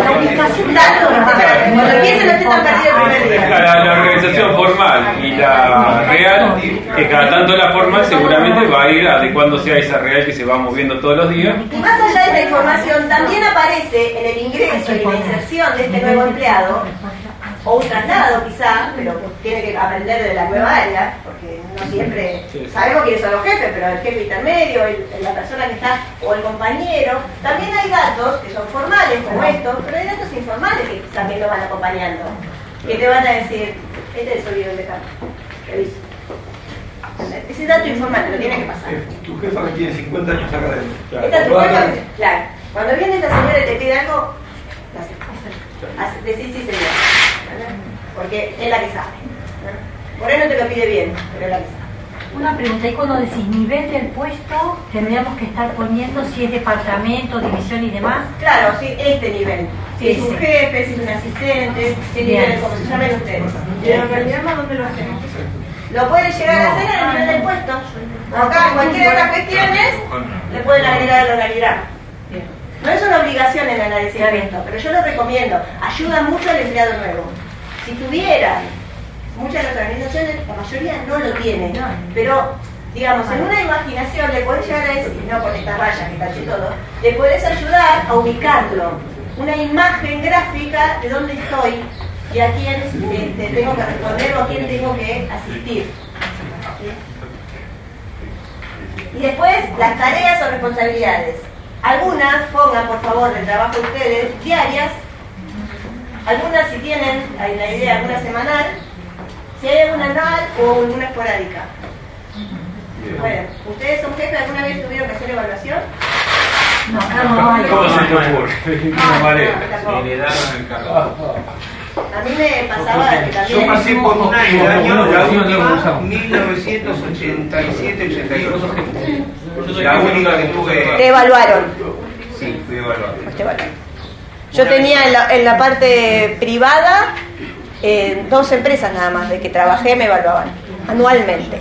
Cuando empiece no esté tan perdido el primer día. La organización formal y la real, que cada tanto la formal seguramente va a ir adecuándose a esa real que se va moviendo todos los días. Y más allá de esta información, también aparece en el ingreso y la inserción de este nuevo empleado, o un traslado quizá, pero tiene que aprender de la nueva área, porque no siempre sabemos quiénes son los jefes, pero el jefe intermedio, la persona que está, o el compañero. También hay datos que son formales como estos, pero hay datos informales que también lo van acompañando, que te van a decir, este es el video de campo, reviso. Ese dato informal te lo tiene que pasar. Tu jefa que tiene 50 años acá adentro. Esta es tu jefa, claro. Cuando viene esta señora y te pide algo, decís sí señora, porque es la que sabe. Por ahí no te lo pide bien, pero es la que sabe. Una pregunta, y cuando decís nivel del puesto, tendríamos que estar poniendo si es departamento, división y demás. Claro, sí, este nivel. Si es un jefe, si es un asistente, si es nivel, como se llamen ustedes. ¿Y el organigrama dónde lo hacemos? Lo pueden llegar a hacer en el nivel del puesto. Acá, cualquiera de las cuestiones, le pueden agregar el organigrama. No es una obligación en el agradecimiento, pero yo lo recomiendo. Ayuda mucho al empleado nuevo. Si tuvieran, muchas de las organizaciones, la mayoría no lo tienen, pero digamos, en una imaginación le podés llegar a decir, no con estas rayas que casi todo, le podés ayudar a ubicarlo. Una imagen gráfica de dónde estoy y a quién tengo que responder o a quién tengo que asistir. Y después, las tareas o responsabilidades. Algunas, pongan por favor del trabajo de ustedes, diarias. Algunas si tienen, hay una idea, alguna semanal. Si hay alguna anual o alguna esporádica. Bueno, ¿ustedes son jefes? ¿Alguna vez tuvieron que hacer evaluación? No. ¿Cómo se te ocurre? A mí me pasaba que también... Yo pasé por un año, la última, 1987-88. La única que tuve... ¿Te evaluaron? Sí, fui evaluado. Yo tenía en la parte privada 2 empresas nada más de que trabajé me evaluaban anualmente.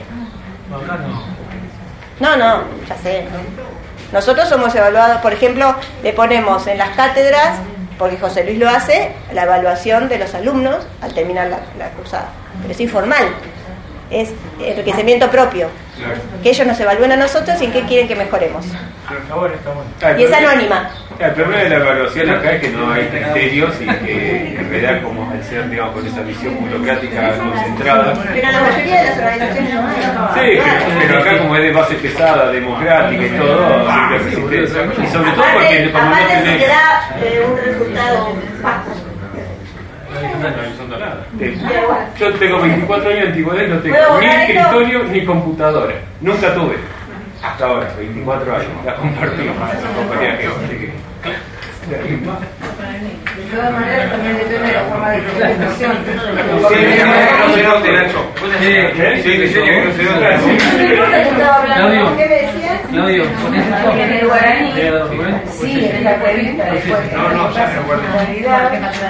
No, ya sé. Nosotros somos evaluados, por ejemplo, le ponemos en las cátedras, porque José Luis lo hace, la evaluación de los alumnos al terminar la cursada. Pero es informal. es enriquecimiento propio. Claro. Que ellos nos evalúen a nosotros y en qué quieren que mejoremos. Está bueno, está bueno. Y es anónima. El problema de la evaluación acá es que no hay criterios y que en realidad, como al ser, digamos, con esa visión burocrática concentrada. Pero la mayoría de las organizaciones no hay. Sí, pero acá como es de base pesada, democrática y todo, siempre hay resistencia. Y sobre todo porque como no aparte si tenés... te da un resultado bajo. No horizontal nada. Yo tengo 24 años de antigüedad y no tengo ni escritorio ni computadora. Nunca tuve. Hasta ahora, 24 años. La compartí con compañía que De todas maneras también depende de la forma de presentación. Sí, no se note, Nacho. Sí, que no se note. ¿Qué me decías? Claudio, En el guaraní, sí, en la revista después. No, ya me acuerdo. En realidad,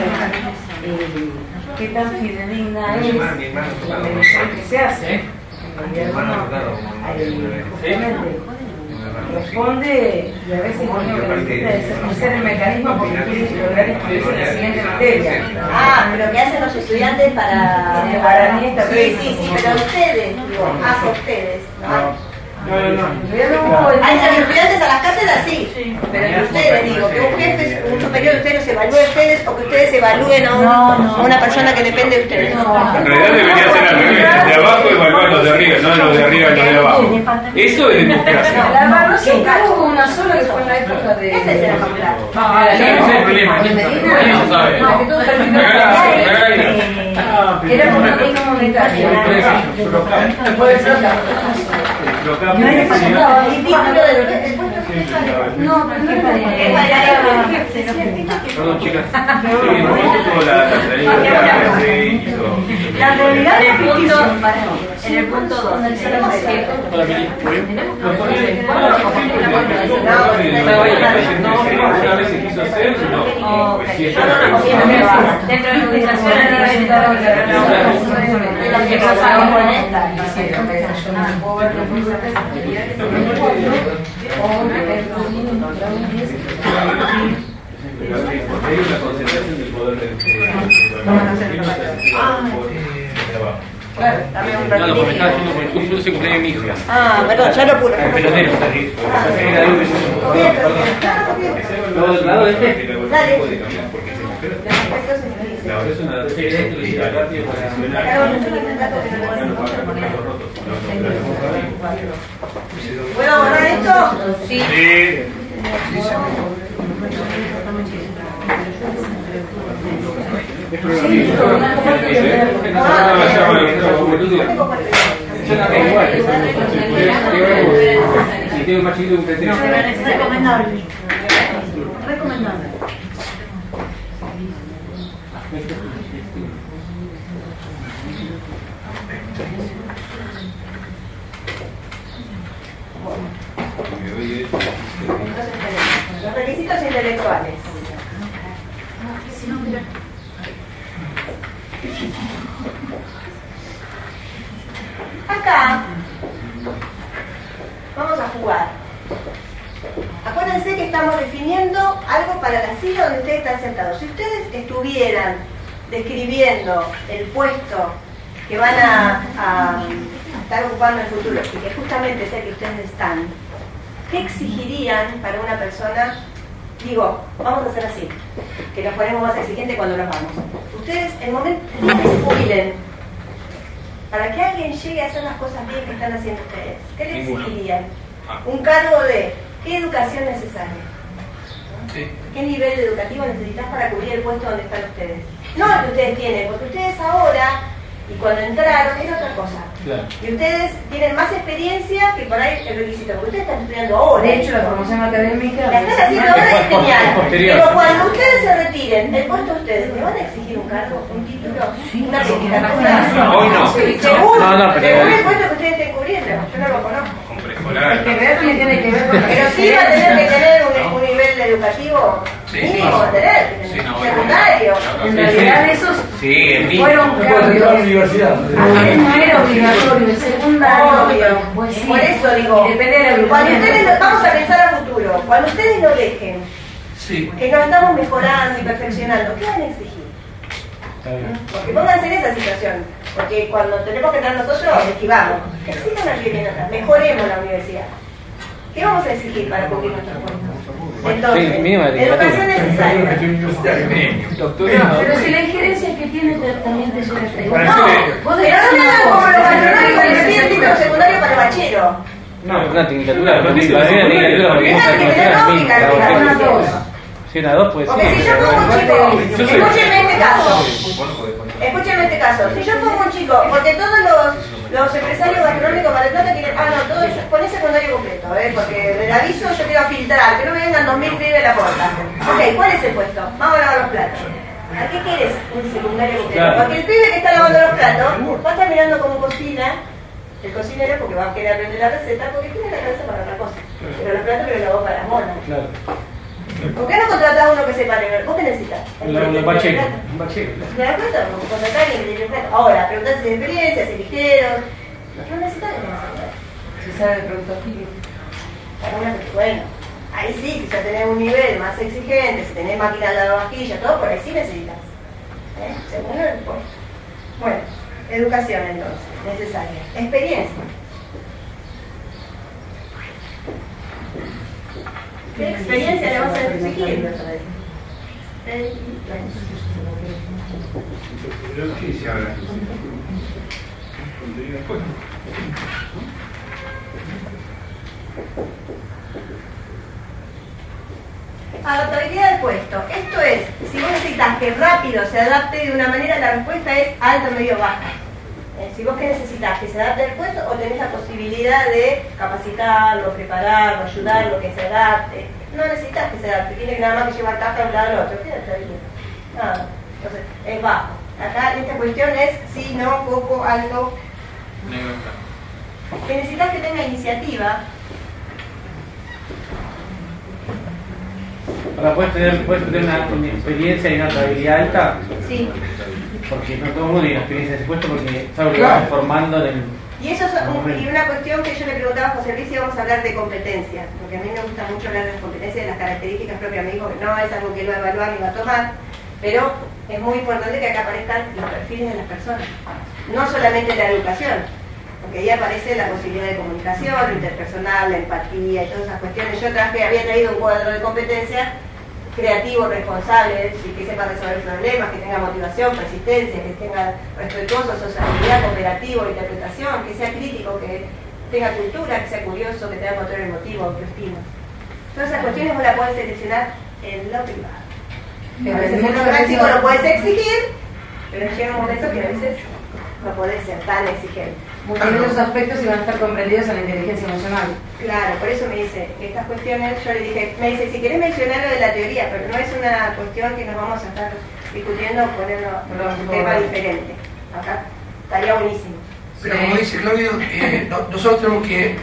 qué tan fidedigna es la medición que se hace. Responde y a veces uno que necesita desafiar el mecanismo porque quiere lograr estudios en la siguiente materia. Ah, pero ¿qué hacen los estudiantes para...? En el guaraní está Sí, pero ustedes, digo, hacia ustedes. No. Hay los estudiantes a las cátedras, sí, pero entre ustedes, digo, que un jefe, un superior de ustedes los evalúe a ustedes o que ustedes evalúen a una persona que depende de ustedes. En realidad debería ser al revés. De abajo evaluar los de arriba, no los de arriba y los de abajo. Eso es democracia. La evaluación hubo una sola que fue en la época de... Ese es el ejemplar. ese es el problema. Era como una comunitaria. Puede ser la... ¿Y título del puesto? No, pero no Perdón, chicas. La realidad en el punto 2. Dentro de la educación la concentración del poder de Claro, dame un no, lo que me estaba ratito. haciendo con el curso de cumpleaños de mi hija. Ah, perdón, ya lo pude. Pelotero. ¿Lado de este? Dale. Claro, es una ¿Puedo borrar esto? Sí. Recomendable. Recomendable. Los requisitos intelectuales. Acá vamos a jugar. Acuérdense que estamos definiendo algo para la silla donde ustedes están sentados. Si ustedes estuvieran describiendo el puesto que van a estar ocupando en el futuro y que justamente es el que ustedes están, ¿qué exigirían para una persona? Digo, vamos a hacer así, que nos ponemos más exigentes cuando nos vamos. Ustedes, el momento que se jubilen, para que alguien llegue a hacer las cosas bien que están haciendo ustedes, ¿qué le exigirían? Un cargo de ¿qué educación necesaria? ¿Qué nivel educativo necesitas para cubrir el puesto donde están ustedes? No el que ustedes tienen, porque ustedes ahora y cuando entraron era otra cosa. Claro. Y ustedes tienen más experiencia que por ahí el requisito, porque ustedes están estudiando ahora. De hecho, la formación académica... La están haciendo ahora es genial. Pero cuando ustedes se retiren, el puesto a ustedes, ¿le van a exigir un cargo, un título, una tecnicatura? Hoy no. Sí, seguro. No, pero- Según el puesto que ustedes estén cubriendo. Yo no lo conozco. Con preescolar. tiene que ver con... Pero sí va a tener que tener un nivel educativo mínimo, va a tener, secundario. En realidad esos Sí, el mismo. fueron cambios. universidad. Antes no era obligatorio, el secundario, pero pues sí. Por eso digo, Y depende del cuando agrupamiento. ustedes, vamos a pensar a futuro, cuando ustedes lo dejen, que nos estamos mejorando y perfeccionando, ¿qué van a exigir? Porque pónganse en esa situación. Porque cuando tenemos que entrar nosotros, esquivamos. Exijan al que viene atrás, mejoremos la universidad. ¿Qué vamos a exigir para cumplir nuestros puestos? Entonces, educación necesaria. Pero si la injerencia que tiene también te lleva a esto. Pero no me hagan como los bachilleros que le piden título secundario para el bachero. No, una tecnicatura. Una tecnicatura. Si una 2 puede ser. Porque si yo pongo un chico, escúchenme este caso, si yo pongo un chico, porque todos los empresarios gastronómicos Mar del Plata quieren, no, todo eso, poné secundario completo, porque del aviso yo quiero filtrar, que no me vengan 2000 pibes a la puerta. Ok, ¿cuál es el puesto? Vamos a lavar los platos. ¿A qué quieres un secundario completo? Claro. Porque el pibe que está lavando los platos va a estar mirando cómo cocina el cocinero porque va a querer aprender la receta porque tiene la cabeza para otra cosa. Pero los platos me los lavó para las monas. Claro. ¿Por qué no contratás a uno que sepa leer? ¿Vos qué necesitas? Un bachero. ¿Me das cuenta? Contratar a alguien que tiene plata. Ahora, preguntás si experiencia, si ligeros. No necesitas que se sabe de producto químico. Bueno, ahí sí, si ya tenés un nivel más exigente, si tenés máquina de lavavajillas, todo, por ahí sí necesitas. Según el puesto. Bueno, educación entonces, necesaria. Experiencia. ¿Qué experiencia le vas a exigir? Sí, se habla. Adaptabilidad del puesto. Esto es, si vos necesitas que rápido se adapte de una manera, la respuesta es alta, medio, baja. Si vos que necesitas que se adapte el puesto o tenés la posibilidad de capacitarlo, prepararlo, ayudarlo, que se adapte. No necesitas que se adapte, tiene que nada más que llevar caja de un lado al otro. Quédate bien. Nada. Entonces, es bajo. Acá esta cuestión es sí, no, poco, alto. Que necesitas que tenga iniciativa. Ahora, ¿puedes tener una experiencia y una habilidad alta? Sí. Porque no todo el mundo tiene experiencia en ese puesto porque es algo que va formando en el... Y eso es y una cuestión que yo le preguntaba a José Luis si vamos a hablar de competencia, porque a mí me gusta mucho hablar de las competencias, de las características propias. Me dijo que no es algo que él va a evaluar ni va a tomar, pero es muy importante que acá aparezcan los perfiles de las personas, no solamente la educación, porque ahí aparece la posibilidad de comunicación, lo interpersonal, la empatía y todas esas cuestiones. Yo había traído un cuadro de competencias creativo, responsable, que sepa resolver problemas, que tenga motivación, persistencia, que tenga respetuoso, sociabilidad, cooperativo, interpretación, que sea crítico, que tenga cultura, que sea curioso, que tenga motor emotivo, autoestima. Todas esas cuestiones vos las podés seleccionar en lo privado. A veces en lo práctico lo podés exigir, pero llega un momento que a veces no podés ser tan exigente. Muchos de esos aspectos iban a estar comprendidos en la inteligencia emocional. Claro, por eso me dice, estas cuestiones, yo le dije, me dice, si querés mencionar lo de la teoría, pero no es una cuestión que nos vamos a estar discutiendo, ponerlo un tema diferente. Acá estaría buenísimo. Pero como dice Claudio, nosotros tenemos que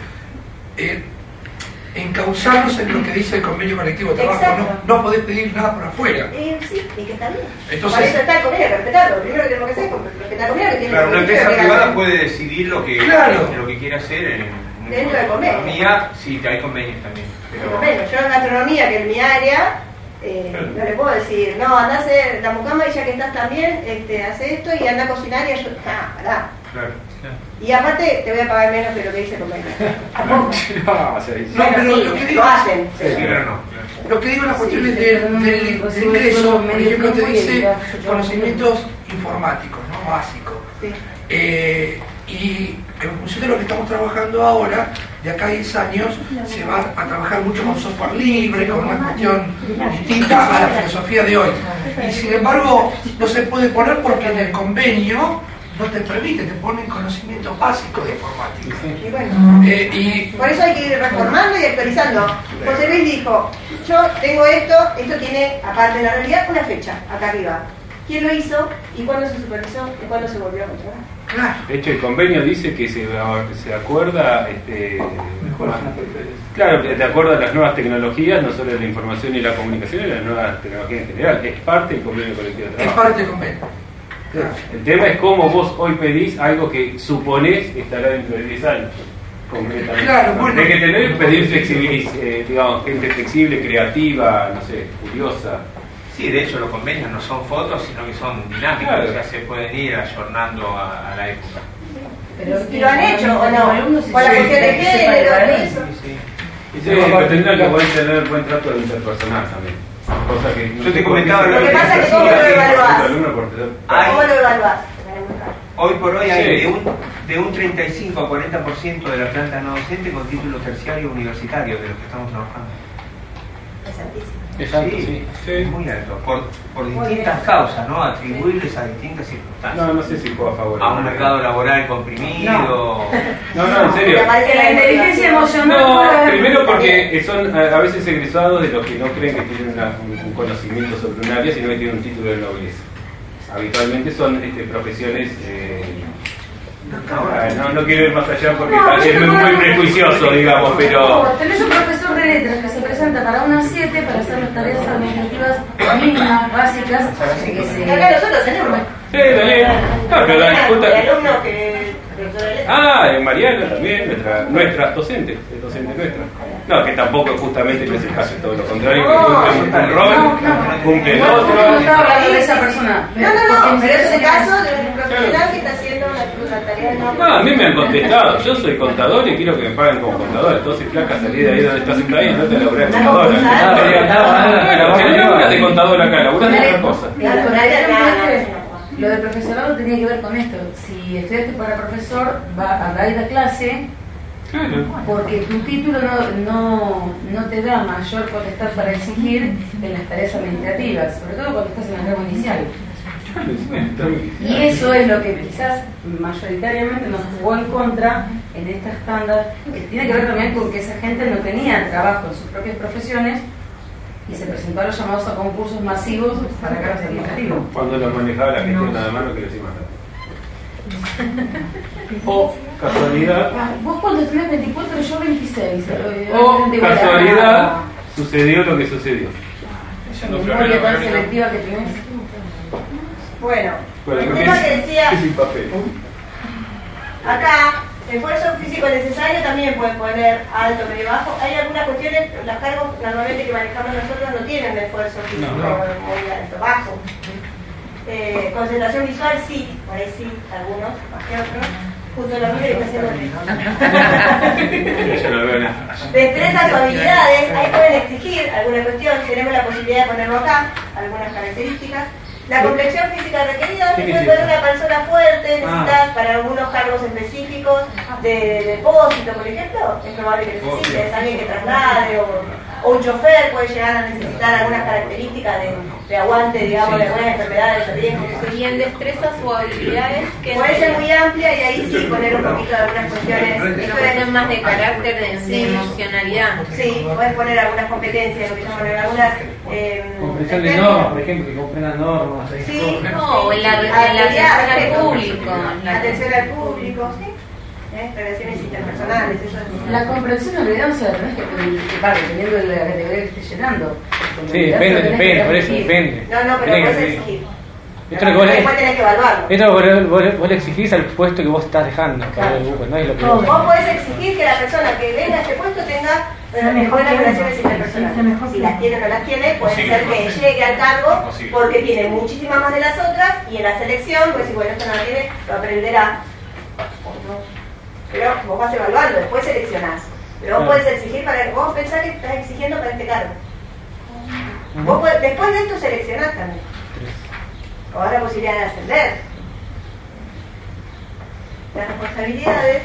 encauzarnos en lo que dice el convenio colectivo de trabajo, no podés pedir nada por afuera. Sí, y que está bien. Entonces, por eso está el convenio, respetarlo. Lo primero que tenemos que hacer es respetar el convenio que tiene. Claro, una empresa privada puede decidir lo que quiere hacer dentro del convenio. En gastronomía, sí, hay convenios también. Pero... Bueno, yo en gastronomía, que es mi área, no le puedo decir, no, andá a hacer la mucama y ya que estás también, hace esto y anda a cocinar y ayuda. Pará. Claro. Y aparte te voy a pagar menos de lo que dice el convenio. No, pero lo que digo, lo hacen. Lo que digo en las cuestiones del ingreso, por ejemplo, te dice conocimientos informáticos, ¿no? Básicos. Sí. Y en función de lo que estamos trabajando ahora, de acá a 10 años, se va a trabajar mucho con software libre, con una cuestión distinta a la filosofía de hoy. Y sin embargo, no se puede poner porque en el convenio no te permite, te ponen conocimientos básicos de informática. Y bueno, por eso hay que ir reformando y actualizando. José Luis dijo, yo tengo esto tiene, aparte de la realidad, una fecha, acá arriba. ¿Quién lo hizo? ¿Y cuándo se supervisó? ¿Y cuándo se volvió a controlar? De hecho, el convenio dice que se acuerda, claro, de acuerdo a las nuevas tecnologías, no solo de la información y la comunicación, sino de las nuevas tecnologías en general. Es parte del convenio colectivo de trabajo. Es parte del convenio. El tema es cómo vos hoy pedís algo que suponés estará dentro de 10 años. Concretamente. Claro, bueno. Hay que tener pedir flexibilidad, digamos, gente flexible, creativa, no sé, curiosa. Sí, de hecho los convenios no son fotos, sino que son dinámicos, claro. o sea, se pueden ir ayornando a la época. ¿Y lo han hecho o no? ¿Con la cuestión de género? Sí, pero tendrán que poder tener buen trato interpersonal también. Cosa que Yo te comentaba lo que pasa es que ¿cómo lo evaluás? ¿Cómo lo evaluás? Hoy por hoy hay Sí. de un 35 a 40% de la planta no docente con título terciario universitario de los que estamos trabajando. Es altísimo. Exacto, Sí, muy alto. Por distintas causas, ¿no? Atribuibles a distintas circunstancias. No sé si puedo favorecer. A un mercado laboral comprimido. No, en serio. La inteligencia emocional. No, primero porque son a veces egresados de los que no creen que tienen un conocimiento sobre un área, sino que tienen un título de nobleza. Habitualmente son profesiones. No quiero ir más allá porque es muy prejuicioso, digamos, pero. Tenés un profesor de letras que se presenta para unas 7 para hacer las tareas administrativas mínimas, básicas. Y acá nosotros tenemos. Sí, también. No, pero la disputa. El alumno que. Mariana también, nuestra docente, es docente nuestra. No, que tampoco justamente no es el caso, todo lo contrario, que cumple un rol, cumple el otro. No estaba hablando de esa persona. No, pero es el caso de un profesional que está haciendo una tarea No, a mí me han contestado, yo soy contador y quiero que me paguen como contador, entonces flaca, salí de ahí donde estás sentada y no te laburé de contadora. Si no laburas de contador acá, laburas de otra cosa. Lo del profesorado tenía que ver con esto. Si estudiaste para profesor, va a ir a clase, porque tu título no te da mayor potestad para exigir en las tareas administrativas, sobre todo cuando estás en el ramo inicial. Y eso es lo que quizás mayoritariamente nos jugó en contra en estas tandas, que tiene que ver también con que esa gente no tenía trabajo en sus propias profesiones y se presentó a los llamados a concursos masivos para cargos administrativos. Cuando lo manejaba la gestión nada más, no quiero decir más nada. O casualidad. Vos cuando tenés 24, yo 26. O casualidad, sucedió lo que sucedió. Memoria tan selectiva que tenés. Bueno, el tema que decía acá, esfuerzo físico necesario también pueden poner alto, medio, bajo. Hay algunas cuestiones, los cargos normalmente que manejamos nosotros no tienen esfuerzo físico muy alto, bajo. Concentración visual sí, por ahí sí, algunos, más que otros. Justo lo mismo que está haciendo. Yo no veo nada. Destrezas o habilidades, ahí pueden exigir alguna cuestión, tenemos la posibilidad de ponerlo acá, algunas características. La complexión física requerida, se puede poner una persona fuerte, necesitas para algunos cargos específicos de depósito, por ejemplo, es probable que necesites alguien que traslade o un chofer puede llegar a necesitar algunas características de aguante, digamos, de algunas enfermedades o riesgos. ¿Y en destrezas o habilidades? Puede ser muy amplia y ahí sí poner un poquito de algunas cuestiones. Esto es más de carácter, de emocionalidad. Sí, puedes poner algunas competencias, lo que llaman algunas... comprensión de normas, por ejemplo, que comprendan normas. Sí, no, o en la atención al público. Atención al público, sí. Relaciones interpersonales, eso es... La comprensión en realidad no se la tenés que dependiendo de la categoría que estés llenando. Sí, depende, por eso, depende. No, pero puedes exigir. Esto es lo que después tenés que evaluarlo. Esto vos le exigís al puesto que vos estás dejando, claro. No es lo que vos podés exigir que la persona que venga a este puesto tenga buenas relaciones interpersonales. Si las tiene o no las tiene, puede ser que llegue al cargo porque tiene muchísimas más de las otras y en la selección, pues si bueno, esto no la tiene, lo aprenderá. Pero vos vas evaluando, después seleccionás. Pero vos podés exigir vos pensás que estás exigiendo para este cargo. Vos después de esto seleccionás también. O da la posibilidad de ascender. Las responsabilidades.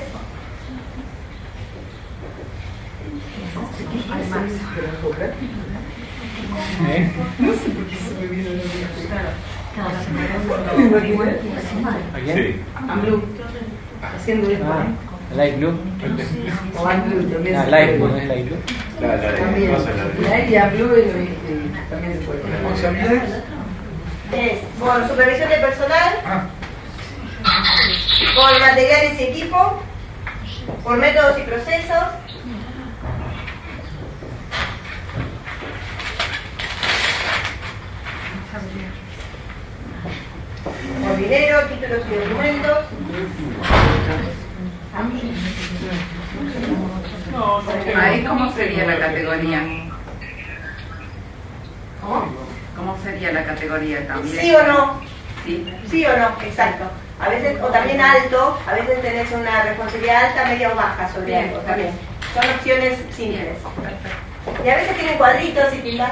No sé por qué se me vino la Sí. Blue. Haciendo esto. Light Blue. O Blue también. Light Blue, ¿no es Light Blue? También. Light y Blue también se puede. ¿Responsabilidades? Es por supervisión de personal, por materiales y equipo, por métodos y procesos, por dinero, títulos y documentos. Ahí, ¿cómo sería la categoría? ¿Cómo sería la categoría también? Sí o no. Sí. Sí o no, exacto. A veces, o también alto, a veces tenés una responsabilidad alta, media o baja sobre algo también. Son opciones simples. Y a veces tienen cuadritos y pilas.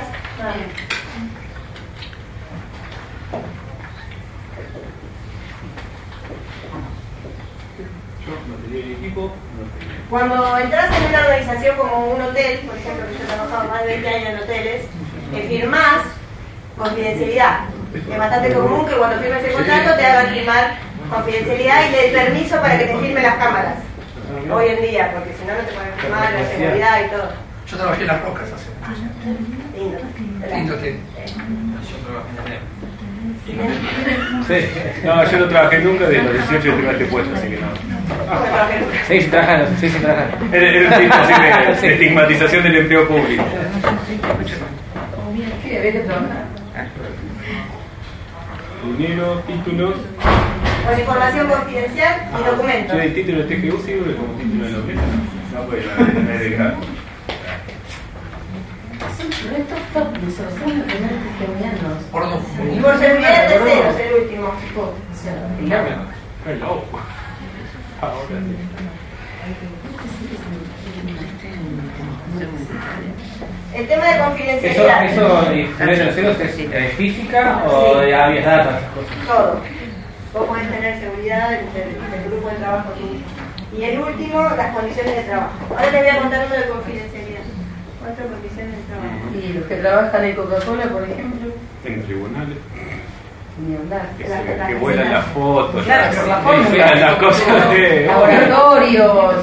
Cuando entras en una organización como un hotel, por ejemplo, que yo he trabajado más de 20 años en hoteles, firmás confidencialidad. Es bastante común que cuando firmes el contrato te hagan firmar confidencialidad y le den permiso para que te firmen las cámaras. Hoy en día, porque si no, no te pueden firmar la seguridad y todo. Yo trabajé en las rocas hace muchos años. Lindo. Lindo, sí. Yo trabajé en enero. Sí, no, yo no trabajé nunca, de los 18 yo tengo este puesto, así que no. Sí, trabajando, sí, trabajando. Era un tipo así de estigmatización del empleo público. ¿Qué debes de trabajar? Dinero, títulos. Con información confidencial y documentos. Yo el título de TGU sirve como título de la obrera. No, pues no es de grado. Y por seguridad de terceros, el último. Hello. El tema de confidencialidad. ¿Eso de los ceros es física o de habeas data? Todo. Vos podés tener seguridad del grupo de trabajo tuyo. Y el último, las condiciones de trabajo. Ahora les voy a contar uno de confidencialidad. ¿Cuántas condiciones de trabajo? Y los que trabajan en Coca-Cola, por ejemplo. En tribunales. Ni hablar. Que vuelan las fotos. Claro, pero la fórmula. Las cosas de. Laboratorios.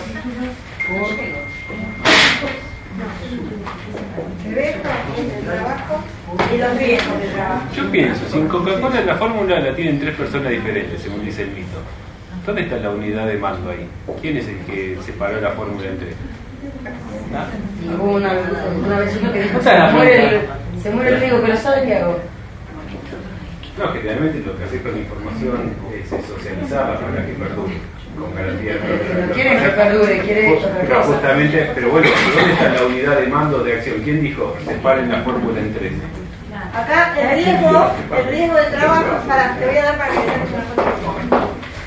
El trabajo y los riesgos del trabajo. Yo pienso, si en Coca-Cola la fórmula la tienen 3 personas diferentes, según dice el mito. ¿Dónde está la unidad de mando ahí? ¿Quién es el que separó la fórmula entre? Y hubo una vecina que dijo, se muere el riego, pero ¿sabe qué hago? No, generalmente lo que haces con la información es socializarla para que perdure, con garantía de No quiere que perdure, quiere pero justamente, pero bueno, ¿dónde está la unidad de mando de acción? ¿Quién dijo separen la fórmula en 3? Acá el riesgo del trabajo, te voy a dar para que veas una foto.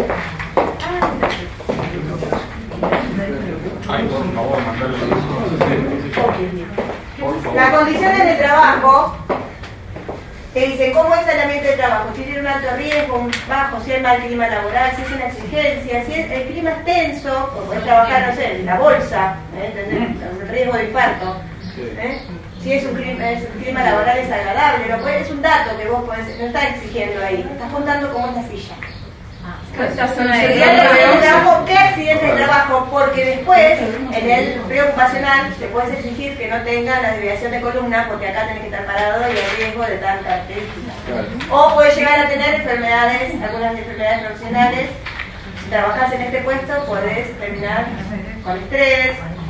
Ay, por favor, Las condiciones de trabajo te dicen cómo es el ambiente de trabajo, si tiene un alto riesgo, un bajo, si hay mal clima laboral, si es una exigencia, si el clima es tenso, o puedes trabajar, no sé, en la bolsa, el riesgo de infarto. Si es un clima laboral es agradable, es un dato que vos podés, no estás exigiendo ahí, estás contando cómo es la silla. ¿Qué accidente de trabajo? Porque después, en el preocupacional, te puedes exigir que no tenga la desviación de columna, porque acá tenés que estar parado y hay riesgo de tal característica. O puedes llegar a tener enfermedades, algunas enfermedades profesionales. Si trabajas en este puesto, podés terminar con estrés,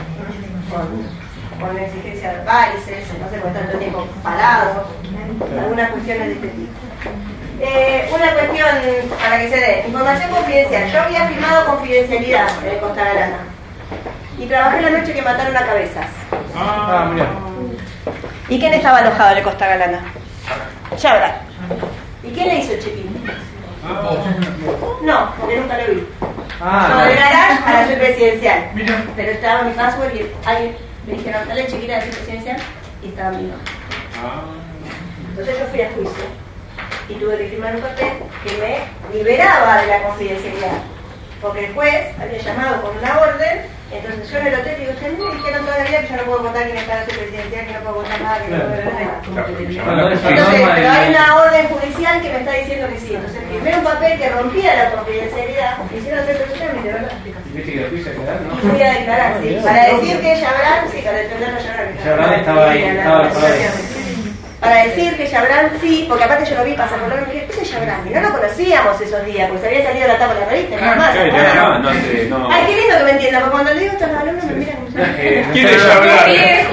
con exigencia de varices, no sé, por tanto tiempo parado, algunas cuestiones de este tipo. Una cuestión para que se dé, información confidencial. Yo había firmado confidencialidad en el Costa Galana y trabajé la noche que mataron a Cabezas. Mira. ¿Y quién estaba alojado en el Costa Galana? Chabra. ¿Y quién le hizo el check-in? No, porque nunca lo vi. Sobre el garage a la presidencial. Pero estaba mi password y alguien me dijeron, dale chiquita de presidencial y estaba mi nombre. Entonces yo fui a juicio y tuve que firmar un papel que me liberaba de la confidencialidad, porque el juez había llamado con una orden. Entonces yo en el hotel digo, ustedes me dijeron todavía que yo no puedo contar quién está en su presidencial, que no puedo contar nada, que no puedo nada. Entonces, pero hay una orden judicial que me está diciendo que sí. Entonces firmé un papel que rompía la confidencialidad, me hicieron hacer presión y de verdad. Y fui a declarar, sí, para decir que Chabran, sí, para defenderlo a Chabran estaba ahí, para decir que Chabran sí, porque aparte yo lo vi pasar por la y dije, ¿qué es Chabran? Y no lo conocíamos esos días, porque se había salido la tapa de la revista, nada más. No. Ay, qué lindo que me entiendan, porque cuando le digo esto a los alumnos me miran como ¿quién es Chabran?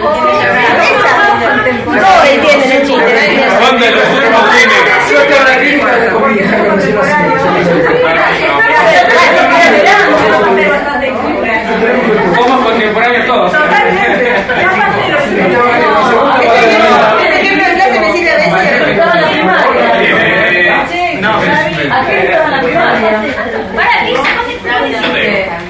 no entienden el chiste, ¿Dónde los Somos contemporáneos todos. Este ejemplo de clase me sirve a veces.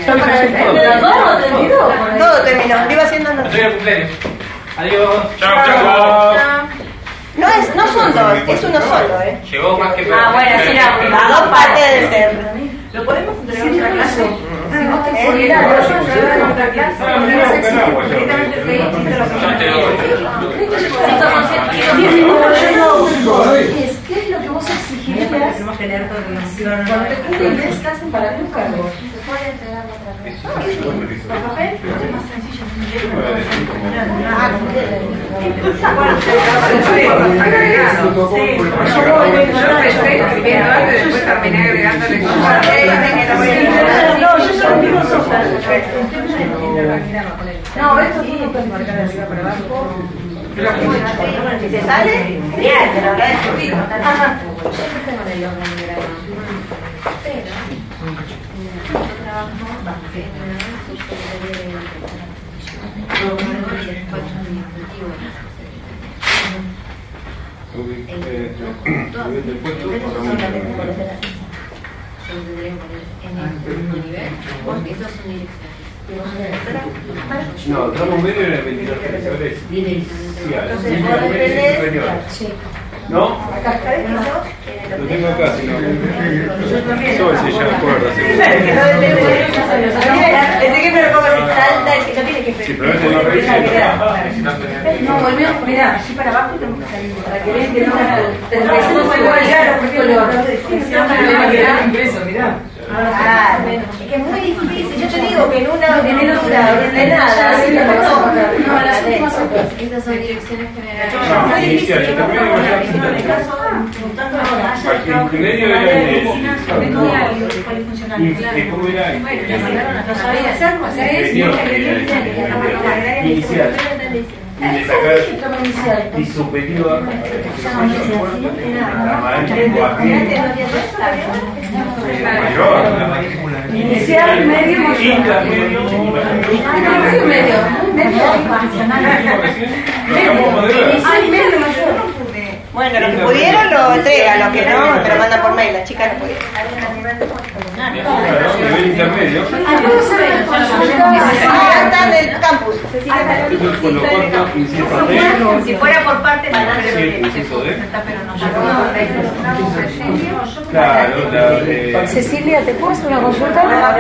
Todo terminó. Lo iba haciendo noche. Adiós. Chao, chao. No son dos, es uno solo, Llegó más que bueno, sí, las dos partes del cerro. ¿Lo podemos entregar en otra clase? Si vos te ¿qué es lo que vos exigirías? Tenemos que leer toda información. Cuando te cumples, ¿qué hacen para tus cargos? ¿Se puede entregar otra clase? ¿Por papel? Es más sencillo. Yo empecé escribiendo algo y después terminé agregándole cosas. No, esto sí lo puedes marcar de arriba para abajo. Si te sale, genial, te lo agradezco. No, tramo medio era 22 profesores. ¿No? Lo tengo acá, si no. Yo sí, ya acuerdo. Ese que me lo pongo así, salta, el que no tiene que Sí, pero este no revisé. No, volvemos, mirá, así para abajo tenemos que salir. Para que vean que no te empezamos a igualar porque lo impreso, mirá. Es que es muy difícil, yo te digo que en una lectura ordenada, no, las últimas otras. Estas son direcciones generales. No, inicial, yo también digo ya. El medio era ¿cómo era? No sabía hacerlo, Inicial. Y de sacar y superior inicial, medio, bueno, los que pudieron lo entregan, los que no, te lo mandan por mail, las chicas no pudieron. Nivel intermedio. Están del campus. Con lo corto, inciso D. Si fuera por parte, Inciso D. Claro, la de... Cecilia, ¿te puedo hacer una consulta?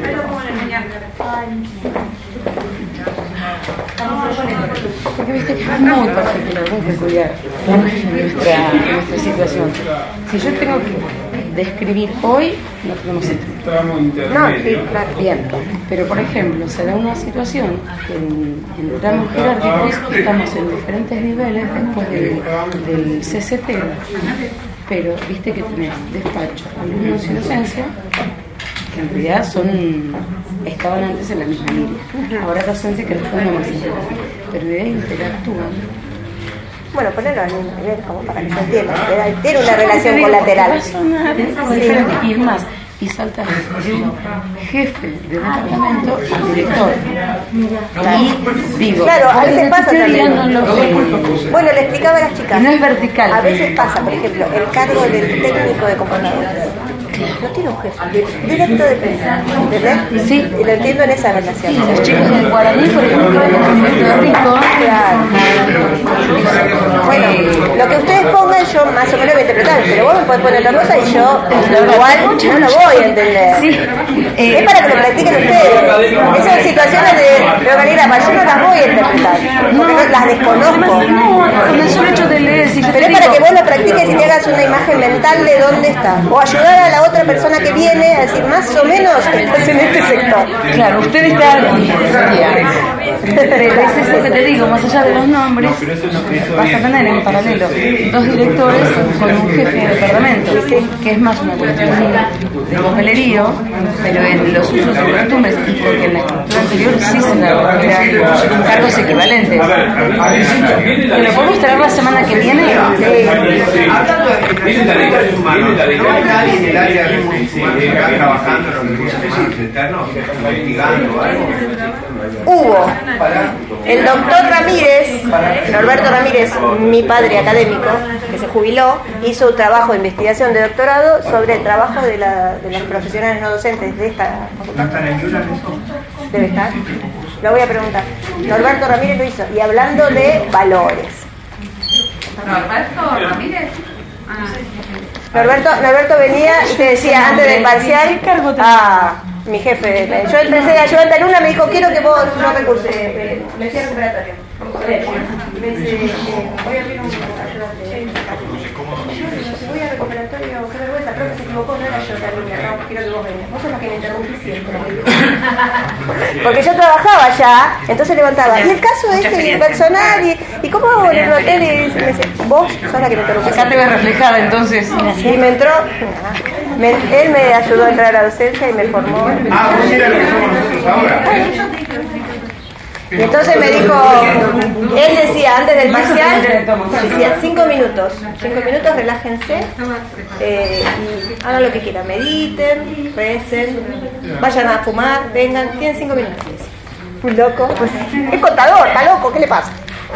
Porque viste que es muy particular, muy peculiar nuestra situación. Si yo tengo que describir hoy, no tenemos esto. Tramo intermedio. No, sí, claro, bien. Pero por ejemplo, se da una situación que en tramos jerárquicos estamos en diferentes niveles después del CCT, pero viste que tenés despacho, alumnos y docencia, que en realidad estaban antes en la misma línea. Ahora docencia que después no más interactúan, pero de ahí interactúan. Bueno, ponerlo al mismo nivel como para que se entienda. Tiene una relación colateral. Y más, y salta de un jefe de departamento al director. Y digo, claro, a veces pasa también. No lo sé. Bueno, le explicaba a las chicas. No es vertical. A veces pasa, por ejemplo, el cargo del técnico de computadores. No tiene un jefe, directo de prensa, ¿entendés? Sí. Y lo entiendo en esa relación. Sí, los chicos del Guaraní, por ejemplo, en el director rico. Claro. Bueno, lo que ustedes pongan yo más o menos voy a interpretar, pero vos me podés poner otra cosa y yo igual no lo voy a entender. Sí. Es para que lo practiquen ustedes. Esas situaciones de organigrama yo no las voy a interpretar, porque no las desconozco. No, con el solo hecho de leer. Si pero es para que vos lo practiques y te hagas una imagen mental de dónde está. O ayudar a la otra persona que viene a decir más o menos estás en este sector. Claro, usted está pero es eso que te digo, más allá de los nombres, vas a tener en paralelo dos directores con un jefe de departamento, que es más una cuestión de papelerío, pero en los usos y costumbres, porque en la estructura anterior sí se eran cargos equivalentes. ¿Que lo podemos traer la semana que viene? Viene la de había trabajando en los internos, investigando algo. Hubo. El doctor Ramírez, Norberto Ramírez, mi padre académico, que se jubiló, hizo un trabajo de investigación de doctorado sobre el trabajo de los profesionales no docentes de esta facultad. Debe estar. Lo voy a preguntar. Norberto Ramírez lo hizo. Y hablando de valores. ¿Norberto Ramírez? Norberto venía y te decía antes del parcial, mi jefe, yo empecé de ayudante alumna, me dijo, quiero que vos no recurses, me decía recuperatorio. Me dice, voy a abrir un ayudante. Voy a recuperatorio, qué vergüenza, creo que se equivocó, no era yo la alumna, no, quiero que vos vengas. Vos sos la que me interrumpís siempre. Porque yo trabajaba allá, entonces levantaba, y el caso este, el personal, y cómo hago en el hotel, y me dice, vos sos la que me interrumpís. Acá te ves reflejada entonces. Y me entró, él me ayudó a entrar a la docencia y me formó. Vos era lo que somos nosotros ahora. Y entonces me dijo, él decía antes del parcial, decía 5 minutos, relájense y hagan lo que quieran, mediten, recen, vayan a fumar, vengan, tienen 5 minutos. Un loco, pues, es contador, está loco, ¿qué le pasa?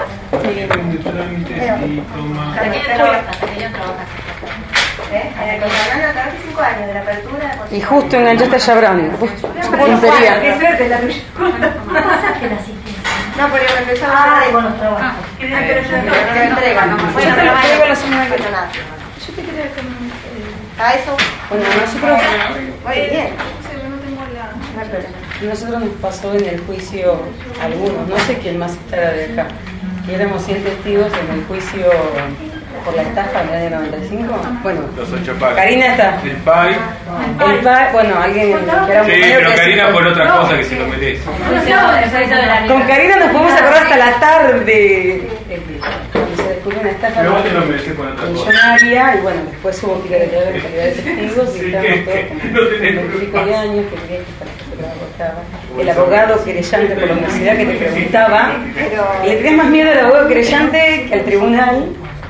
Y justo enganchaste a Chabran. Qué suerte la tuya. ¿Cómo pasaste la asistencia? No, porque me empezaba a con los trabajos. pero yo me entregan. Bueno, pero traigo la semana que nada. Yo te quiero a eso. Bueno, nosotros Muy bien. Nosotros nos pasó en el juicio, algunos, no sé quién más estará de acá, que éramos 100 testigos en el juicio por la estafa del año 95. Bueno, Los 8 pagos. Karina está. El PAI. Bueno, alguien que era Sí, mujer pero que Karina se- por otra cosa que si lo metés. Con Karina nos podemos acordar hasta la tarde. Cuando se descubrió una estafa Pero vos te lo mereces por otra cosa. millonaria, y bueno, después hubo que ir a declarar en calidad de testigos y Sí, estábamos todos no tenés con 20 y pico de años que querían que esta gente aportaba. El abogado querellante por la universidad que te preguntaba, y le tenías más miedo al abogado querellante que al tribunal.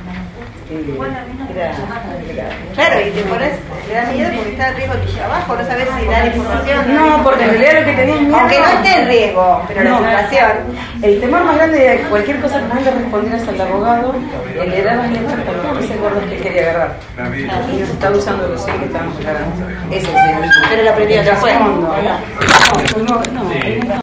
Claro, y te pones, le da miedo porque está en riesgo tu trabajo, no sabes si dar información. No, porque en realidad lo que tenías miedo. Aunque no esté en riesgo, pero No. la situación. El temor más grande de cualquier cosa que vos le respondieras al abogado, le dabas leche para los gordos que quería agarrar. Y nos estaba usando los 100 que estábamos aclarando. Ese es el. Pero lo aprendió el después. trasfondo. No, no.